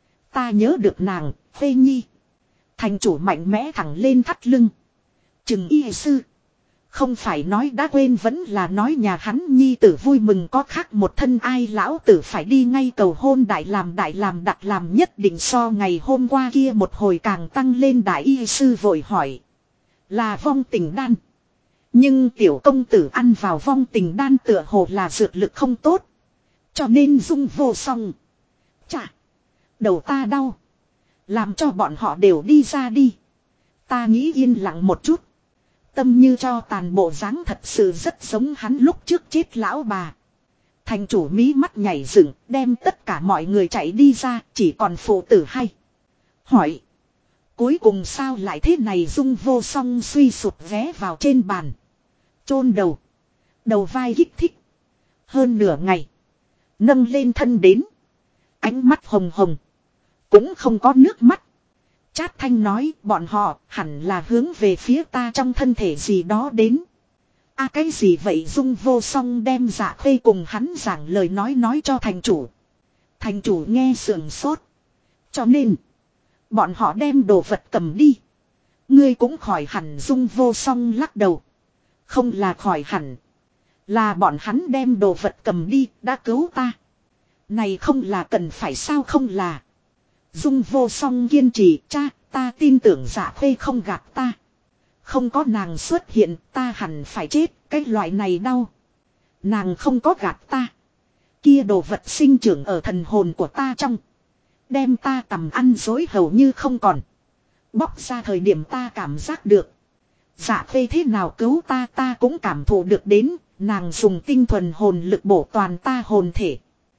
Ta nhớ được nàng, Phê Nhi. Thành chủ mạnh mẽ thẳng lên thắt lưng. Chừng y sư. Không phải nói đã quên vẫn là nói nhà hắn nhi tử vui mừng có khác một thân ai lão tử phải đi ngay cầu hôn đại làm đặc làm nhất định so ngày hôm qua kia một hồi càng tăng lên đại y sư vội hỏi. Là vong tình đan. Nhưng tiểu công tử ăn vào vong tình đan tựa hồ là dược lực không tốt. Cho nên Dung Vô Song. Chà. Đầu ta đau. Làm cho bọn họ đều đi ra đi. Ta nghĩ yên lặng một chút. Tâm như cho tàn bộ dáng thật sự rất giống hắn lúc trước chết lão bà. Thành chủ mí mắt nhảy dựng, đem tất cả mọi người chạy đi ra, chỉ còn phụ tử hay. Hỏi. Cuối cùng sao lại thế này? Dung Vô Song suy sụp vé vào trên bàn. Chôn đầu. Đầu vai kích thích. Hơn nửa ngày. Nâng lên thân đến. Ánh mắt hồng hồng. Cũng không có nước mắt. Chát thanh nói bọn họ hẳn là hướng về phía ta trong thân thể gì đó đến. À cái gì vậy? Dung Vô Song đem Dạ Khê cùng hắn giảng lời nói cho thành chủ. Thành chủ nghe sườn sốt. Cho nên bọn họ đem đồ vật cầm đi. Ngươi cũng khỏi hẳn. Dung Vô Song lắc đầu. Không là khỏi hẳn. Là bọn hắn đem đồ vật cầm đi đã cứu ta. Này không là cần phải sao không là. Dung Vô Song kiên trì. Cha ta tin tưởng Dạ Khê không gạt ta. Không có nàng xuất hiện ta hẳn phải chết. Cái loại này đau. Nàng không có gạt ta. Kia đồ vật sinh trưởng ở thần hồn của ta trong. Đem ta tầm ăn dối hầu như không còn. Bóc ra thời điểm ta cảm giác được. Dạ Khê thế nào cứu ta ta cũng cảm thụ được đến. Nàng dùng tinh thuần hồn lực bổ toàn ta hồn thể.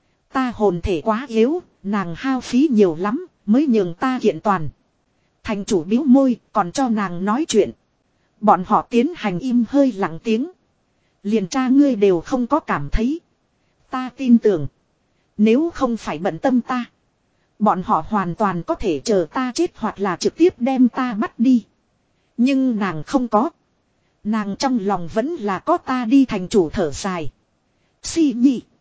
Ta hồn thể quá yếu. Nàng hao phí nhiều lắm. Mới nhường ta kiện toàn. Thành chủ biếu môi còn cho nàng nói chuyện. Bọn họ tiến hành im hơi lặng tiếng. Liền cha ngươi đều không có cảm thấy. Ta tin tưởng. Nếu không phải bận tâm ta. Bọn họ hoàn toàn có thể chờ ta chết hoặc là trực tiếp đem ta bắt đi. Nhưng nàng không có. Nàng trong lòng vẫn là có ta đi. Thành chủ thở dài. Si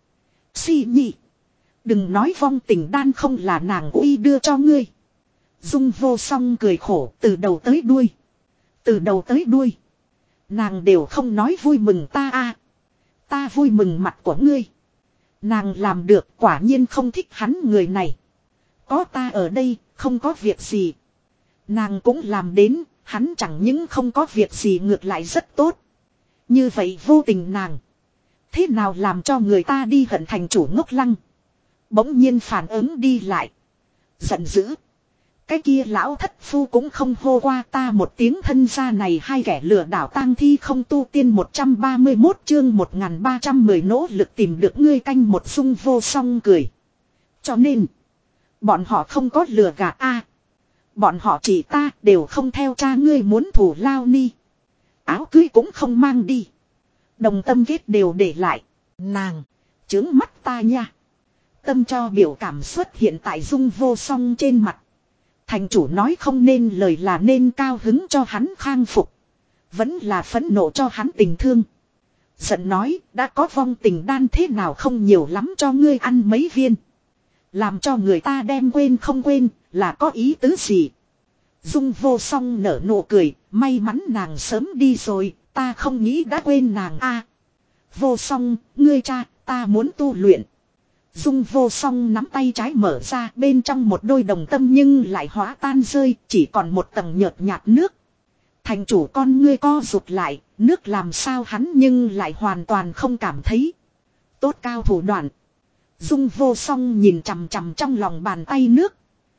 nhị. Đừng nói vong tình đan không là nàng uy đưa cho ngươi. Dung Vô Song cười khổ từ đầu tới đuôi. Từ đầu tới đuôi. Nàng đều không nói vui mừng ta a. Ta vui mừng mặt của ngươi. Nàng làm được quả nhiên không thích hắn người này. Có ta ở đây không có việc gì. Nàng cũng làm đến. Hắn chẳng những không có việc gì ngược lại rất tốt. Như vậy vô tình nàng. Thế nào làm cho người ta đi hận? Thành chủ ngốc lăng. Bỗng nhiên phản ứng đi lại. Giận dữ. Cái kia lão thất phu cũng không hô qua ta một tiếng. Thân gia này hai kẻ lừa đảo tang thi không tu tiên. 131 chương 1310 nỗ lực tìm được ngươi canh một. Dung Vô Song cười. Cho nên bọn họ không có lừa gạt a. Bọn họ chỉ ta đều không theo cha ngươi muốn thủ lao ni. Áo cưới cũng không mang đi. Đồng tâm kết đều để lại. Nàng chướng mắt ta nha. Tâm cho biểu cảm xuất hiện tại Dung Vô Song trên mặt. Thành chủ nói không nên lời là nên cao hứng cho hắn khang phục. Vẫn là phẫn nộ cho hắn tình thương. Giận nói đã có vong tình đan thế nào không nhiều lắm cho ngươi ăn mấy viên. Làm cho người ta đem quên không quên là có ý tứ gì. Dung Vô Song nở nụ cười. May mắn nàng sớm đi rồi. Ta không nghĩ đã quên nàng a. Vô Song ngươi cha ta muốn tu luyện. Dung Vô Song nắm tay trái mở ra bên trong một đôi đồng tâm nhưng lại hóa tan rơi chỉ còn một tầng nhợt nhạt nước. Thành chủ con ngươi co rụt lại, nước làm sao hắn nhưng lại hoàn toàn không cảm thấy. Tốt cao thủ đoạn. Dung Vô Song nhìn chằm chằm trong lòng bàn tay nước.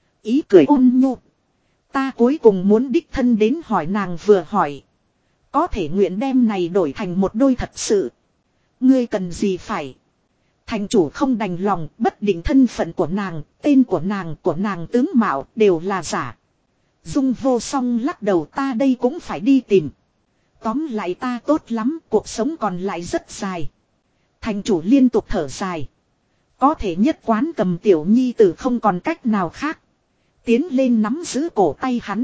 Ý cười ôn nhu. Ta cuối cùng muốn đích thân đến hỏi nàng vừa hỏi. Có thể nguyện đem này đổi thành một đôi thật sự. Ngươi cần gì phải. Thành chủ không đành lòng, bất định thân phận của nàng, tên của nàng tướng mạo đều là giả. Dung Vô Song lắc đầu, ta đây cũng phải đi tìm. Tóm lại ta tốt lắm, cuộc sống còn lại rất dài. Thành chủ liên tục thở dài. Có thể nhất quán cầm tiểu nhi tử không còn cách nào khác. Tiến lên nắm giữ cổ tay hắn.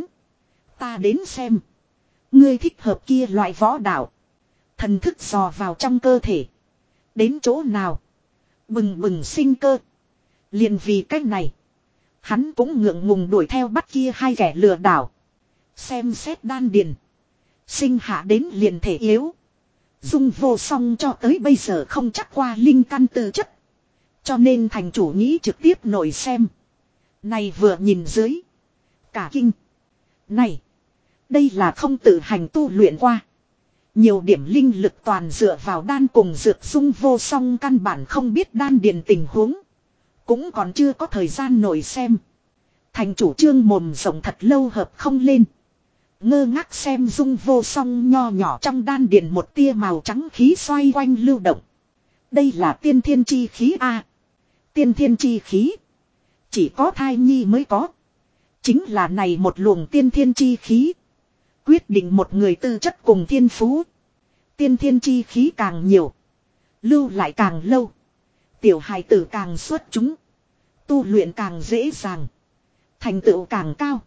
Ta đến xem. Ngươi thích hợp kia loại võ đạo. Thần thức dò vào trong cơ thể. Đến chỗ nào. Bừng bừng sinh cơ. Liền vì cách này. Hắn cũng ngượng ngùng đuổi theo bắt kia hai kẻ lừa đảo. Xem xét đan điền. Sinh hạ đến liền thể yếu. Dung Vô Song cho tới bây giờ không chắc qua linh căn tư chất. Cho nên thành chủ nghĩ trực tiếp nổi xem. Này vừa nhìn dưới. Cả kinh. Này. Đây là không tự hành tu luyện qua. Nhiều điểm linh lực toàn dựa vào đan cùng dược. Dung Vô Song căn bản không biết đan điền tình huống. Cũng còn chưa có thời gian nổi xem. Thành chủ trương mồm rộng thật lâu hợp không lên. Ngơ ngác xem Dung Vô Song nho nhỏ trong đan điền một tia màu trắng khí xoay quanh lưu động. Đây là tiên thiên chi khí a. Tiên thiên chi khí. Chỉ có thai nhi mới có. Chính là này một luồng tiên thiên chi khí. Quyết định một người tư chất cùng thiên phú. Tiên thiên chi khí càng nhiều. Lưu lại càng lâu. Tiểu hài tử càng xuất chúng. Tu luyện càng dễ dàng. Thành tựu càng cao.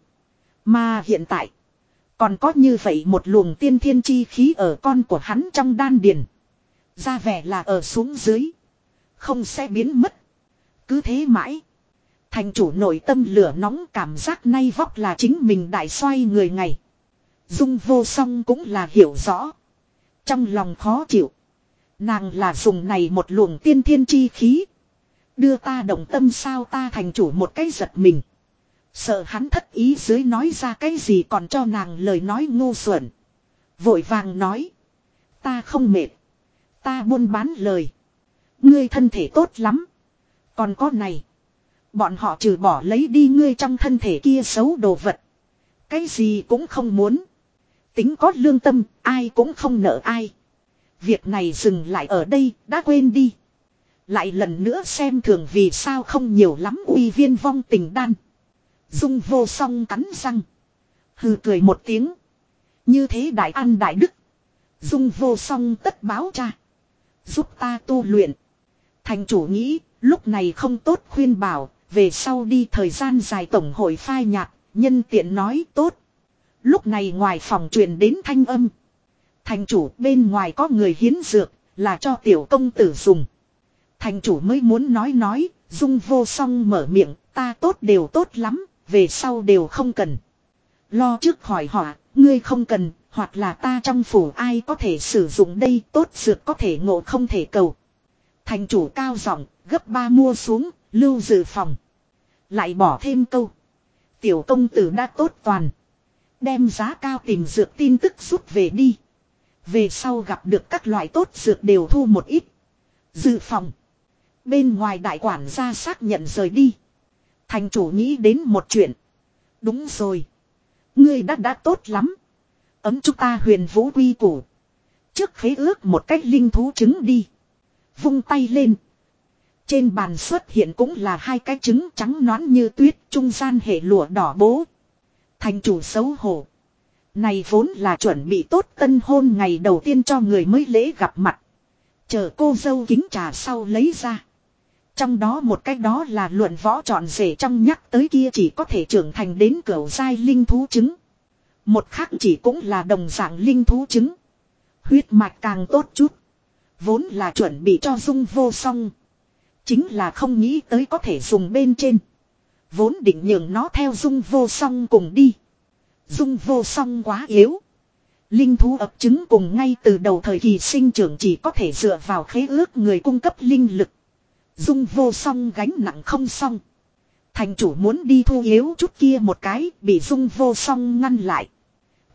Mà hiện tại. Còn có như vậy một luồng tiên thiên chi khí ở con của hắn trong đan điền. Ra vẻ là ở xuống dưới. Không sẽ biến mất. Cứ thế mãi. Thành chủ nội tâm lửa nóng cảm giác nay vóc là chính mình đại xoay người ngày. Dung Vô Song cũng là hiểu rõ. Trong lòng khó chịu. Nàng là dùng này một luồng tiên thiên chi khí. Đưa ta động tâm sao ta thành chủ một cái giật mình. Sợ hắn thất ý dưới nói ra cái gì còn cho nàng lời nói ngu xuẩn. Vội vàng nói. Ta không mệt. Ta buôn bán lời. Ngươi thân thể tốt lắm. Còn có này. Bọn họ trừ bỏ lấy đi ngươi trong thân thể kia xấu đồ vật. Cái gì cũng không muốn. Tính có lương tâm, ai cũng không nợ ai. Việc này dừng lại ở đây, đã quên đi. Lại lần nữa xem thường vì sao không nhiều lắm uy viên vong tình đan. Dung Vô Song cắn răng. Hừ cười một tiếng. Như thế đại ăn đại đức. Dung Vô Song tất báo cha. Giúp ta tu luyện. Thành chủ nghĩ, lúc này không tốt khuyên bảo, về sau đi thời gian dài tổng hội phai nhạt, nhân tiện nói tốt. Lúc này ngoài phòng truyền đến thanh âm. Thành chủ bên ngoài có người hiến dược, là cho tiểu công tử dùng. Thành chủ mới muốn nói, Dung Vô Song mở miệng, ta tốt đều tốt lắm, về sau đều không cần. Lo trước hỏi họ, ngươi không cần, hoặc là ta trong phủ ai có thể sử dụng đây, tốt dược có thể ngộ không thể cầu. Thành chủ cao giọng gấp 3 mua xuống, lưu dự phòng. Lại bỏ thêm câu. Tiểu công tử đã tốt toàn. Đem giá cao tìm dược tin tức rút về đi. Về sau gặp được các loại tốt dược đều thu một ít. Dự phòng. Bên ngoài đại quản gia xác nhận rời đi. Thành chủ nghĩ đến một chuyện. Đúng rồi. Ngươi đã tốt lắm. Ấm chúng ta huyền vũ quy củ. Trước khế ước một cách linh thú trứng đi. Vung tay lên. Trên bàn xuất hiện cũng là hai cái trứng trắng nõn như tuyết, trung gian hệ lụa đỏ bố. Thành chủ xấu hổ. Này vốn là chuẩn bị tốt tân hôn ngày đầu tiên cho người mới lễ gặp mặt. Chờ cô dâu kính trà sau lấy ra. Trong đó một cái đó là luận võ trọn rể trong nhắc tới kia chỉ có thể trưởng thành đến cửu giai linh thú trứng. Một khác chỉ cũng là đồng dạng linh thú trứng. Huyết mạch càng tốt chút. Vốn là chuẩn bị cho Dung Vô Song. Chính là không nghĩ tới có thể dùng bên trên. Vốn định nhường nó theo Dung Vô Song cùng đi. Dung Vô Song quá yếu. Linh thú ấp trứng cùng ngay từ đầu thời kỳ sinh trưởng chỉ có thể dựa vào khế ước người cung cấp linh lực. Dung Vô Song gánh nặng không xong. Thành chủ muốn đi thu yếu chút kia một cái, bị Dung Vô Song ngăn lại.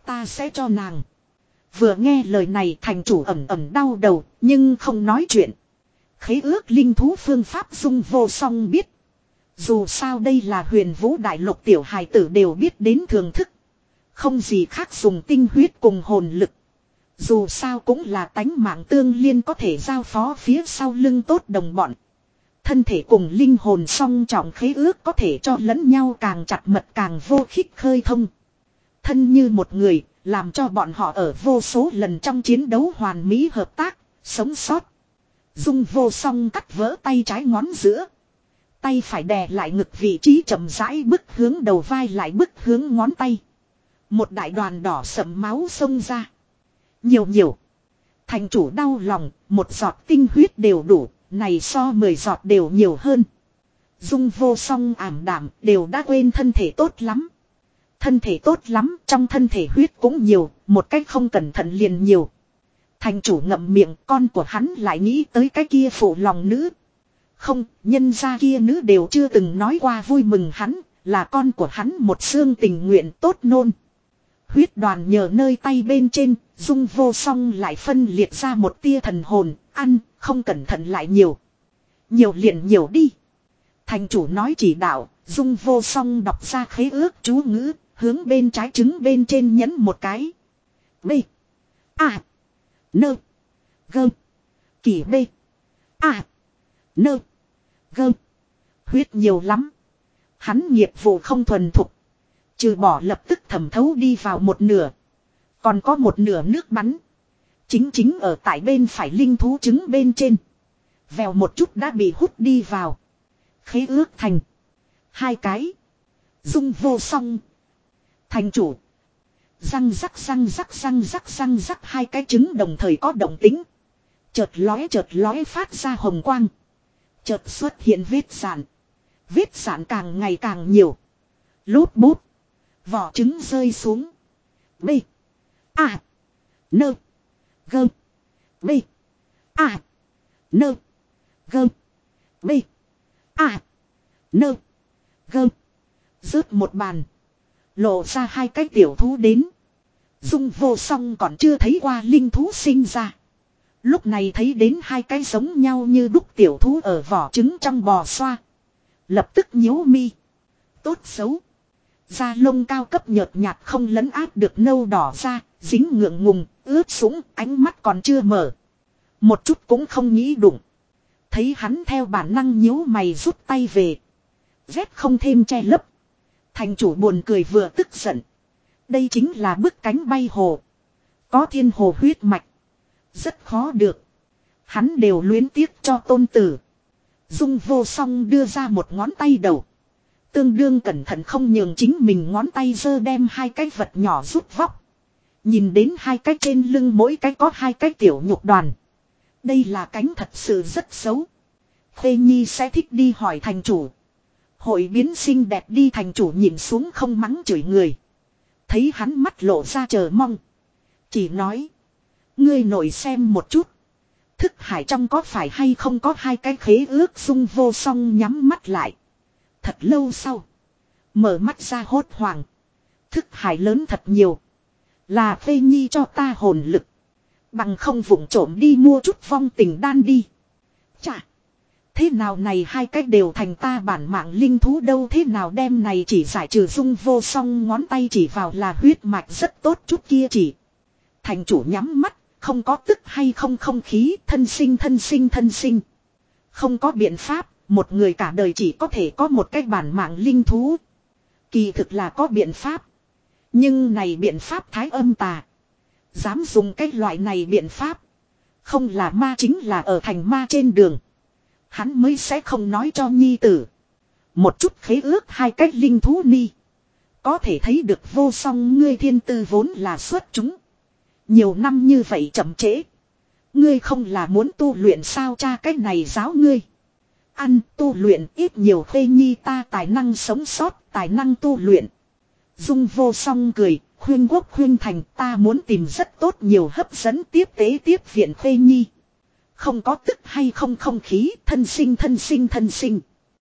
Ta sẽ cho nàng. Vừa nghe lời này thành chủ ẩm ẩm đau đầu, nhưng không nói chuyện. Khế ước linh thú phương pháp Dung Vô Song biết. Dù sao đây là Huyền Vũ Đại Lục tiểu hài tử đều biết đến thưởng thức. Không gì khác dùng tinh huyết cùng hồn lực. Dù sao cũng là tánh mạng tương liên có thể giao phó phía sau lưng tốt đồng bọn. Thân thể cùng linh hồn song trọng khế ước có thể cho lẫn nhau càng chặt mật càng vô khích khơi thông. Thân như một người, làm cho bọn họ ở vô số lần trong chiến đấu hoàn mỹ hợp tác, sống sót. Dung Vô Song cắt vỡ tay trái ngón giữa. Tay phải đè lại ngực vị trí chậm rãi bức hướng đầu vai lại bức hướng ngón tay. Một đại đoàn đỏ sẫm máu xông ra. Nhiều. Thành chủ đau lòng, một giọt tinh huyết đều đủ, này so 10 giọt đều nhiều hơn. Dung Vô Song ảm đạm, đều đã quên thân thể tốt lắm. Thân thể tốt lắm, trong thân thể huyết cũng nhiều, một cách không cẩn thận liền nhiều. Thành chủ ngậm miệng, con của hắn lại nghĩ tới cái kia phụ lòng nữ. Không, nhân gia kia nữ đều chưa từng nói qua vui mừng hắn, là con của hắn một xương tình nguyện tốt nôn. Huyết đoàn nhờ nơi tay bên trên, Dung Vô Song lại phân liệt ra một tia thần hồn, ăn, không cẩn thận lại nhiều. Nhiều liền nhiều đi. Thành chủ nói chỉ đạo, Dung Vô Song đọc ra khế ước chú ngữ, hướng bên trái trứng bên trên nhấn một cái. B. A. Nơ. Gơ. Kỳ B. A. Nơ. Gơ. Huyết nhiều lắm. Hắn nghiệp vụ không thuần thục. Trừ bỏ lập tức thẩm thấu đi vào một nửa. Còn có một nửa nước bắn. Chính ở tại bên phải linh thú trứng bên trên. Vèo một chút đã bị hút đi vào. Khế ước thành. 2 cái. Dung Vô Song. Thành chủ. Răng rắc 2 cái trứng đồng thời có động tính. Chợt lóe phát ra hồng quang. Chợt xuất hiện vết sạn. Vết sạn càng ngày càng nhiều. Lút bút. Vỏ trứng rơi xuống. B. A. Nơ. Gơ. B. A. Nơ. Gơ. B. A. Nơ. Gơ. Rớt một bàn. Lộ ra 2 cái tiểu thú đến. Dung Vô Song còn chưa thấy qua linh thú sinh ra. Lúc này thấy đến 2 cái giống nhau như đúc tiểu thú ở vỏ trứng trong bò xoa. Lập tức nhíu mi. Tốt xấu. Da lông cao cấp nhợt nhạt không lấn át được nâu đỏ ra, dính ngượng ngùng, ướt sũng, ánh mắt còn chưa mở. Một chút cũng không nghĩ đụng. Thấy hắn theo bản năng nhíu mày rút tay về. Vét không thêm che lấp. Thành chủ buồn cười vừa tức giận. Đây chính là bức cánh bay hồ. Có thiên hồ huyết mạch. Rất khó được. Hắn đều luyến tiếc cho tôn tử. Dung Vô Song đưa ra một ngón tay đầu. Tương đương cẩn thận không nhường chính mình ngón tay giơ đem 2 cái vật nhỏ rút vóc. Nhìn đến 2 cái trên lưng mỗi cái có 2 cái tiểu nhục đoàn. Đây là cánh thật sự rất xấu. Khê Nhi sẽ thích đi hỏi thành chủ. Hội biến xinh đẹp đi thành chủ nhìn xuống không mắng chửi người. Thấy hắn mắt lộ ra chờ mong. Chỉ nói. Ngươi nội xem một chút. Thức hải trong có phải hay không có 2 cái khế ước. Dung Vô Song nhắm mắt lại. Thật lâu sau. Mở mắt ra hốt hoảng. Thức hải lớn thật nhiều. Là Phê Nhi cho ta hồn lực. Bằng không vụng trộm đi mua chút vong tình đan đi. Chà. Thế nào này 2 cái đều thành ta bản mạng linh thú đâu thế nào đem này chỉ giải trừ. Dung Vô Song ngón tay chỉ vào là huyết mạch rất tốt chút kia chỉ. Thành chủ nhắm mắt. Không có tức hay không không khí. Thân sinh. Không có biện pháp. Một người cả đời chỉ có thể có một cái bản mạng linh thú. Kỳ thực là có biện pháp. Nhưng này biện pháp thái âm tà. Dám dùng cái loại này biện pháp. Không là ma chính là ở thành ma trên đường. Hắn mới sẽ không nói cho nhi tử. Một chút khế ước 2 cách linh thú ni. Có thể thấy được Vô Song ngươi thiên tư vốn là xuất chúng. Nhiều năm như vậy chậm trễ. Ngươi không là muốn tu luyện sao cha cách này giáo ngươi. Ăn tu luyện ít nhiều Khê Nhi ta tài năng sống sót, tài năng tu luyện. Dung Vô Song cười, khuyên quốc khuyên thành ta muốn tìm rất tốt nhiều hấp dẫn tiếp tế tiếp viện Khê Nhi. Không có tức hay không không khí, thân sinh.